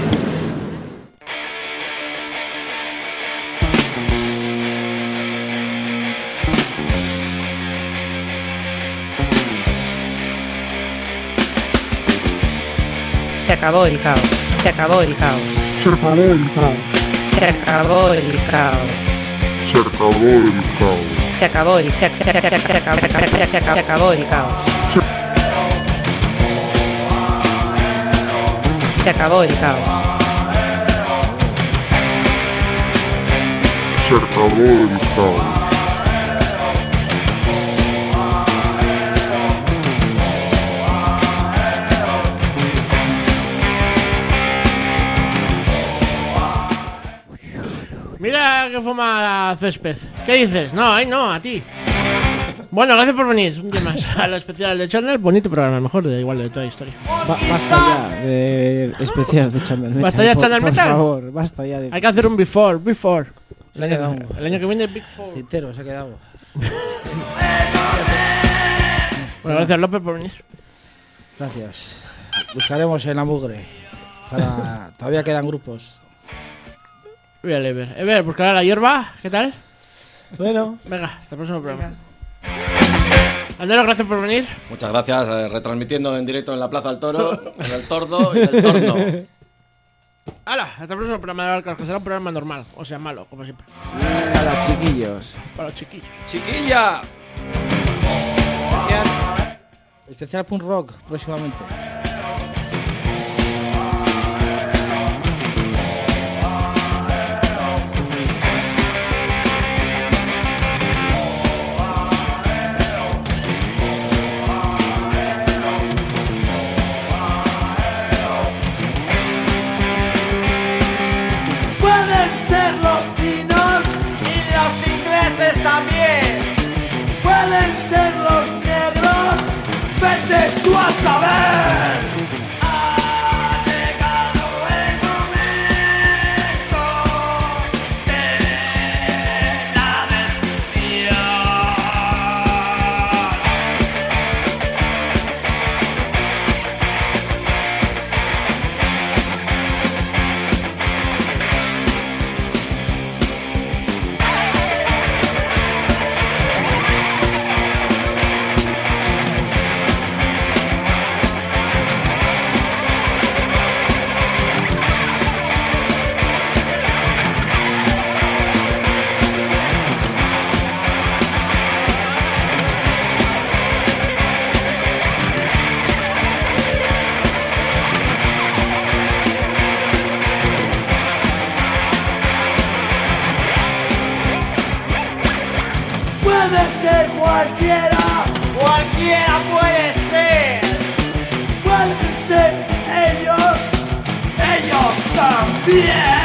Se acabó el caos, se acabó el caos,
Se acabó el caos.
se acabó el caos,
Se acabó el caos.
se acabó el se, se, se, se, se, se acabó, se, acabó, se, acabó, se acabó el caos. Se acabó el caos.
Se acabó el caos.
Mira que fuma césped. ¿Qué dices? No, ay no, a ti. Bueno, gracias por venir un día más a la especial de Channel. Bonito programa, el mejor de igual de toda la historia.
Ba- basta ya de especial de Channel Metal.
¿Basta ya
por,
Channel
por
Metal?
favor, basta ya de...
Hay que hacer un before, before.
Se ha quedado.
El año que viene Big Four.
Cintero, se ha quedado.
Bueno, gracias López por venir.
Gracias. Buscaremos en la mugre. Para... Todavía quedan grupos.
Voy a Ever. Ever, buscar la hierba, ¿qué tal?
Bueno.
Venga, hasta el próximo programa. Andero, gracias por venir.
Muchas gracias, eh, retransmitiendo en directo en la Plaza del Toro, en el Tordo y en el Torno.
¡Hala! Hasta el próximo programa de Alcalá, que será un programa normal, o sea, malo, como siempre.
Para los chiquillos.
Para los chiquillos.
¡Chiquilla!
Especial punk rock próximamente.
Pueden ser los chinos y los ingleses también. Pueden ser los negros, vete tú a saber. Ha llegado el momento de la destrucción. Puede ser cualquiera, cualquiera puede ser. Pueden ser ellos, ellos también.